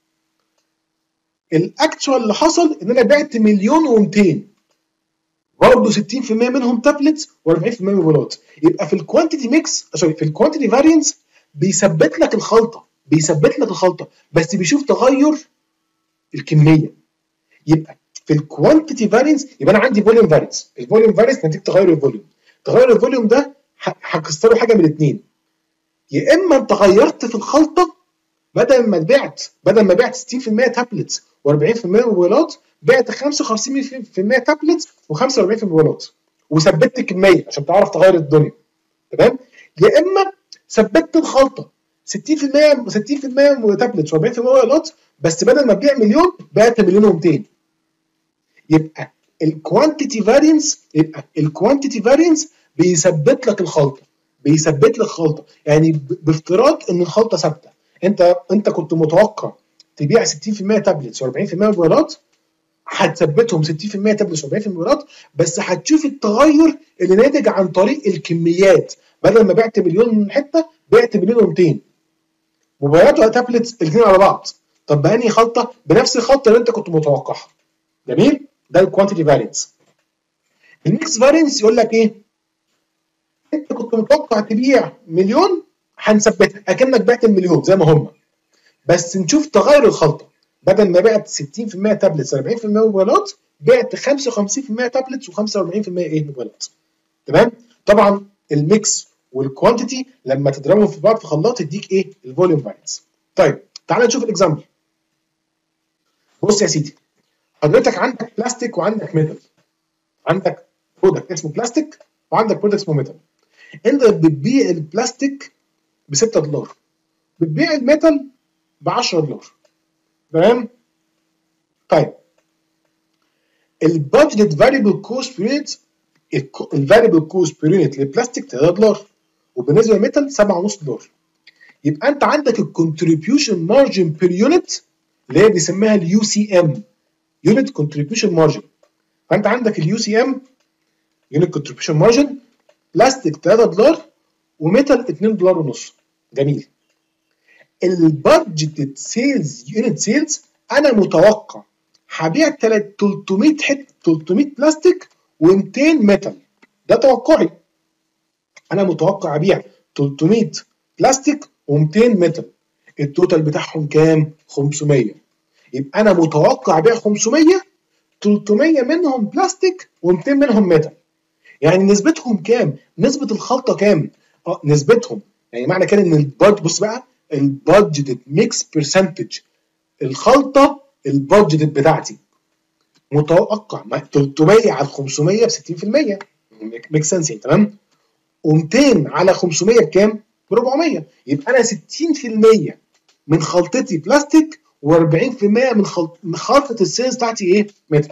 الاكتوال اللي حصل ان انا بعت مليون ومئتين، برضه ستين في المية منهم تابلت و40% موبايلات. يبقى في الكوانتيتي ميكس سوري في الكوانتيتي فارينس بيثبت لك الخلطه، بيثبت لك الخلطه بس بيشوف تغير الكميه. يبقى في الكوانتيتي فارينس يبقى انا عندي فوليوم فارينس، الفوليوم فارينس نتيجه تغير الفوليوم. تغير الفوليوم ده هكسره حاجه من الاثنين، يا اما انت غيرت في الخلطه، بدل ما بعت بدل ما بعت ستين في المية تابلت و40% موبايلات، بعت خمسة وخمسين في المية تابلت و45% موبايلات، وثبتت الكميه عشان تعرف تغير الدنيا. تمام؟ يا اما ثبتت الخلطه ستين في المية ستين في المية تابلت و40% موبايلات، بس بدل ما تبيع مليون بعت مليون ومئتين. يبقى الكوانتيتي فارينس يبقى الكوانتيتي فارينس بيثبت لك الخلطه، بيثبت لك الخلطه. يعني بافتراض ان الخلطه ثابته، انت انت كنت متوقع تبيع ستين في المية تابلتس و40% موبايلات، هتثبتهم ستين في المية تابلتس و40% موبايلات، بس هتشوف التغير اللي ناتج عن طريق الكميات. بدل ما بعت مليون حته بعت مليون ومئتين موبايلات وتابلتس الاثنين على بعض. طب بأنهي خلطه؟ بنفس الخلطه اللي انت كنت متوقعها. جميل؟ ده الكوانتيتي فارينس. الميكس فارينس يقول لك ايه؟ انت كنت متوقع تبيع مليون، هنثبتها اكنك بعت المليون زي ما هم، بس نشوف تغير الخلطه. بدل ما بعت ستين في المية تابلتس أربعين في المية موبايلات، بعت خمسة وخمسين في المية تابلتس و45% ايه موبايلات. تمام؟ طبعا الميكس والكوانتيتي لما تضربهم في بعض في خلاط يديك ايه؟ الفوليوم فارينس. طيب تعال نشوف الاكزامبل. بص يا سيدي، حضرتك عندك بلاستيك وعندك ميتال. عندك برودكت اسمه بلاستيك وعندك برودكت اسمه ميتال. انت بتبيع البلاستيك ب ستة دولار، بتبيع الميتال ب عشرة دولار. تمام؟ طيب البادجت فاريبل كوست بير يونت، الفاريبل كوست بير يونت للبلاستيك ثلاثة دولار، وبالنسبه للميتال سبعة ونص دولار. يبقى انت عندك الكونتريبيوشن مارجن بير يونت اللي هي بيسميها اليو سي ام، يونت كونتريبيوشن مارجن. فانت عندك اليو سي ام يونت كونتريبيوشن مارجن، بلاستيك ثلاثة دولار وميتال اتنين دولار ونص. جميل. البادجت سيلز يونت سيلز انا متوقع هبيع تلتمية حته تلتمية بلاستيك و200 ميتال، ده توقعي. انا متوقع ابيع تلتمية بلاستيك و200 ميتال، التوتال بتاعهم كام؟ خمسمية. يبقى انا متوقع ابيع خمسمية، تلتمية منهم بلاستيك و200 منهم ميتال. يعني نسبتهم كام؟ نسبه الخلطه كام؟ اه نسبتهم، يعني معنى كده ان البادج، بص بقى، البادجت ميكس برسنتج، الخلطه البادجت بتاعتي متوقع تلتمية على خمسمية ب ستين في المية، ميك سنس يعني. تمام؟ و200 على خمسمية بكام؟ ب أربعمية. يبقى انا ستين في المية من خلطتي بلاستيك و40% من خلط من خلطه السيلز بتاعتي ايه؟ ميتال.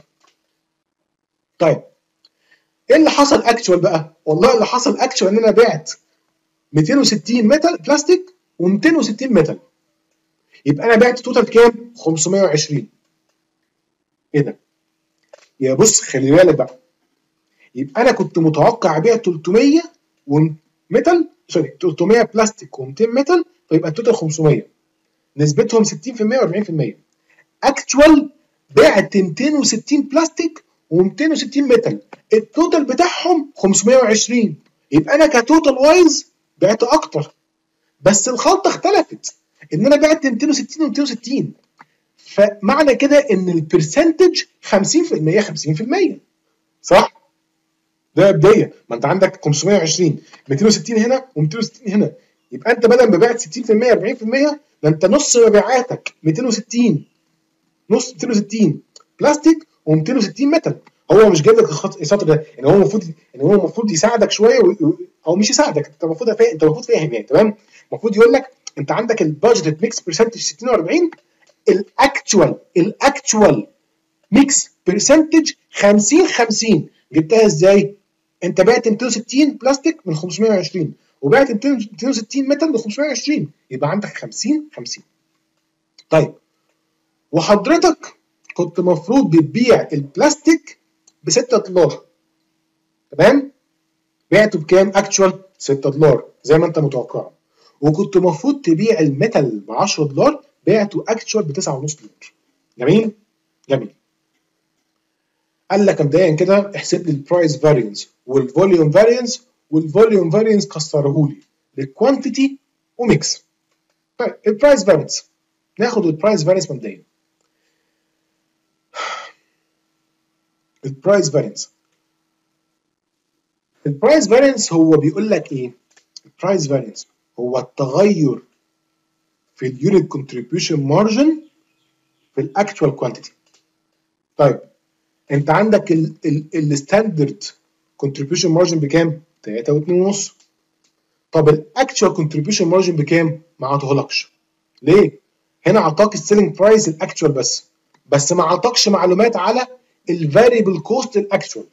طيب ايه اللي حصل اكشوال بقى؟ والله اللي حصل اكشوال ان انا بعت مئتين وستين ميتال بلاستيك و260 ميتال. يبقى انا بعت توتال كام؟ خمسمية وعشرين. ايه ده؟ يا بص خلي بالك بقى، يبقى انا كنت متوقع ابيع تلتمية وميتال، سوري تلتمية بلاستيك و200 ميتال، فيبقى التوتال خمسمية، نسبتهم ستين في المية و40%. اكتوال بعت مئتين وستين بلاستيك و260 ميتال، التوتال بتاعهم خمسمية وعشرين. يبقى انا كتوتال وايز بعت اكتر، بس الخلطه اختلفت، ان انا بعت مئتين وستين و260. فمعنى كده ان البرسنتج خمسين في المية خمسين في المية، صح؟ ده بدايه. ما انت عندك خمسمية وعشرين، مئتين وستين هنا و260 هنا، يبقى انت بدل ما بعت ستين في المية أربعين في المية، ده انت نص مبيعاتك مئتين وستين، نص مئتين وستين بلاستيك و260 ميتال. هو مش جايب لك السطر ده، ان هو المفروض ان هو المفروض يساعدك شويه و... او مش يساعدك، انت المفروض فاهم، انت المفروض فاهم يعني. تمام؟ المفروض يقول لك انت عندك البادجت ميكس برسنتج ستين و40، الاكتوال الاكتوال ميكس برسنتج خمسين خمسين. جبتها ازاي؟ انت بعت مئتين وستين بلاستيك من خمسمية وعشرين وبعت مئتين وستين ميتال من خمسمية وعشرين، يبقى عندك خمسين خمسين. طيب وحضرتك كنت مفروض بتبيع البلاستيك ب ستة دولار، تمام؟ بعته بكام اكتوال؟ ستة دولار زي ما انت متوقع. وكنت مفروض تبيع الميتال ب عشرة دولار، بعته اكتوال ب تسعة ونص دولار. جميل؟ جميل. قال لك مبدئيا كده احسب لي البرايس فارينس والفوليوم فارينس، والفوليوم فارينس كسره لي للكوانتيتي وميكس. طيب البرايس فارينس، ناخد البرايس فارينس مبدئيا. البرايس فارينس البرايس فارينس هو بيقول لك ايه؟ البرايس فارينس هو التغير في اليونت كونتريبيوشن مارجن في الاكتوال كوانتيتي. طيب انت عندك الستاندرد كونتريبيوشن مارجن بكام؟ تلاتة واتنين ونص. طب الاكتوال كونتريبيوشن مارجن بكام؟ ما عطاهولكش. ليه؟ هنا عطاك السيلينج برايس الاكتوال بس بس ما عطاكش معلومات على الفاريبل كوست الاكتوال.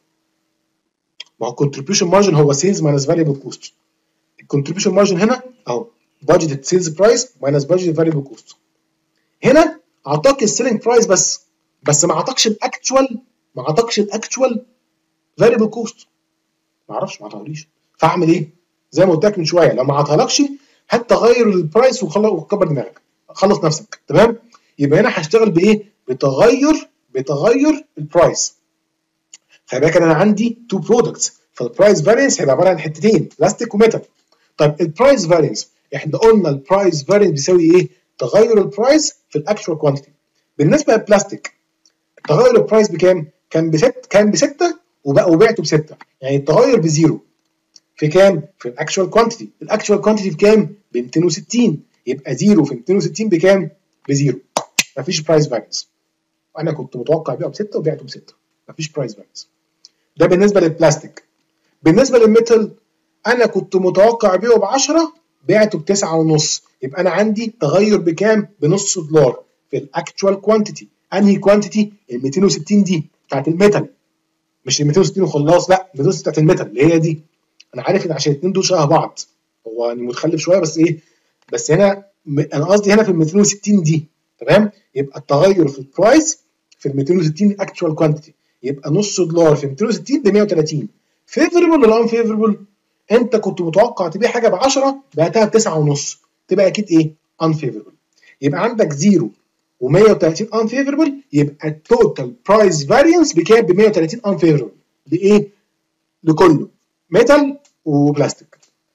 ما هو الكونتريبيوشن مارجن هو سيلز ماينس فاريبل كوست. الكونتريبيوشن مارجن هنا اهو budgeted sales price minus budgeted variable cost. هنا اعطاك السيلينج برايس بس بس ما اعطاكش الاكتوال ما اعطاكش الاكتوال variable cost. ما اعرفش، ما اعطاهوليش، فاعمل ايه؟ زي ما قلت لك من شويه، لو ما اعطاهالكش هات تغير البرايس وكبر دماغك، خلص نفسك. تمام؟ يبقى هنا هشتغل بايه؟ بتغير بتغير البرايس. خلي بالك انا عندي تو برودكتس، فالبرايس فارينس هيبقى عباره عن حتتين، بلاستيك وميتال. طيب البرايس فارينس، احنا قلنا البرايس فارينس بيساوي ايه؟ تغير البرايس في الاكشوال كوانتيتي. بالنسبه للبلاستيك تغير البرايس بكام؟ كان بست كان بستة وبقى وبعته بستة، يعني التغير بزيرو. في كام؟ في الاكشوال كوانتيتي، الاكشوال كوانتيتي بكام؟ ب مئتين وستين، يبقى زيرو في مئتين وستين بكام؟ بزيرو. مفيش برايس فارينس. انا كنت متوقع ابيعه بستة وبعته بستة، مفيش برايس فارينس. ده بالنسبه للبلاستيك. بالنسبه للميتال انا كنت متوقع ابيعه ب عشرة بعته ب تسعة ونص، يبقى انا عندي تغير بكام؟ بنص دولار في الاكتوال كوانتيتي. انهي كوانتيتي؟ ال مئتين وستين دي بتاعت الميتال، مش ال مئتين وستين وخلاص، لا مئتين وستين بتاعت الميتال اللي هي دي. انا عارف ان عشان الاثنين دول شبه بعض، هو يعني متخلف شويه بس ايه، بس هنا م... انا قصدي هنا في ال مئتين وستين دي. تمام؟ يبقى التغير في البرايس في ال مئتين وستين اكتوال كوانتيتي يبقى نص دولار في مئتين وستين ب مئة وثلاثين. فيفربل ولا ان فيفربل؟ انت كنت متوقع تبيع حاجه ب عشرة بعتها ب تسعة ونص، تبقى اكيد ايه؟ ان فيفربل. يبقى عندك زيرو و130 ان فيفربل، يبقى التوتال برايس فارينس بكام؟ ب مئة وثلاثين ان فيفربل. لايه؟ لكله، ميتال وبلاستيك.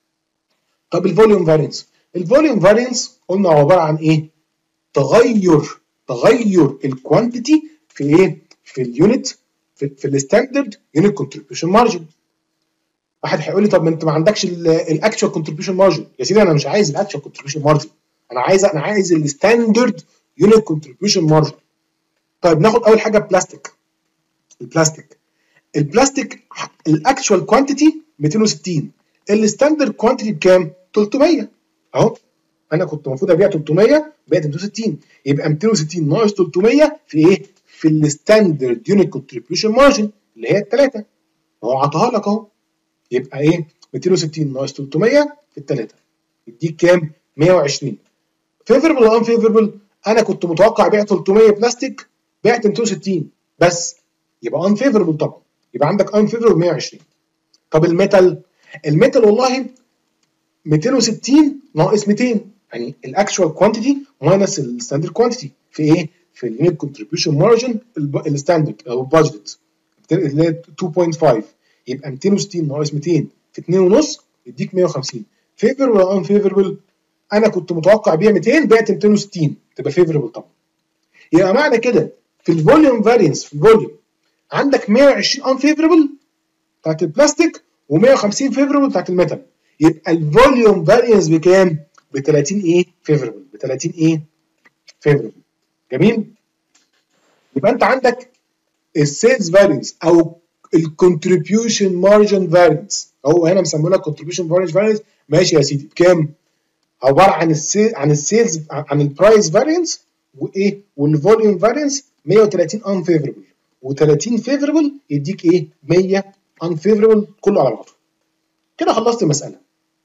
طب الفوليوم فارينس، الفوليوم فارينس قلنا عباره عن ايه؟ تغير تغير الكوانتيتي في ايه؟ في اليونت، في, في الستاندرد يونت كونتريبيوشن مارجن. واحد هيقول لي طب ما انت ما عندكش الاكتشوال كونتريبيوشن مارجن. يا سيدي انا مش عايز الاكتشوال كونتريبيوشن مارجن، انا عايز انا عايز الستاندرد يونت كونتريبيوشن مارجن. طيب ناخد اول حاجه بلاستيك. البلاستيك البلاستيك الاكتشوال كوانتيتي مئتين وستين، الستاندرد كوانتيتي بكام؟ ثلاثمية. اهو انا كنت المفروض ابيع ثلاثمية، بعت مئتين وستين، يبقى مئتين وستين ناقص ثلاثمية في ايه؟ في الستاندرد يونت كونتريبيوشن مارجن اللي هي الثلاثه. هو عطاها لك اهو، يبقى ايه؟ مئتين وستين ناقص ثلاثمية في الثلاثه يديك كام؟ مئة وعشرين. فيفربل ولا ان فيفربل؟ انا كنت متوقع ابيع ثلاثمية بلاستيك، بعت مئتين وستين بس، يبقى ان فيفربل طبعا، يبقى عندك ان فيفربل مئة وعشرين. طب الميتال، الميتال والله مئتين وستين ناقص مئتين، يعني الاكشوال كوانتيتي ماينس الستاندرد كوانتيتي في ايه؟ في اليونت كونتريبيوشن مارجن الستاندرد او البادجت اللي هي اتنين فاصلة خمسة، يبقى مئتين وستين ناقص مئتين في اتنين ونص يديك مئة وخمسين. فيفربل ولا ان فيفربل؟ انا كنت متوقع ابيع مئتين، بعت مئتين وستين، تبقى فيفربل طبعا. يبقى معنى كده في الفوليوم فارينس، في الفوليوم عندك مئة وعشرين ان فيفربل بتاعت البلاستيك و150 فيفربل بتاعت الميتال، يبقى الفوليوم فارينس بكام؟ ب ثلاثين ايه؟ فيفربل، ب ثلاثين ايه؟ فيفربل. جميل؟ يبقى انت عندك السيلز فارينس او الكونتريبيوشن مارجن فارينس، هو هنا مسمينها كونتريبيوشن مارجن فارينس، ماشي يا سيدي، بكام؟ عباره عن السيل عن السيلز عن البرايس فارينس وايه؟ والفوليوم فارينس مئة وثلاثين ان فيفربل و30 فيفربل يديك ايه؟ مئة ان فيفربل كله على بعضه. كده خلصت المساله.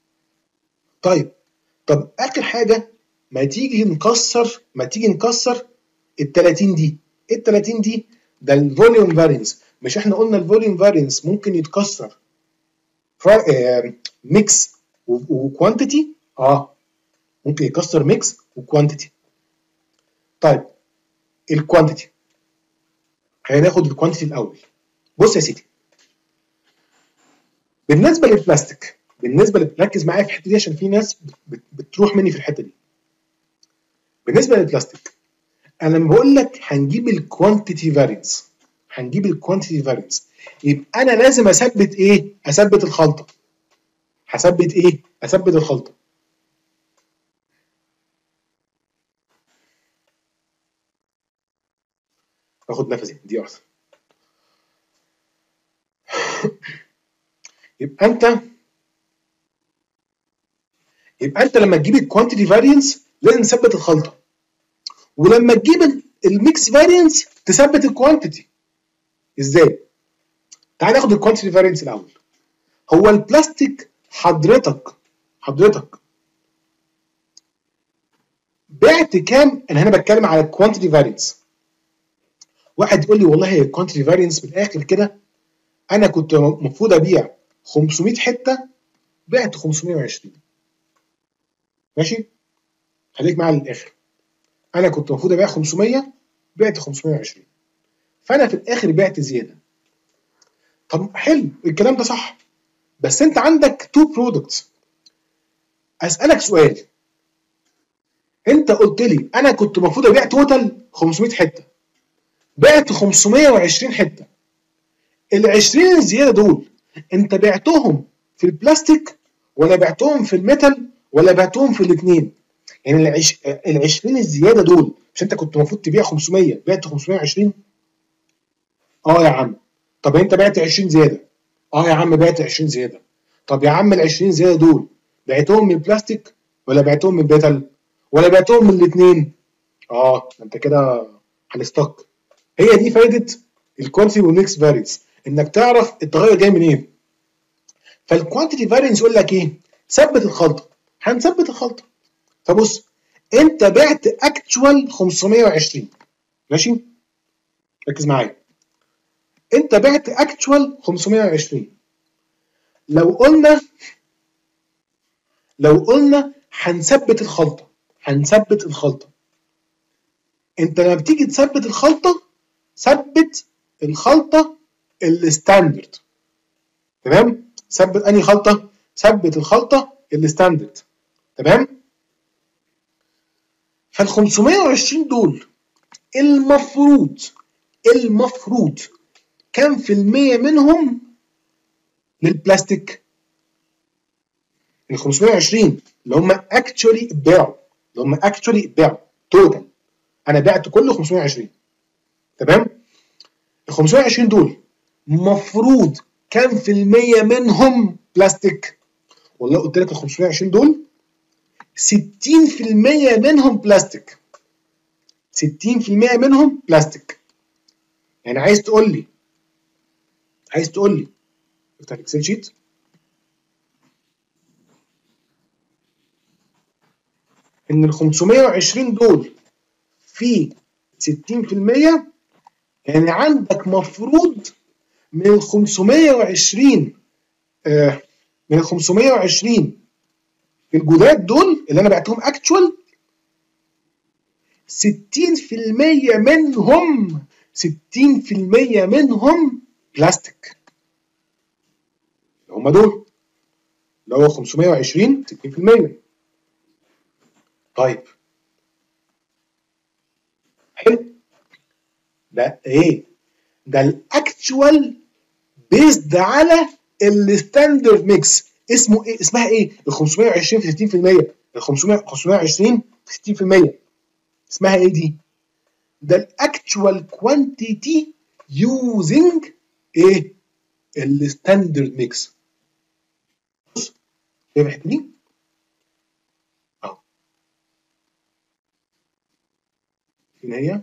طيب طب اخر حاجه، ما تيجي نكسر ما تيجي نكسر ال ثلاثين دي. ايه ال ثلاثين دي؟ ده الفوليوم فارينس. مش احنا قلنا الفوليوم فارينس ممكن يتكسر ميكس وكوانتيتي؟ اه ممكن يكسر ميكس وكوانتيتي. طيب الكوانتيتي، هناخد الكوانتيتي الاول. بص يا سيدي، بالنسبه للبلاستيك، بالنسبه ركز معايا في الحته دي عشان في ناس بتروح مني في الحته دي. بالنسبه للبلاستيك انا لما بقول لك هنجيب الكوانتيتي فارينس، هنجيب الكوانتيتي فارينس، يبقى انا لازم اثبت ايه؟ اثبت الخلطه. هثبت ايه؟ اثبت الخلطه. اخد نفسي دي واحده. يبقى انت يبقى انت لما تجيب الكوانتيتي فارينس لازم تثبت الخلطه، ولما تجيب الميكس فارينس تثبت الكوانتيتي. ازاي؟ تعال ناخد الكوانتيتي فارينس الاول. هو البلاستيك حضرتك حضرتك بعت كام؟ انا هنا بتكلم على الكوانتيتي فارينس. واحد يقول لي والله هي الكوانتيتي فارينس من الاخر كده انا كنت المفروض ابيع خمسمية حته بعت خمسمية وعشرين. ماشي؟ خليك معايا للاخر. انا كنت المفروض ابيع خمسمية بعت خمسمية وعشرين. فانا في الاخر بعت زياده. طب حلو الكلام ده صح. بس انت عندك تو برودكتس. اسالك سؤال. انت قلت لي انا كنت المفروض ابيع توتال خمسمية حته بعت خمسمية وعشرين حته. ال عشرين الزياده دول انت بعتهم في البلاستيك ولا بعتهم في الميتال ولا بعتهم في الاثنين؟ يعني العش... ال عشرين الزياده دول مش انت كنت المفروض تبيع خمسمية بعت خمسمية وعشرين؟ اه يا عم. طب انت بعت عشرين زياده. اه يا عم بعت عشرين زياده. طب يا عم ال عشرين زياده دول بعتهم من البلاستيك ولا بعتهم من الميتال ولا بعتهم من الاثنين؟ اه انت كده هنستك. هي دي فايده الكوانتيتي والميكس فارينس، انك تعرف التغير جاي منين. فالكوانتيتي فارينس يقول لك ايه؟ ثبت الخلطه. هنثبت الخلطه. فبص انت بعت اكتوال خمسمية وعشرين. ماشي؟ ركز معايا. انت بعت اكتوال خمسمية وعشرين. لو قلنا لو قلنا هنثبت الخلطه هنثبت الخلطه انت لما بتيجي تثبت الخلطه ثبت الخلطه الستاندرد. تمام؟ ثبت انهي خلطه؟ ثبت الخلطه الستاندرد. تمام؟ فال خمسمية وعشرين دول المفروض المفروض كام في المية منهم للبلاستيك؟ ال خمسمية وعشرين اللي هم اكشولي اتباعوا اللي هم اكشولي اتباعوا توتال. انا بعت كله خمسمية وعشرين. تمام؟ ال خمسمية وعشرين دول مفروض كام في المية منهم بلاستيك؟ والله قلت لك ال خمسمية وعشرين دول ستين في المية منهم بلاستيك. ستين في المية منهم بلاستيك. يعني عايز تقول لي عايز تقول لي افتح الاكسل شيت. ان ال خمسمية وعشرين دول في ستين في المية، يعني عندك مفروض من ال خمسمية وعشرين آه من ال خمسمية وعشرين الجداد دول اللي انا بعتهم اكتوال ستين في المية منهم ستين في المية منهم بلاستيك. هم دول اللي هو خمسمية وعشرين ستين في المية. طيب حلو. ده ايه؟ ده الاكتوال بيزد على الستاندرد ميكس. اسمه ايه؟ اسمها ايه؟ ال خمسمية وعشرين في ستين في المية. ال خمسمية وعشرين في ستين في المية اسمها ايه دي؟ ده الاكتوال كوانتيتي يوزنج ايه؟ الستاندرد ميكس. بص شايف الحته دي؟ اهو. فين هي؟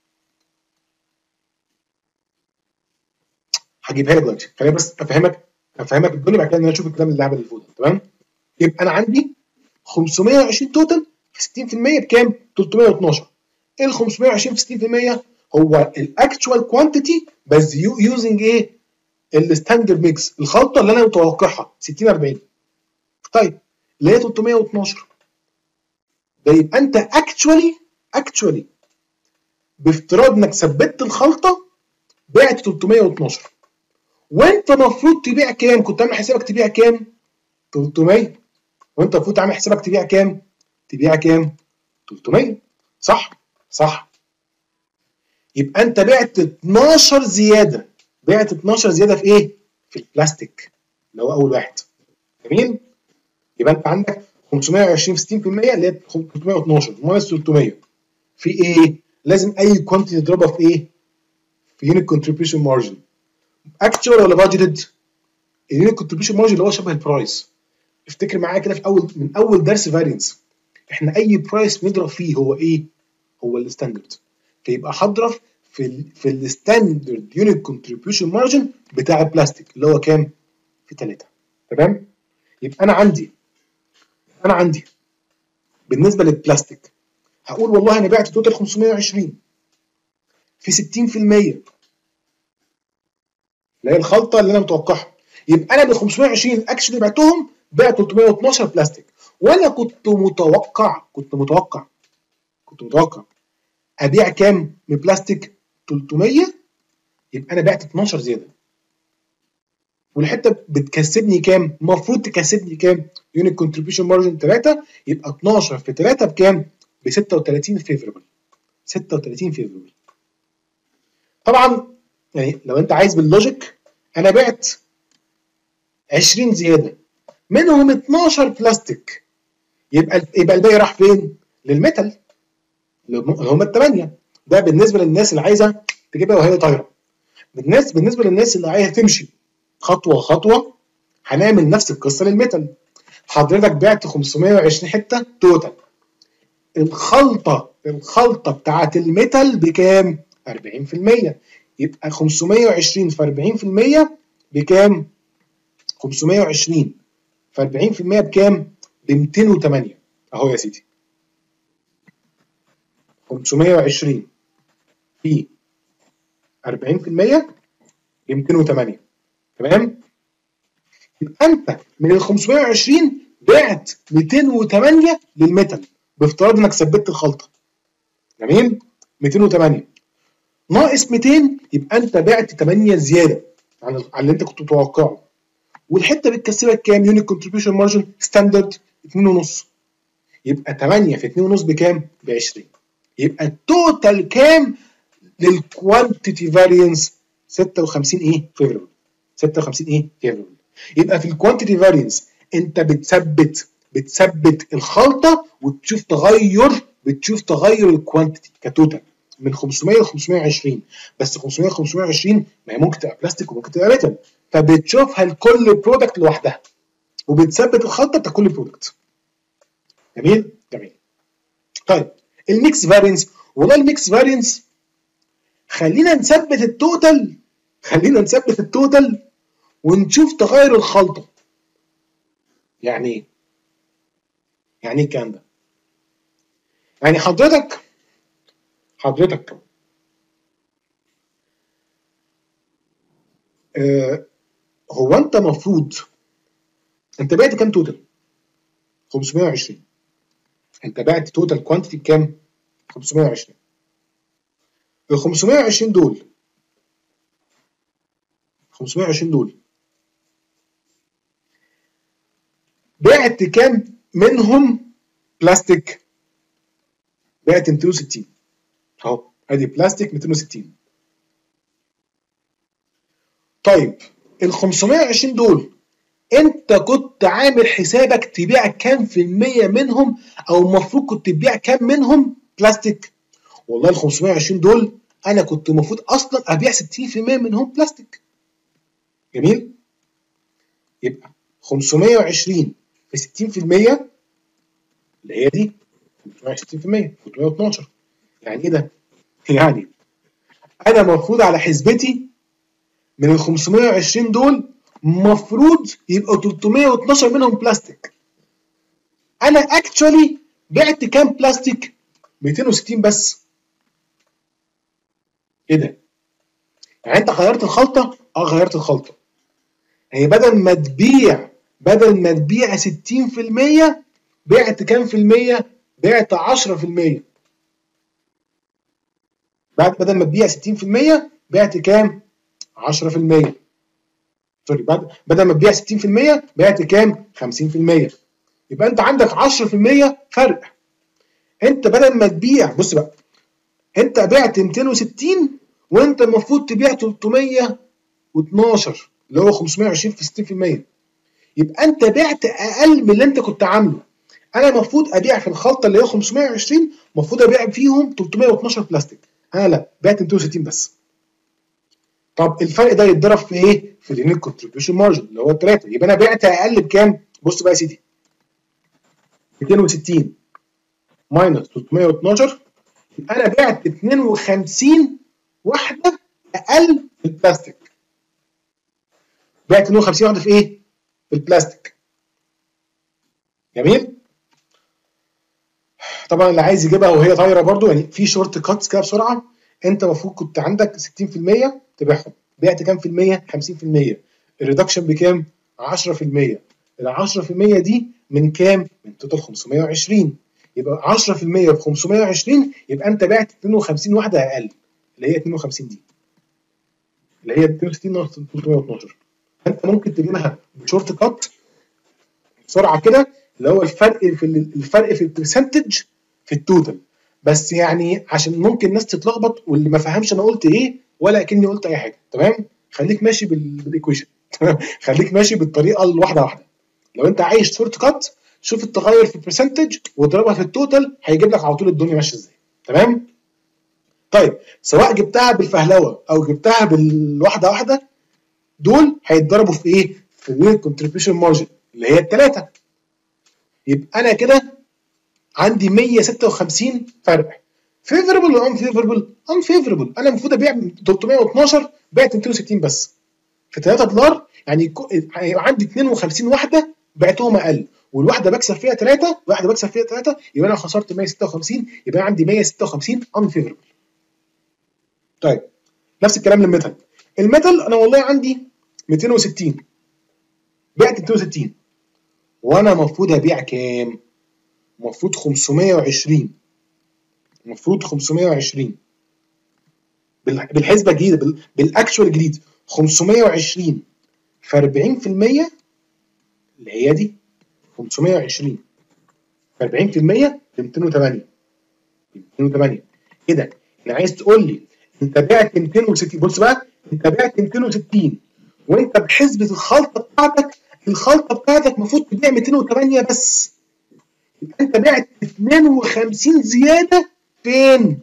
هجيبها لك دلوقتي. خليني بس افهمك افهمك الدنيا بعد كده ان انا اشوف الكلام اللعبه اللي فوق ده. تمام؟ يبقى انا عندي خمسمية وعشرين توتال في ستين في المية بكام؟ تلتمية واتناشر. ايه ال خمسمية وعشرين في ستين في المية؟ هو الاكتوال كوانتيتي بس يوزنج ايه؟ الستاندرد ميكس، الخلطه اللي انا متوقعها ستين اربعين. طيب اللي هي تلتمية واتناشر. ده يبقى انت اكتوالي اكتوالي بافتراض انك ثبتت الخلطه بعت تلتمية واتناشر. وانت المفروض تبيع كام؟ كنت عامل حسابك تبيع كام؟ تلتمية. وانت المفروض عامل حسابك تبيع كام؟ تبيع كام؟ تلتمية. صح؟ صح. يبقى انت بعت اتناشر زياده. بعت اتناشر زياده في ايه؟ في البلاستيك اللي هو اول واحد. جميل؟ يبقى انت عندك خمسمية وعشرين في ستين في المية اللي هي تلتمية واتناشر ناقص تلتمية في ايه؟ لازم اي كوانتيتي تضربها في ايه؟ في يونت كونتريبيوشن مارجن. اكتوال ولا بادجيتد؟ اليونت كونتريبيوشن مارجن اللي هو شبه البرايس. افتكر معايا كده في اول من اول درس فارينس احنا اي برايس بنضرب فيه هو ايه؟ هو الستاندرد. فيبقى هضرب في ال في الستاندرد يونت كونتريبيوشن مارجن بتاع البلاستيك اللي هو كام؟ في تلاتة. تمام؟ يبقى انا عندي انا عندي بالنسبه للبلاستيك هقول والله انا بعت توتال خمسمية وعشرين في ستين في المية اللي هي الخلطه اللي انا متوقعها، يبقى انا بال خمسمية وعشرين الاكشن اللي بعتهم بعت تلتمية واتناشر بلاستيك، وانا كنت متوقع كنت متوقع كنت متوقع ابيع كام من بلاستيك؟ تلتمية، يبقى انا بعت اتناشر زياده، والحته بتكسبني كام؟ المفروض تكسبني كام؟ يونت كونتريبيوشن مارجن تلاتة، يبقى اتناشر في تلاتة بكام؟ ب ستة وتلاتين فيفربل، ستة وتلاتين فيفربل. طبعا يعني لو انت عايز باللوجيك انا بعت عشرين زياده منهم اتناشر بلاستيك، يبقى يبقى الباقي راح فين؟ للميتال اللي هم الثمانيه. ده بالنسبه للناس اللي عايزه تجيبها وهي طايره. بالنسبه بالنسبه للناس اللي عايزه تمشي خطوه خطوه هنعمل نفس القصه للميتال. حضرتك بعت خمسمية وعشرين حته توتال، الخلطه الخلطه بتاعت الميتال بكام؟ اربعين في المية، يبقى خمسمية وعشرين في اربعين في المية بكام؟ خمسمية وعشرين في اربعين في المية بكام؟ ب ميتين وتمانية. اهو يا سيدي خمسمية وعشرين في اربعين في المية ب ميتين وتمانية. تمام؟ يبقى انت من ال خمسمية وعشرين بعت ميتين وتمانية للميتال بافتراض انك ثبتت الخلطه. جميل؟ ميتين وتمانية ناقص ميتين، يبقى انت بعت تمانية زياده عن اللي انت كنت متوقعه. والحته بتكسبك كام؟ يونت كونتريبيوشن مارجن ستاندرد اتنين ونص، يبقى تمانية في اتنين ونص بكام؟ ب عشرين. يبقى التوتال كام للكوانتيتي فارينس؟ ستة وخمسين ايه؟ فيفربل. ستة وخمسين ايه؟ فيفربل. يبقى في الكوانتيتي فارينس انت بتثبت بتثبت الخلطه وتشوف تغير بتشوف تغير الكوانتيتي كتوتال من خمسمية ل خمسمية وعشرين، بس خمسمية ل خمسمية وعشرين ما هي ممكن تبقى بلاستيك وممكن تبقى ميتال، فبتشوفها لكل برودكت لوحدها وبتثبت الخلطه بتاع كل برودكت. جميل؟ جميل. طيب الميكس فارينس، والله الميكس فارينس خلينا نثبت التوتال خلينا نثبت التوتال ونشوف تغير الخلطه. يعني ايه؟ يعني ايه الكلام ده؟ يعني حضرتك حضرتك آه هو انت المفروض انت بعت كام توتال؟ خمسمية وعشرين. انت بعت توتال كوانتيتي بكام؟ خمسمية وعشرين. ال خمسمية وعشرين دول خمسمية وعشرين دول بعت كام منهم بلاستيك؟ بعت ميتين وستين. اهو ادي بلاستيك ميتين وستين. طيب ال خمسمية وعشرين دول انت كنت عامل حسابك تبيع كام في المية منهم، او المفروض كنت تبيع كام منهم بلاستيك؟ والله ال خمسمية وعشرين دول انا كنت المفروض اصلا ابيع ستين في المية منهم بلاستيك. جميل؟ يبقى خمسمية وعشرين في ستين في المية اللي هي دي خمسمية وستين في المية تلتمية واتناشر. يعني ايه ده؟ يعني انا المفروض على حسبتي من ال خمسمية وعشرين دول المفروض يبقوا تلتمية واتناشر منهم بلاستيك. انا اكشولي بعت كام بلاستيك؟ ميتين وستين بس. ايه ده؟ يعني انت غيرت الخلطه؟ اه غيرت الخلطه. يعني بدل ما تبيع بدل ما تبيع ستين في المية بعت كام في المية؟ بعت عشرة في المية. بعد بدل ما تبيع ستين في المية بعت كام؟ عشرة في المية. سوري بعد بدل ما تبيع ستين في المية بعت كام؟ خمسين في المية. يبقى انت عندك عشرة في المية فرق. انت بدل ما تبيع، بص بقى، انت بعت ميتين وستين وانت المفروض تبيع تلتمية واتناشر اللي هو خمسمية وعشرين في ستين في المية. يبقى انت بعت اقل من اللي انت كنت عامله. انا المفروض ابيع في الخلطه اللي هي خمسمية وعشرين المفروض ابيع فيهم تلتمية واتناشر بلاستيك، انا لا بعت ميتين وستين بس. طب الفرق ده يتضرب في ايه؟ في اليونت كونتريبيوشن مارجن اللي هو تلاتة. يبقى انا بعت اقل بكام؟ بص بقى يا سيدي، ميتين وستين ماينس تلتمية واتناشر، يبقى انا بعت اتنين وخمسين واحده اقل في البلاستيك. بعت اتنين وخمسين واحده في ايه؟ في البلاستيك. جميل؟ طبعا اللي عايز يجيبها وهي طايره برده، يعني في شورت كاتس كده بسرعه. انت المفروض كنت عندك ستين في المية تبيعهم، بعت كام في المية؟ خمسين في المية. الريدكشن بكام؟ عشرة في المية. ال عشرة في المية دي من كام؟ من توتال خمسمية وعشرين. يبقى عشرة في المية ب خمسمية وعشرين، يبقى انت بعت اتنين وخمسين واحده اقل، اللي هي اتنين وخمسين دي، اللي هي اتنين وستين ناقص تلتمية واتناشر. فانت ممكن تجيبها بشورت كات بسرعه كده، اللي هو الفرق في الفرق في البرسنتج في التوتال. بس يعني عشان ممكن الناس تتلخبط واللي ما فهمش انا قلت ايه ولا اكني قلت اي حاجه، تمام؟ خليك ماشي بالايكويشن، تمام؟ خليك ماشي بالطريقه الواحده واحده. لو انت عايز شورت كات، شوف التغير في البرسنتج واضربها في التوتال، هيجيب لك على طول الدنيا ماشيه ازاي، تمام؟ طيب سواء جبتها بالفهلوه او جبتها بالواحده واحده، دول هيتضربوا في ايه؟ في الكونتريبيوشن مارجن اللي هي الثلاثه. يبقى انا كده عندي مية وستة وخمسين فرق. فيفربل ولا انفيفربل؟ انفيفربل. انا المفروض ابيع تلتمية واتناشر، بعت ميتين وستين بس في تلاتة دولار، يعني هيبقى عندي اتنين وخمسين واحده بعتهم اقل، والواحده بكسب فيها ثلاثة، واحده بكسب فيها ثلاثة، يبقى انا خسرت مية وستة وخمسين، يبقى عندي مية وستة وخمسين انفيفربل. طيب نفس الكلام للميتال. الميتال انا والله عندي ميتين وستين، بعت ميتين وستين، وانا المفروض ابيع كام؟ المفروض خمسمية وعشرين، المفروض خمسمية وعشرين بالحسبه الجديده، بالاكشوال الجديد. خمسمية وعشرين في اربعين في المية اللي هي دي، خمسمية وعشرين في اربعين في المية ب ميتين وتمانية. ميتين وتمانية كده. انا عايز تقول لي انت بعت ميتين وستين، بص بقى، انت بعت ميتين وستين وانت بحسبه الخلطه بتاعتك، الخلطه بتاعتك المفروض تبيع ميتين وتمانية بس، يبقى انت بعت اتنين وخمسين زياده. فين؟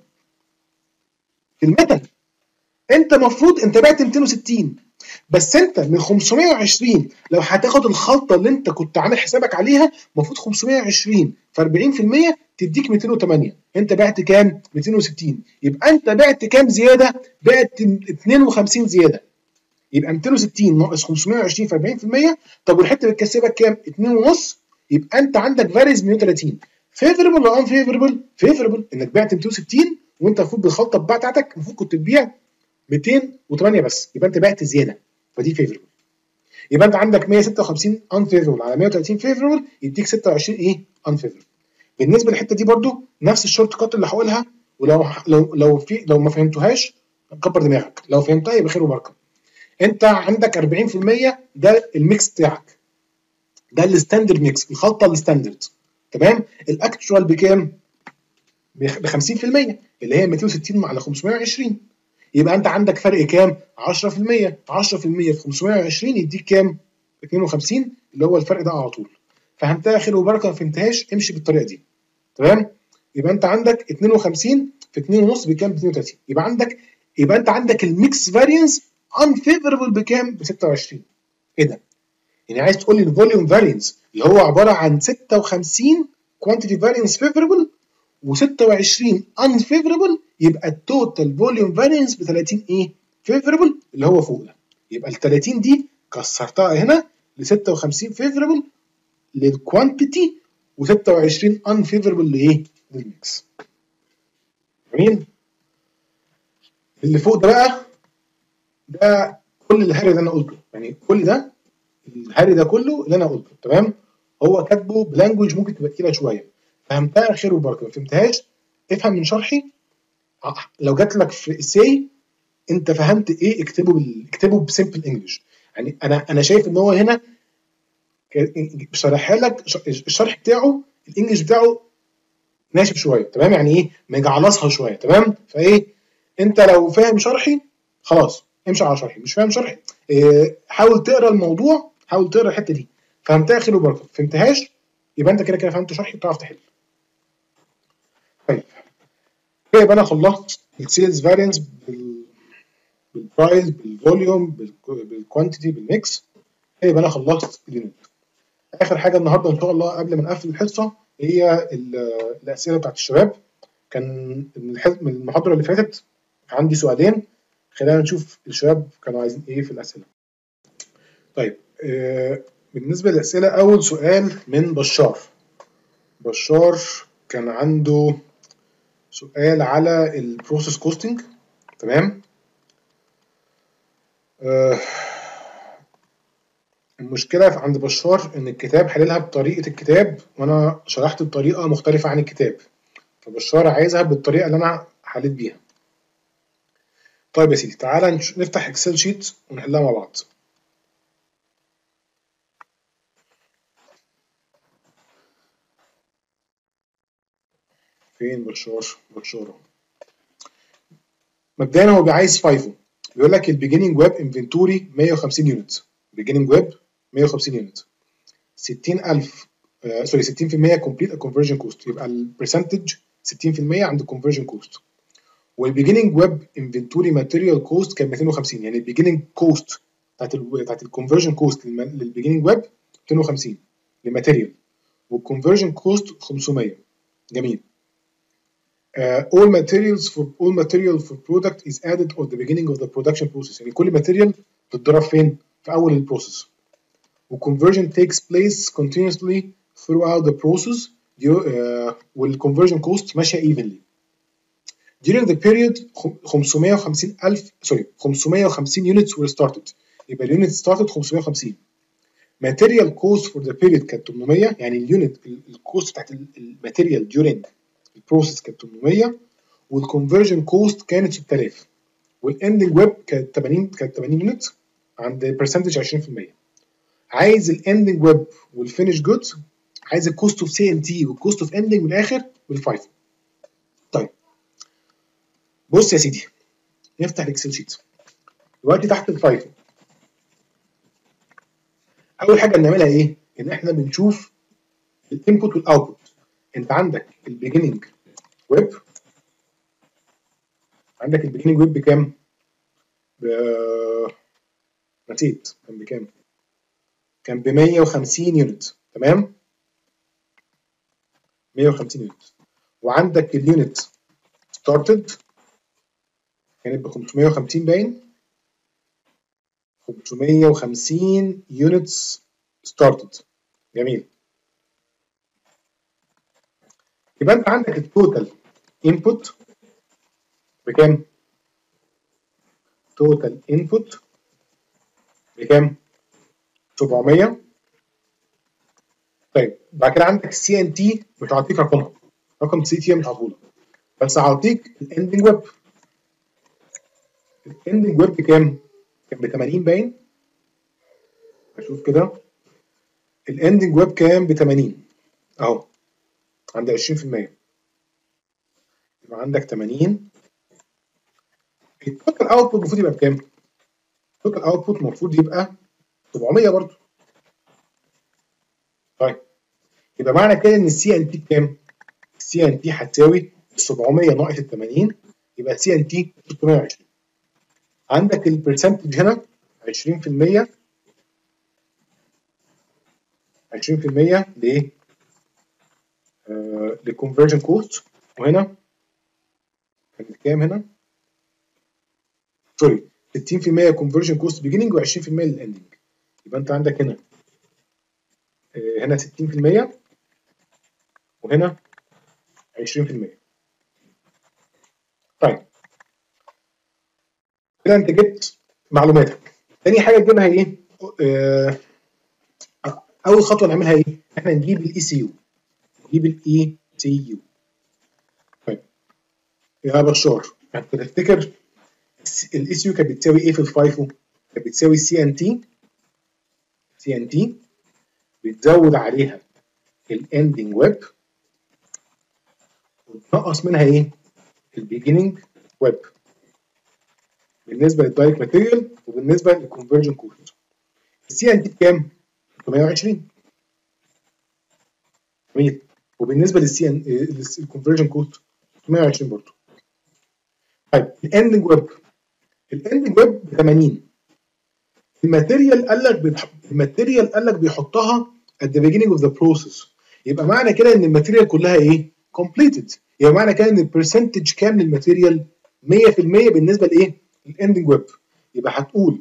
في الميتال. انت المفروض انت بعت ميتين وستين، بس انت من خمسمية وعشرين لو هتاخد الخلطه اللي انت كنت عامل حسابك عليها، المفروض خمسمية وعشرين في اربعين في المية تديك ميتين وتمانية. انت بعت كام؟ ميتين وستين. يبقى انت بعت كام زياده؟ بعت اتنين وخمسين زياده. يبقى ميتين وستين ناقص خمسمية وعشرين في اربعين في المية. طب والحته اللي بتكسبك كام؟ اتنين ونص. يبقى انت عندك فاريز مية وتلاتين. فيفربل ولا ان فيفربل؟ فيفربل، انك بعت ميتين وستين وانت المفروض بالخلطه بتاعتك المفروض كنت تبيع ميتين وتمانية بس، يبقى انت بعت زياده، فدي فيفربل. يبقى انت عندك مية وستة وخمسين ان فيفربل على مية وتلاتين فيفربل، يديك ستة وعشرين ايه؟ ان فيفربل. بالنسبه للحته دي برده نفس الشورت كات اللي هقولها، ولو لو لو في لو ما فهمتوهاش كبر دماغك، لو فهمتها يبقى خير وبركه. انت عندك اربعين في المية ده الميكس بتاعك، ده الستاندرد ميكس، الخلطه الستاندرد، تمام؟ الاكتشوال بكام؟ ب خمسين في المية اللي هي ميتين وستين على خمسمية وعشرين. يبقى انت عندك فرق كام؟ عشرة في المية. عشرة في المية في خمسمية وعشرين يديك كام؟ اتنين وخمسين، اللي هو الفرق ده على طول. فهمتها خير وبركه، ما فهمتهاش امشي بالطريقه دي، تمام؟ يبقى انت عندك اتنين وخمسين في اتنين ونص بكام؟ ب اتنين وتلاتين. يبقى عندك يبقى انت عندك الميكس فارينس unfavorable بكام؟ ب ستة وعشرين. ايه ده؟ يعني عايز تقول لي الفوليوم فارينس اللي هو عباره عن ستة وخمسين كوانتيتي فارينس فيفربل وستة وعشرين unfavorable، يبقى التوتال فوليوم فارينس ب تلاتين ايه؟ فيفربل اللي هو فوق ده. يبقى ال تلاتين دي كسرتها هنا ل ستة وخمسين فيفربل للكوانتيتي و26 unfavorable لايه؟ للميكس. جميل؟ اللي فوق ده بقى ده كل الهري اللي انا قلته، يعني كل ده الهري ده كله اللي انا قلته، تمام؟ هو كاتبه بلانجوج ممكن تبقى تقيله شويه، فهمتها خير وبركه، ما فهمتهاش افهم من شرحي. لو جات لك في اساي انت فهمت ايه اكتبه بال... اكتبه بسمبل انجلش. يعني انا انا شايف ان هو هنا شرحها لك، الشرح بتاعه الانجلش بتاعه ناشف شويه، تمام؟ يعني ايه؟ مجعلصها شويه، تمام؟ فايه انت لو فاهم شرحي خلاص امشي على شرحي، مش فاهم شرحي إيه حاول تقرا الموضوع، حاول تقرا الحته دي. فهمتها خير وبركه، فهمتهاش يبقى انت كده كده فهمت شرحي وتعرف تحل. طيب كده يبقى انا خلصت السيلز فارينس بالبرايس بالفوليوم بالكوانتيتي بالميكس. كده يبقى انا خلصت اليونت. اخر حاجه النهارده ان شاء الله قبل ما نقفل الحصه هي الاسئله بتاعت الشباب. كان من المحاضره اللي فاتت عندي سؤالين، خلينا نشوف الشباب كانوا عايزين ايه في الاسئله. طيب آه بالنسبه للاسئله، اول سؤال من بشار. بشار كان عنده سؤال على البروسيس كوستنج. تمام. آه المشكله عند بشار ان الكتاب حللها بطريقه الكتاب وانا شرحت بطريقه مختلفه عن الكتاب، فبشار عايزها بالطريقه اللي انا حليت بيها. طيب يا سيدي تعالى نفتح اكسل شيت ونحلها مع بعض. فين بشار؟ بشار مبدئيا هو عايز فايفو، بيقول لك البيجيننج ويب انفنتوري مية وخمسين يونت، بيجيننج ويب مية وخمسين يونت، ستين ألف آه سوري ستين في المية كومبليت كونفرجن كوست، يبقى البرسنتج ستين في المية عند الكونفرجن كوست. والبيجيننج ويب انفنتوري ماتيريال كوست كان مئتين وخمسين، يعني البيجيننج كوست بتاعت ال بتاعت الكونفرجن كوست للبيجيننج ويب مئتين وخمسين للماتيريال، والكونفرجن كوست خمسمية. جميل. Uh, all materials for all material for product is added at the beginning of the production process، يعني كل material بتتضرب فين؟ في أول البروسيس. وconversion takes place continuously throughout the process uh, والconversion cost ماشية evenly. During the period خمسمية وخمسين ألف سوري خمسمية وخمسين units were started، يبقى اليونت started خمسمية وخمسين. Material cost for the period كانت ثمانمية، يعني اليونت الكوست بتاعت الماتيريال during البروسيس كانت ثمانمية، والكونفرجن كوست كانت ستة آلاف، والاندنج ويب كانت ثمانين كانت ثمانين يونت عند برسنتج عشرين في المية. عايز الاندنج ويب والفينش جودز، عايز الكوست اوف سي ان تي والكوست اوف اندنج من الاخر بالفايفو. طيب بص يا سيدي نفتح الاكسل شيت دلوقتي تحت الفايفو. اول حاجه بنعملها ايه؟ ان احنا بنشوف الانبوت والاوتبوت. انت عندك البيجيننج ويب، عندك البيجيننج ويب بكام؟ ب... نسيت كان بكام؟ كان ب مية وخمسين يونت. تمام؟ مية وخمسين يونت. وعندك اليونت ستارتد كانت ب خمسمية وخمسين باين، خمسمية وخمسين يونتس ستارتد. جميل. يبقى انت عندك التوتال انبوت بكام؟ توتال انبوت بكام؟ سبعمية. طيب بعد كده عندك السي ان تي مش هعطيك رقمها، رقم السي تي مش هعطيهولك، بس هعطيك الاندنج ويب. الاندنج ويب بكام؟ كان ب ثمانين باين. اشوف كده الاندنج ويب كام؟ ب ثمانين اهو عند عشرين في المية. يبقى عندك ثمانين. التوتال اوتبوت المفروض يبقى بكام؟ التوتال اوتبوت المفروض يبقى سبعمية برضه. طيب يبقى معنى كده ان السي ان تي بكام؟ السي ان تي هتساوي سبعمية ناقص ال ثمانين، يبقى السي ان تي ستمية وعشرين. عندك البرسنتج هنا عشرين في المية، عشرين في المية لايه؟ آه للكونفرجن كوست. وهنا كانت كام هنا؟ سوري ستين في المية كونفرجن كوست بيجيننج و20% للاندنج. يبقى انت عندك هنا آه هنا ستين في المية وهنا عشرين في المية. طيب كده انت جبت معلوماتك. تاني حاجه تجيبها ايه؟ آه اول خطوه نعملها ايه؟ احنا نجيب الاي سي يو. نجيب الاي سي يو. طيب يا بشار انت تفتكر الاي سي يو كانت بتساوي ايه في الفايفو؟ كانت بتساوي سي ان تي، سي ان تي بتزود عليها الاندنج ويب وتنقص منها ايه؟ البيجيننج ويب بالنسبه للدايركت ماتيريال وبالنسبه للكونفرجن كوست. السي ان تي بكام؟ ثلاثمية وعشرين. جميل. وبالنسبه للسي ان الكونفرجن كوست ثلاثمية وعشرين برضه. طيب الاندنج ويب، الاندنج ويب ب ثمانين. الماتيريال قال لك بيح... الماتيريال قال لك بيحطها at the beginning of the process، يبقى معنى كده ان الماتيريال كلها ايه؟ completed. يبقى معنى كده ان البرسنتج كام للماتيريال؟ مية في المية بالنسبه لايه؟ للاندنج ويب. يبقى هتقول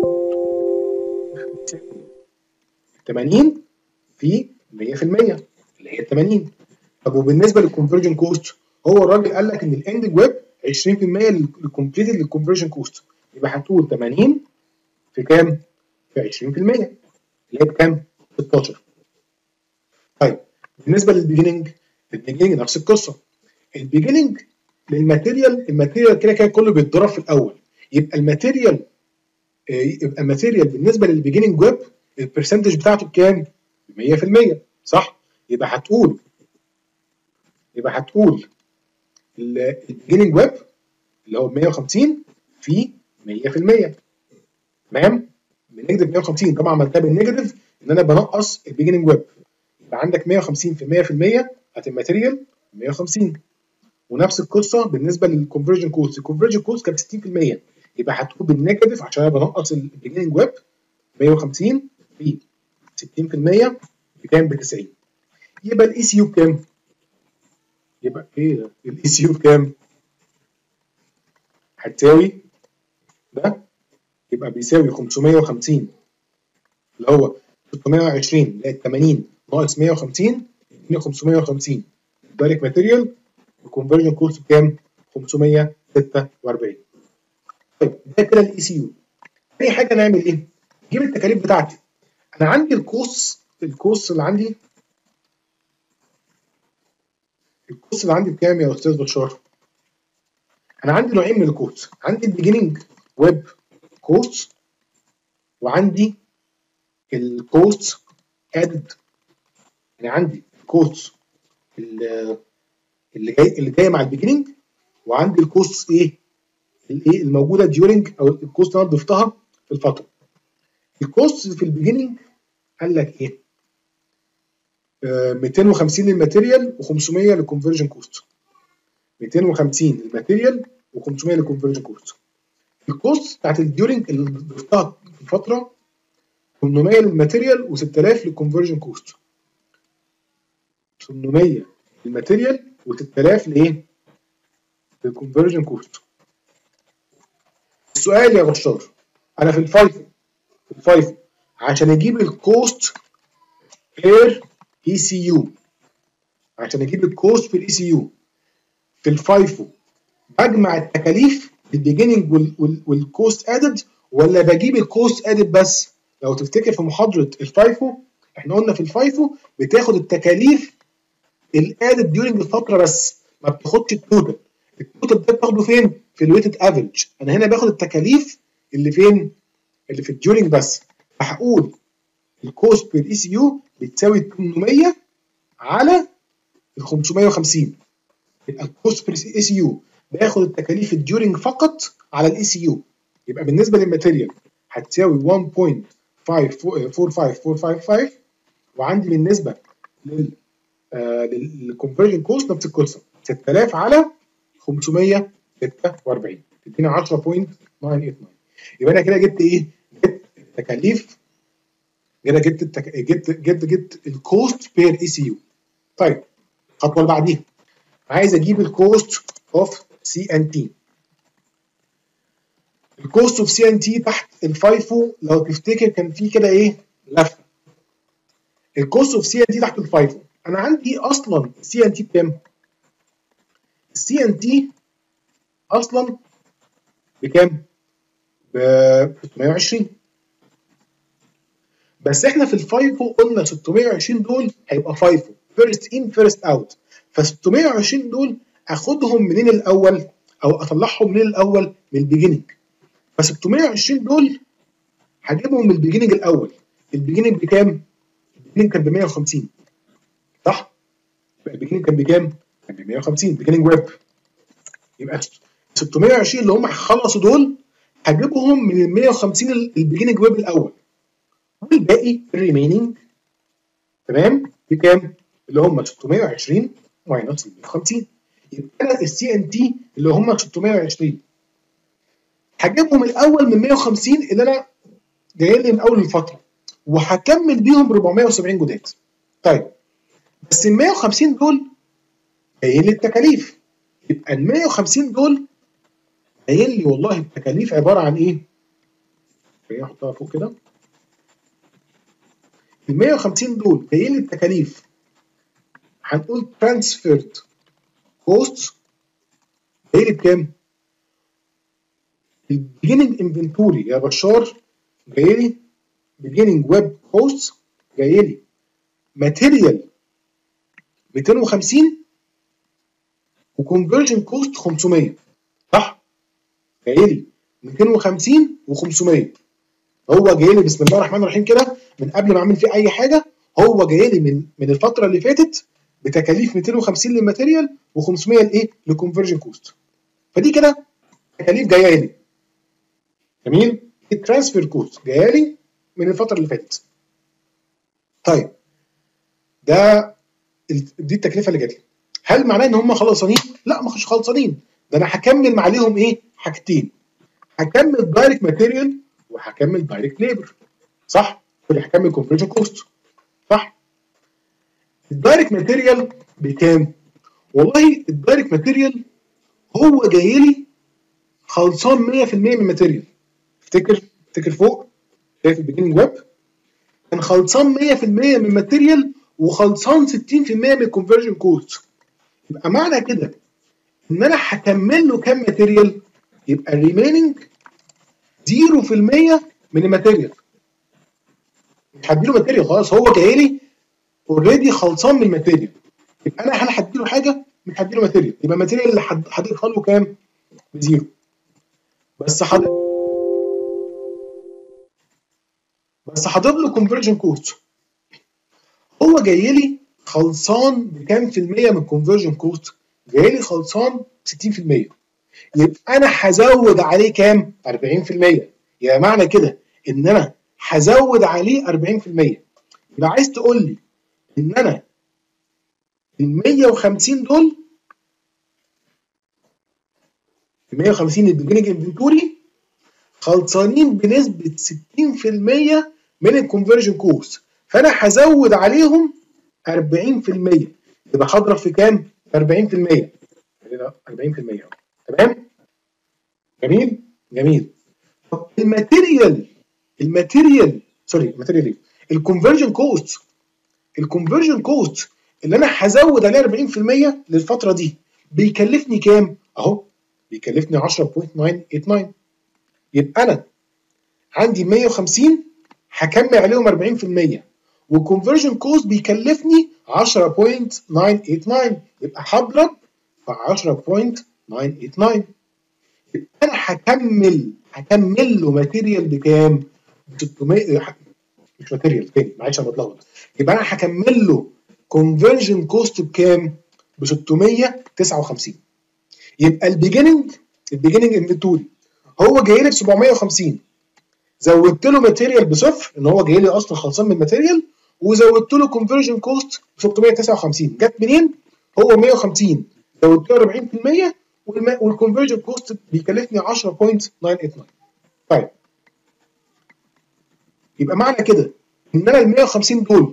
ثمانين في مية في المية اللي هي تمانين. طب وبالنسبه للكونفرجن كوست، هو الراجل قال لك ان الاندنج ويب عشرين في المية للكومبليتد للكونفرجن كوست، يبقى هتقول تمانين في كام؟ في عشرين في المية اللي هي بكام؟ ستاشر. طيب بالنسبه للبيجننج، البيجننج نفس القصه. البيجننج للماتيريال، الماتيريال كده كده كله بيتضرب في الاول، يبقى الماتيريال يبقى الماتيريال بالنسبه للبيجننج ويب البرسنتج بتاعته بكام؟ مية في المية صح؟ يبقى هتقول يبقى هتقول البيجننج ويب اللي هو مية وخمسين في مية في المية. تمام؟ بنيجاتيف مية وخمسين طبعا عملتها بالنيجاتيف ان انا بنقص البيجننج ويب، يبقى عندك مية وخمسين في مية في المية بتاعت الماتيريال مية وخمسين. ونفس القصه بالنسبه للكونفرجن كوست، الكونفرجن كوست كانت ستين في المية، يبقى هتكون بالنيجاتيف عشان انا بنقص البيجننج ويب مية وخمسين في ستين في المية بكام؟ ب تسعين. يبقى الاي سي يو بكام؟ يبقى ايه ده؟ الاي سي يو بكام؟ هتساوي ده، يبقى بيساوي خمسمية وخمسين اللي هو ستمية وعشرين زائد تمانين ناقص مية وخمسين يديني خمسمية وخمسين. دايركت ماتيريال الكونفرجن كوست بكام؟ خمسمية وستة وأربعين. طيب ده كده الاي سي يو. تاني حاجه نعمل ايه؟ نجيب التكاليف بتاعتي. انا عندي الكوست الكوست اللي عندي الكوست اللي عندي بكام يا استاذ بشار؟ انا عندي نوعين من الكوست، عندي البيجننج ويب كوست وعندي الكوست ادد. يعني عندي الكوست اللي جاي اللي جايه مع البيجننج، وعندي الكوست ايه؟ الايه الموجوده ديورنج او الكوست اللي انا ضفتها في الفتره. الكوست في البيجننج قال لك ايه؟ آه ميتين وخمسين للماتيريال و500 للكونفرجن كوست. ميتين وخمسين للماتيريال و500 للكونفرجن كوست. الكوست بتاعت الديورنج اللي ضفتها في الفتره تمنمية للماتيريال و6000 للكونفرجن كوست. تمنمية للماتيريال و6000 لايه؟ للكونفرجن كوست. السؤال يا بشار، انا في الفايفو في الفايفو عشان اجيب الكوست بير اي سي يو عشان اجيب الكوست في الاي سي يو في الفايفو بجمع التكاليف البيجيننج والكوست ادد ولا بجيب الكوست ادد بس؟ لو تفتكر في محاضره الفايفو احنا قلنا في الفايفو بتاخد التكاليف الادد ديورنج الفتره بس، ما بتاخدش التوتال. التوتال ده بتاخده فين؟ في الويتد افريج. انا هنا باخد التكاليف اللي فين؟ اللي في الديورنج بس. فهقول الكوست بير اي سي يو بتساوي تمنمية على ال خمسمية وخمسين. يبقى الكوست بير اي سي يو باخد التكاليف الديورنج فقط على الاي سي يو. يبقى بالنسبه للماتيريال هتساوي واحد فاصلة خمسة أربعة خمسة أربعة خمسة، وعندي بالنسبه لل للكونفرجن كوست نفس القصه ستة آلاف على خمسمية وستة وأربعين تديني عشرة فاصلة تسعة تمانية. يبقى انا كده جبت ايه؟ جبت التكاليف، كده جبت التك... جبت جبت جبت الكوست بير اي سي يو. طيب الخطوه اللي بعديها عايز اجيب الكوست اوف سي ان تي. الكوست اوف سي ان تي تحت الفايفو لو تفتكر كان في كده ايه؟ لفه. الكوست اوف سي ان تي تحت الفايفو، انا عندي اصلا السي ان تي بكام؟ السي ان تي اصلا بكام؟ ب ستمية وعشرين. بس احنا في الفايفو قلنا ستمية وعشرين دول هيبقى فايفو فيرست ان فيرست اوت، ف ستمية وعشرين دول اخدهم منين الاول؟ او اطلعهم منين الاول؟ من البيجيننج. ف ستمية وعشرين دول هجيبهم من البيجيننج الاول. البيجيننج بكام؟ البيجيننج كان ب مية وخمسين صح؟ يبقى البيجيننج كان بكام؟ كان ب مية وخمسين بيجيننج ويب. يبقى ستمية وعشرين اللي هم هيخلصوا دول هجيبهم من ال مية وخمسين البيجيننج ويب الاول، والباقي الريميننج تمام بكام؟ اللي هم ستمية وعشرين ماينس مية وخمسين. يبقى انا السي ان تي اللي هم ستمية وعشرين هجيبهم الاول من مية وخمسين اللي انا جاي لي من اول الفتره، وهكمل بيهم أربعمية وسبعين جداد. طيب بس ال مية وخمسين دول جايين لي التكاليف، يبقى ال مية وخمسين دول جايين لي والله التكاليف عباره عن ايه؟ خليني احطها فوق كده. ال مية وخمسين دول جايين لي التكاليف هنقول ترانسفيرد كوست جاي لي بكام؟ البيجننج انفنتوري يا بشار جاي لي بيجننج ويب كوست جاي لي ماتيريال مئتين وخمسين وكونفرجن كوست خمسمية، صح؟ جاي لي مئتين وخمسين و500. هو جاي لي بسم الله الرحمن الرحيم كده من قبل ما اعمل فيه اي حاجه، هو جاي لي من من الفتره اللي فاتت بتكاليف مئتين وخمسين للماتيريال و500 لايه؟ للكونفرجن كوست. فدي كده تكاليف جايه لي. جميل؟ الترانسفير كوست جايه لي من الفتره اللي فاتت. طيب ده دي التكلفه اللي جات لي. هل معناه ان هم خلصانين؟ لا مش خلصانين، ده انا هكمل عليهم ايه؟ حاجتين. هكمل دايركت ماتيريال وهكمل دايركت ليبر، صح؟ اللي هكمل كونفرجن كوست، صح؟ الدايركت ماتيريال بكام؟ والله الدايركت ماتيريال هو جاي لي خلصان مية في المية من الماتيريال. افتكر افتكر فوق شايف البيجننج ويب كان خلصان مية في المية من الماتيريال وخلصان ستين في المية من الكونفرجن كوست. يبقى معنى كده ان انا هكمل له كام ماتيريال؟ يبقى الريميننج صفر في المية من الماتيريال. مش هديله ماتيريال خلاص، هو جاي لي اوريدي خلصان من الماتيريال. يبقى انا هل هديله حاجه؟ مش هديله ماتيريال، يبقى الماتيريال اللي هضيفها له كام؟ بزيرو. بس حد بس هضيف له كونفرجن كوست. هو جاي لي خلصان بكام في المية من الكونفرجن كوست؟ جاي لي خلصان ستين في المية. يبقى انا هزود عليه كام؟ أربعين في المية. يعني معنى كده ان انا هزود عليه أربعين في المية. يبقى عايز تقول لي ان انا ال مية وخمسين دول ال مية وخمسين البيجننج انفنتوري خلصانين بنسبه ستين في المية من الكونفرجن كوست، فانا هزود عليهم أربعين في المية. يبقى هضرب في كام؟ أربعين في المية. أربعين في المية. تمام؟ جميل؟ جميل. طب الماتيريال الماتيريال سوري الماتيريال ايه؟ الكونفرجن كوست الكونفرجن كوست اللي انا هزود عليه أربعين في المية للفتره دي بيكلفني كام؟ اهو بيكلفني عشرة فاصلة تسعمية وتمانية. يبقى انا عندي مية وخمسين هكمل عليهم أربعين في المية والكونفرجن كوست بيكلفني عشرة فاصلة تسعمية وتمانية، يبقى هضرب في عشرة فاصلة تسعمية وتمانية. يبقى انا هكمل هكمل له ماتيريال بكام؟ ب ستمية. مش ماتيريال تاني معلش انا بتلخبط. يبقى انا هكمل له كونفرجن كوست بكام؟ ب ستمية وتسعة وخمسين. يبقى البيجننج البيجننج انفنتوري هو جاي لي ب سبعمية وخمسين، زودت له ماتيريال بصفر ان هو جاي لي اصلا خلصان من الماتيريال، وزودت له كونفرجن كوست ب ستمية وتسعة وخمسين. جت منين؟ هو مية وخمسين زودت له أربعين في المية والكونفرجن كوست بيكلفني عشرة فاصلة تسعمية وتمانية. طيب يبقى معنى كده ان انا ال مية وخمسين دول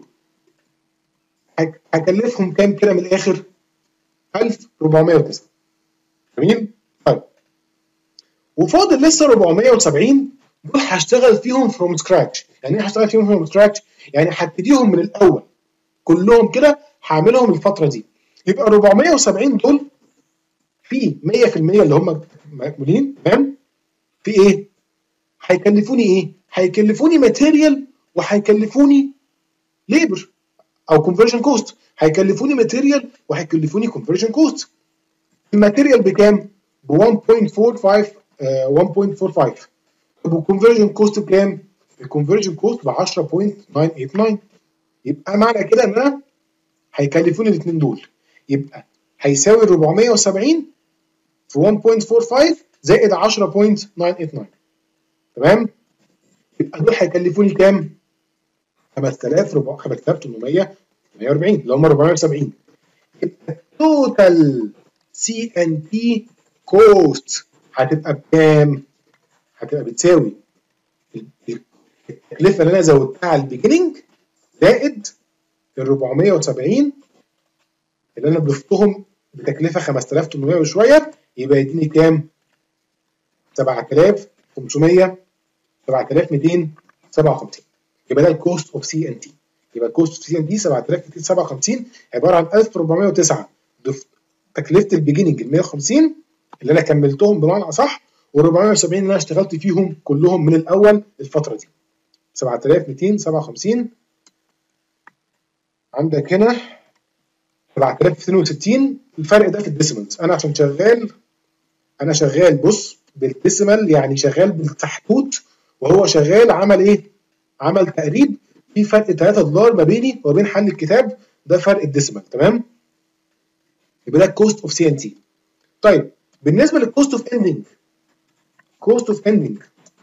هكلفهم كام كده من الاخر؟ ألف وأربعمية وتسعة. جميل؟ طيب وفاضل لسه أربعمية وسبعين دول هشتغل فيهم فروم سكراتش. يعني ايه هشتغل فيهم فروم سكراتش؟ يعني هبتديهم من الاول كلهم كده هعملهم الفتره دي. يبقى أربعمية وسبعين دول في مية في المية اللي هم مقبولين، تمام؟ في ايه؟ هيكلفوني ايه؟ هيكلفوني ماتيريال وهيكلفوني ليبر او كونفرجن كوست. هيكلفوني ماتيريال وهيكلفوني كونفرجن كوست. الماتيريال بكام؟ ب واحد فاصلة أربعة خمسة. طب والكونفرجن كوست بكام؟ الكونفرجن كوست ب عشرة فاصلة تسعمية وتمانية. يبقى معنى كده ان انا هيكلفوني الاثنين دول، يبقى هيساوي أربعمية وسبعين في واحد فاصلة أربعة خمسة زائد عشرة فاصلة تسعمية وتمانية. تمام؟ يبقى دول هيكلفوني كام؟ خمسة آلاف وتمنمية وأربعين اللي هم أربعمية وسبعين. يبقى التوتال سي ان تي كوست هتبقى بكام؟ هتبقى بتساوي التكلفه اللي انا زودتها على البيجننج زائد ال أربعمية وسبعين اللي انا ضفتهم بتكلفه خمسة آلاف وتمنمية وشويه، يبقى يديني كام؟ سبعة آلاف وخمسمية سبعة آلاف ومئتين وسبعة وخمسين. يبقى ده الكوست اوف سي ان تي. يبقى الكوست اوف سي ان دي سبعة آلاف ومئتين وسبعة وخمسين عباره عن ألف وأربعمية وتسعة تكلفه البيجيننج ال مية وخمسين اللي انا كملتهم بمعنى اصح، وال470 اللي انا اشتغلت فيهم كلهم من الاول الفتره دي. سبعة آلاف ومئتين وسبعة وخمسين عندك هنا سبعة آلاف ومئتين وستين. الفرق ده في الديسيمالز. انا عشان شغال انا شغال بص بالديسيمال، يعني شغال بالتحدود، وهو شغال عمل ايه؟ عمل تقريب. في فرق ثلاثة دولار ما بيني وبين حل الكتاب، ده فرق الديسيمال. تمام؟ يبقى ده الكوست اوف سي ان تي. طيب بالنسبه للكوست اوف اندنج، كوست اوف اندنج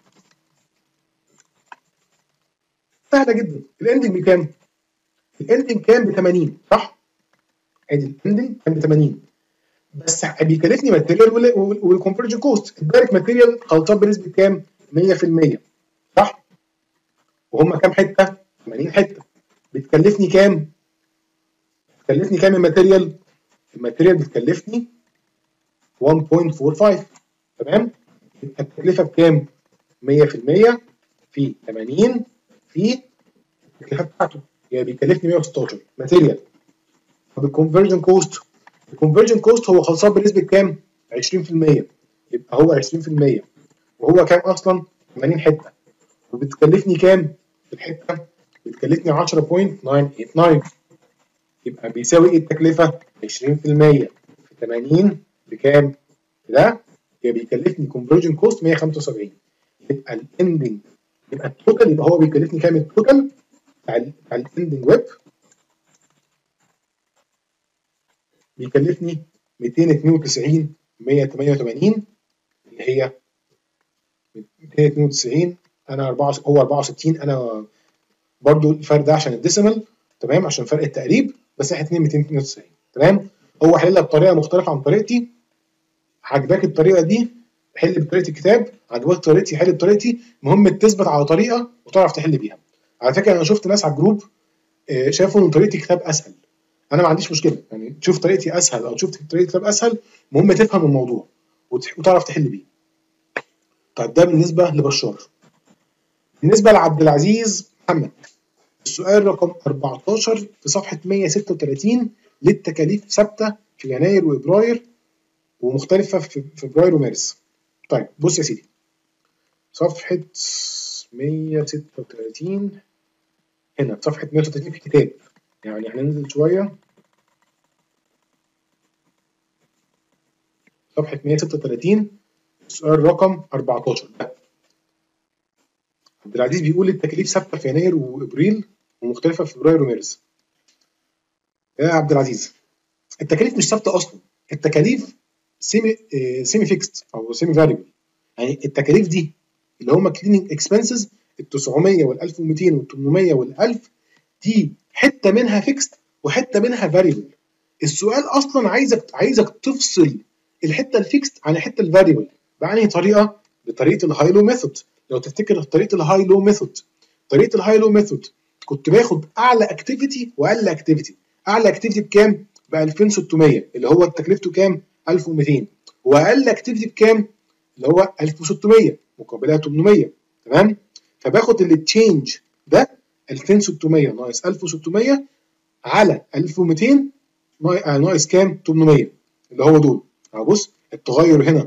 سهله جدا. الاندنج بكام؟ الاندنج كان ب ثمانين صح؟ ادي الاندنج كان ب ثمانين، بس بيكلفني ماتيريال والكونفرجن كوست. الدايركت ماتيريال خلطان بنسبه كام؟ مية في المية صح؟ وهم كام حته؟ ثمانين حته. بتكلفني كام؟ بتكلفني كام الماتيريال؟ الماتيريال بتكلفني واحد فاصلة أربعة خمسة. تمام؟ يبقى التكلفه بكام؟ مية في المية في ثمانين في التكلفه بتاعته، يعني بيكلفني مية وستاشر ماتيريال. طب الكونفرجن كوست، الكونفرجن كوست هو خلصان بنسبه كام؟ عشرين في المية. يبقى هو عشرين في المية وهو كام اصلا؟ ثمانين حته. وبتكلفني كام في الحته؟ بتكلفني عشرة فاصلة تسعمية وتمانين. يبقى بيساوي ايه التكلفه؟ عشرين في المية في ثمانين بكام؟ ده يبقى بيكلفني كونفرجن كوست مية وخمسة وسبعين. يبقى الاندنج، يبقى التوتال، يبقى هو بيكلفني كام التوتال بتاع الاندنج ويب؟ بيكلفني مئتين واثنين وتسعين مية وتمانية وتمانين، اللي هي مئتين واثنين وتسعين. انا أربعة هو أربعة وستين. انا برضو الفرق ده عشان الديسيمال، تمام، عشان فرق التقريب، بس احنا اتنين مئتين واثنين وتسعين. تمام. هو حلها بطريقه مختلفه عن طريقتي. عجباك الطريقه دي حل بطريقه الكتاب، عجباك طريقتي حل بطريقتي. المهم تثبت على طريقه وتعرف تحل بيها. على فكره انا شفت ناس على الجروب شافوا ان طريقه الكتاب اسهل. انا ما عنديش مشكله، يعني تشوف طريقتي اسهل او تشوف طريقه الكتاب اسهل، المهم تفهم الموضوع وتعرف تحل بيه. طيب ده بالنسبه لبشار. بالنسبه لعبد العزيز محمد، السؤال رقم أربعتاشر في صفحه مية وستة وتلاتين، للتكاليف ثابته في يناير وفبراير ومختلفه في فبراير ومارس. طيب بص يا سيدي، صفحه مية وستة وتلاتين، هنا صفحه مية وستة وتلاتين في الكتاب، يعني هننزل شويه. صفحه مية وستة وتلاتين السؤال رقم أربعتاشر. عبد العزيز بيقول التكاليف ثابته في يناير وابريل ومختلفه في فبراير ومارس. يا عبد العزيز التكاليف مش ثابته اصلا، التكاليف سيمي سيمي فيكست او سيمي فاريبل. يعني التكاليف دي اللي هم كليننج اكسبنسز ال تسعمية وال ألف ومئتين وال ثمانمية وال ألف، دي حته منها فيكست وحته منها فاريبل. السؤال اصلا عايزك عايزك تفصل الحته الفيكست عن الحته الفاريبل. بأنهي طريقه؟ بطريقه الهاي لو ميثود. لو تفتكر طريقه الهاي لو ميثود، طريقه الهاي لو ميثود كنت باخد اعلى اكتيفيتي واقل اكتيفيتي. اعلى اكتيفيتي بكام؟ ب ألفين وستمية اللي هو تكلفته كام؟ ألف ومئتين. واقل اكتيفيتي بكام؟ اللي هو ألف وستمية مقابلها ثمانمية. تمام؟ فباخد التشينج ده ألفين وستمية ناقص ألف وستمية على ألف ومئتين ناقص كام؟ ثمانمية، اللي هو دول. اهو بص التغير هنا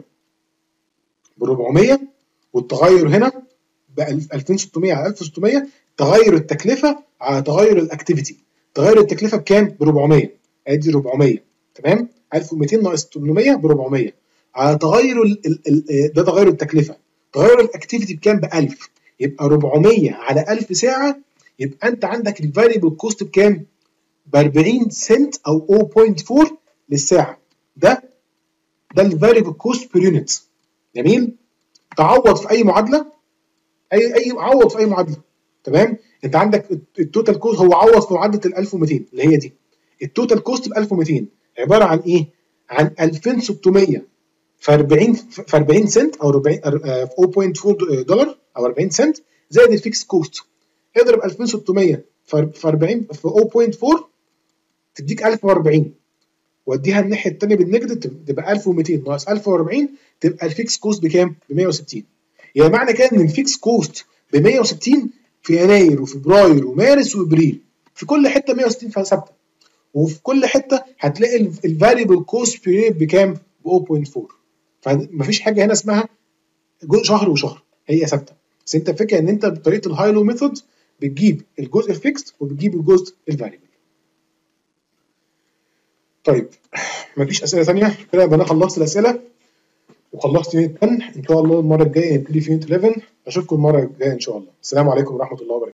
ب أربعمية والتغير هنا ب ألفين وستمية على ألف وستمية. تغير التكلفه على تغير الاكتيفيتي. تغير التكلفه بكام؟ ب أربعمية. ادي أربعمية. تمام؟ ألف ومئتين ناقص ثمانمية ب أربعمية على تغير ال ال ده تغير التكلفه. تغير الاكتيفيتي بكام؟ ب ألف. يبقى أربعمية على ألف ساعه. يبقى انت عندك الفاريبل كوست بكام؟ ب أربعين سنت او صفر فاصلة أربعة للساعه. ده ده الفاريبل كوست بير يونت. جميل؟ تعوض في اي معادله، اي اي عوض في اي معادله. تمام؟ انت عندك التوتال كوست، هو عوض في معادله ال ألف ومئتين اللي هي دي. التوتال كوست ب ألف ومئتين عباره عن ايه؟ عن ألفين وستمية في أربعين في أربعين سنت او أربعين في صفر فاصلة أربعة دولار او أربعين سنت زائد الفيكس كوست. اضرب ألفين وستمية في أربعين في صفر فاصلة أربعة تديك ألف وأربعين، واديها الناحيه الثانيه بالنيجاتيف تبقى ألف ومئتين ناقص ألف وأربعين تبقى الفيكس كوست بكام؟ ب مية وستين. يعني معنى كده ان الفيكس كوست ب مية وستين في يناير وفبراير ومارس وابريل. في كل حته مية وستين ثابته، وفي كل حته هتلاقي الفاريبل كوست بيريد بكام؟ ب صفر فاصلة أربعة. فمفيش حاجه هنا اسمها شهر وشهر، هي ثابته. بس انت فكره ان انت بطريقه الهاي لو ميثود بتجيب الجزء الفيكست وبتجيب الجزء الفاريبل. طيب مفيش اسئله ثانيه كده، يبقى انا خلصت الاسئله وخلصت يونت عشرة. ان شاء الله المره الجايه نبتدي في يونت احداشر. اشوفكم المره الجايه ان شاء الله. السلام عليكم ورحمه الله وبركاته.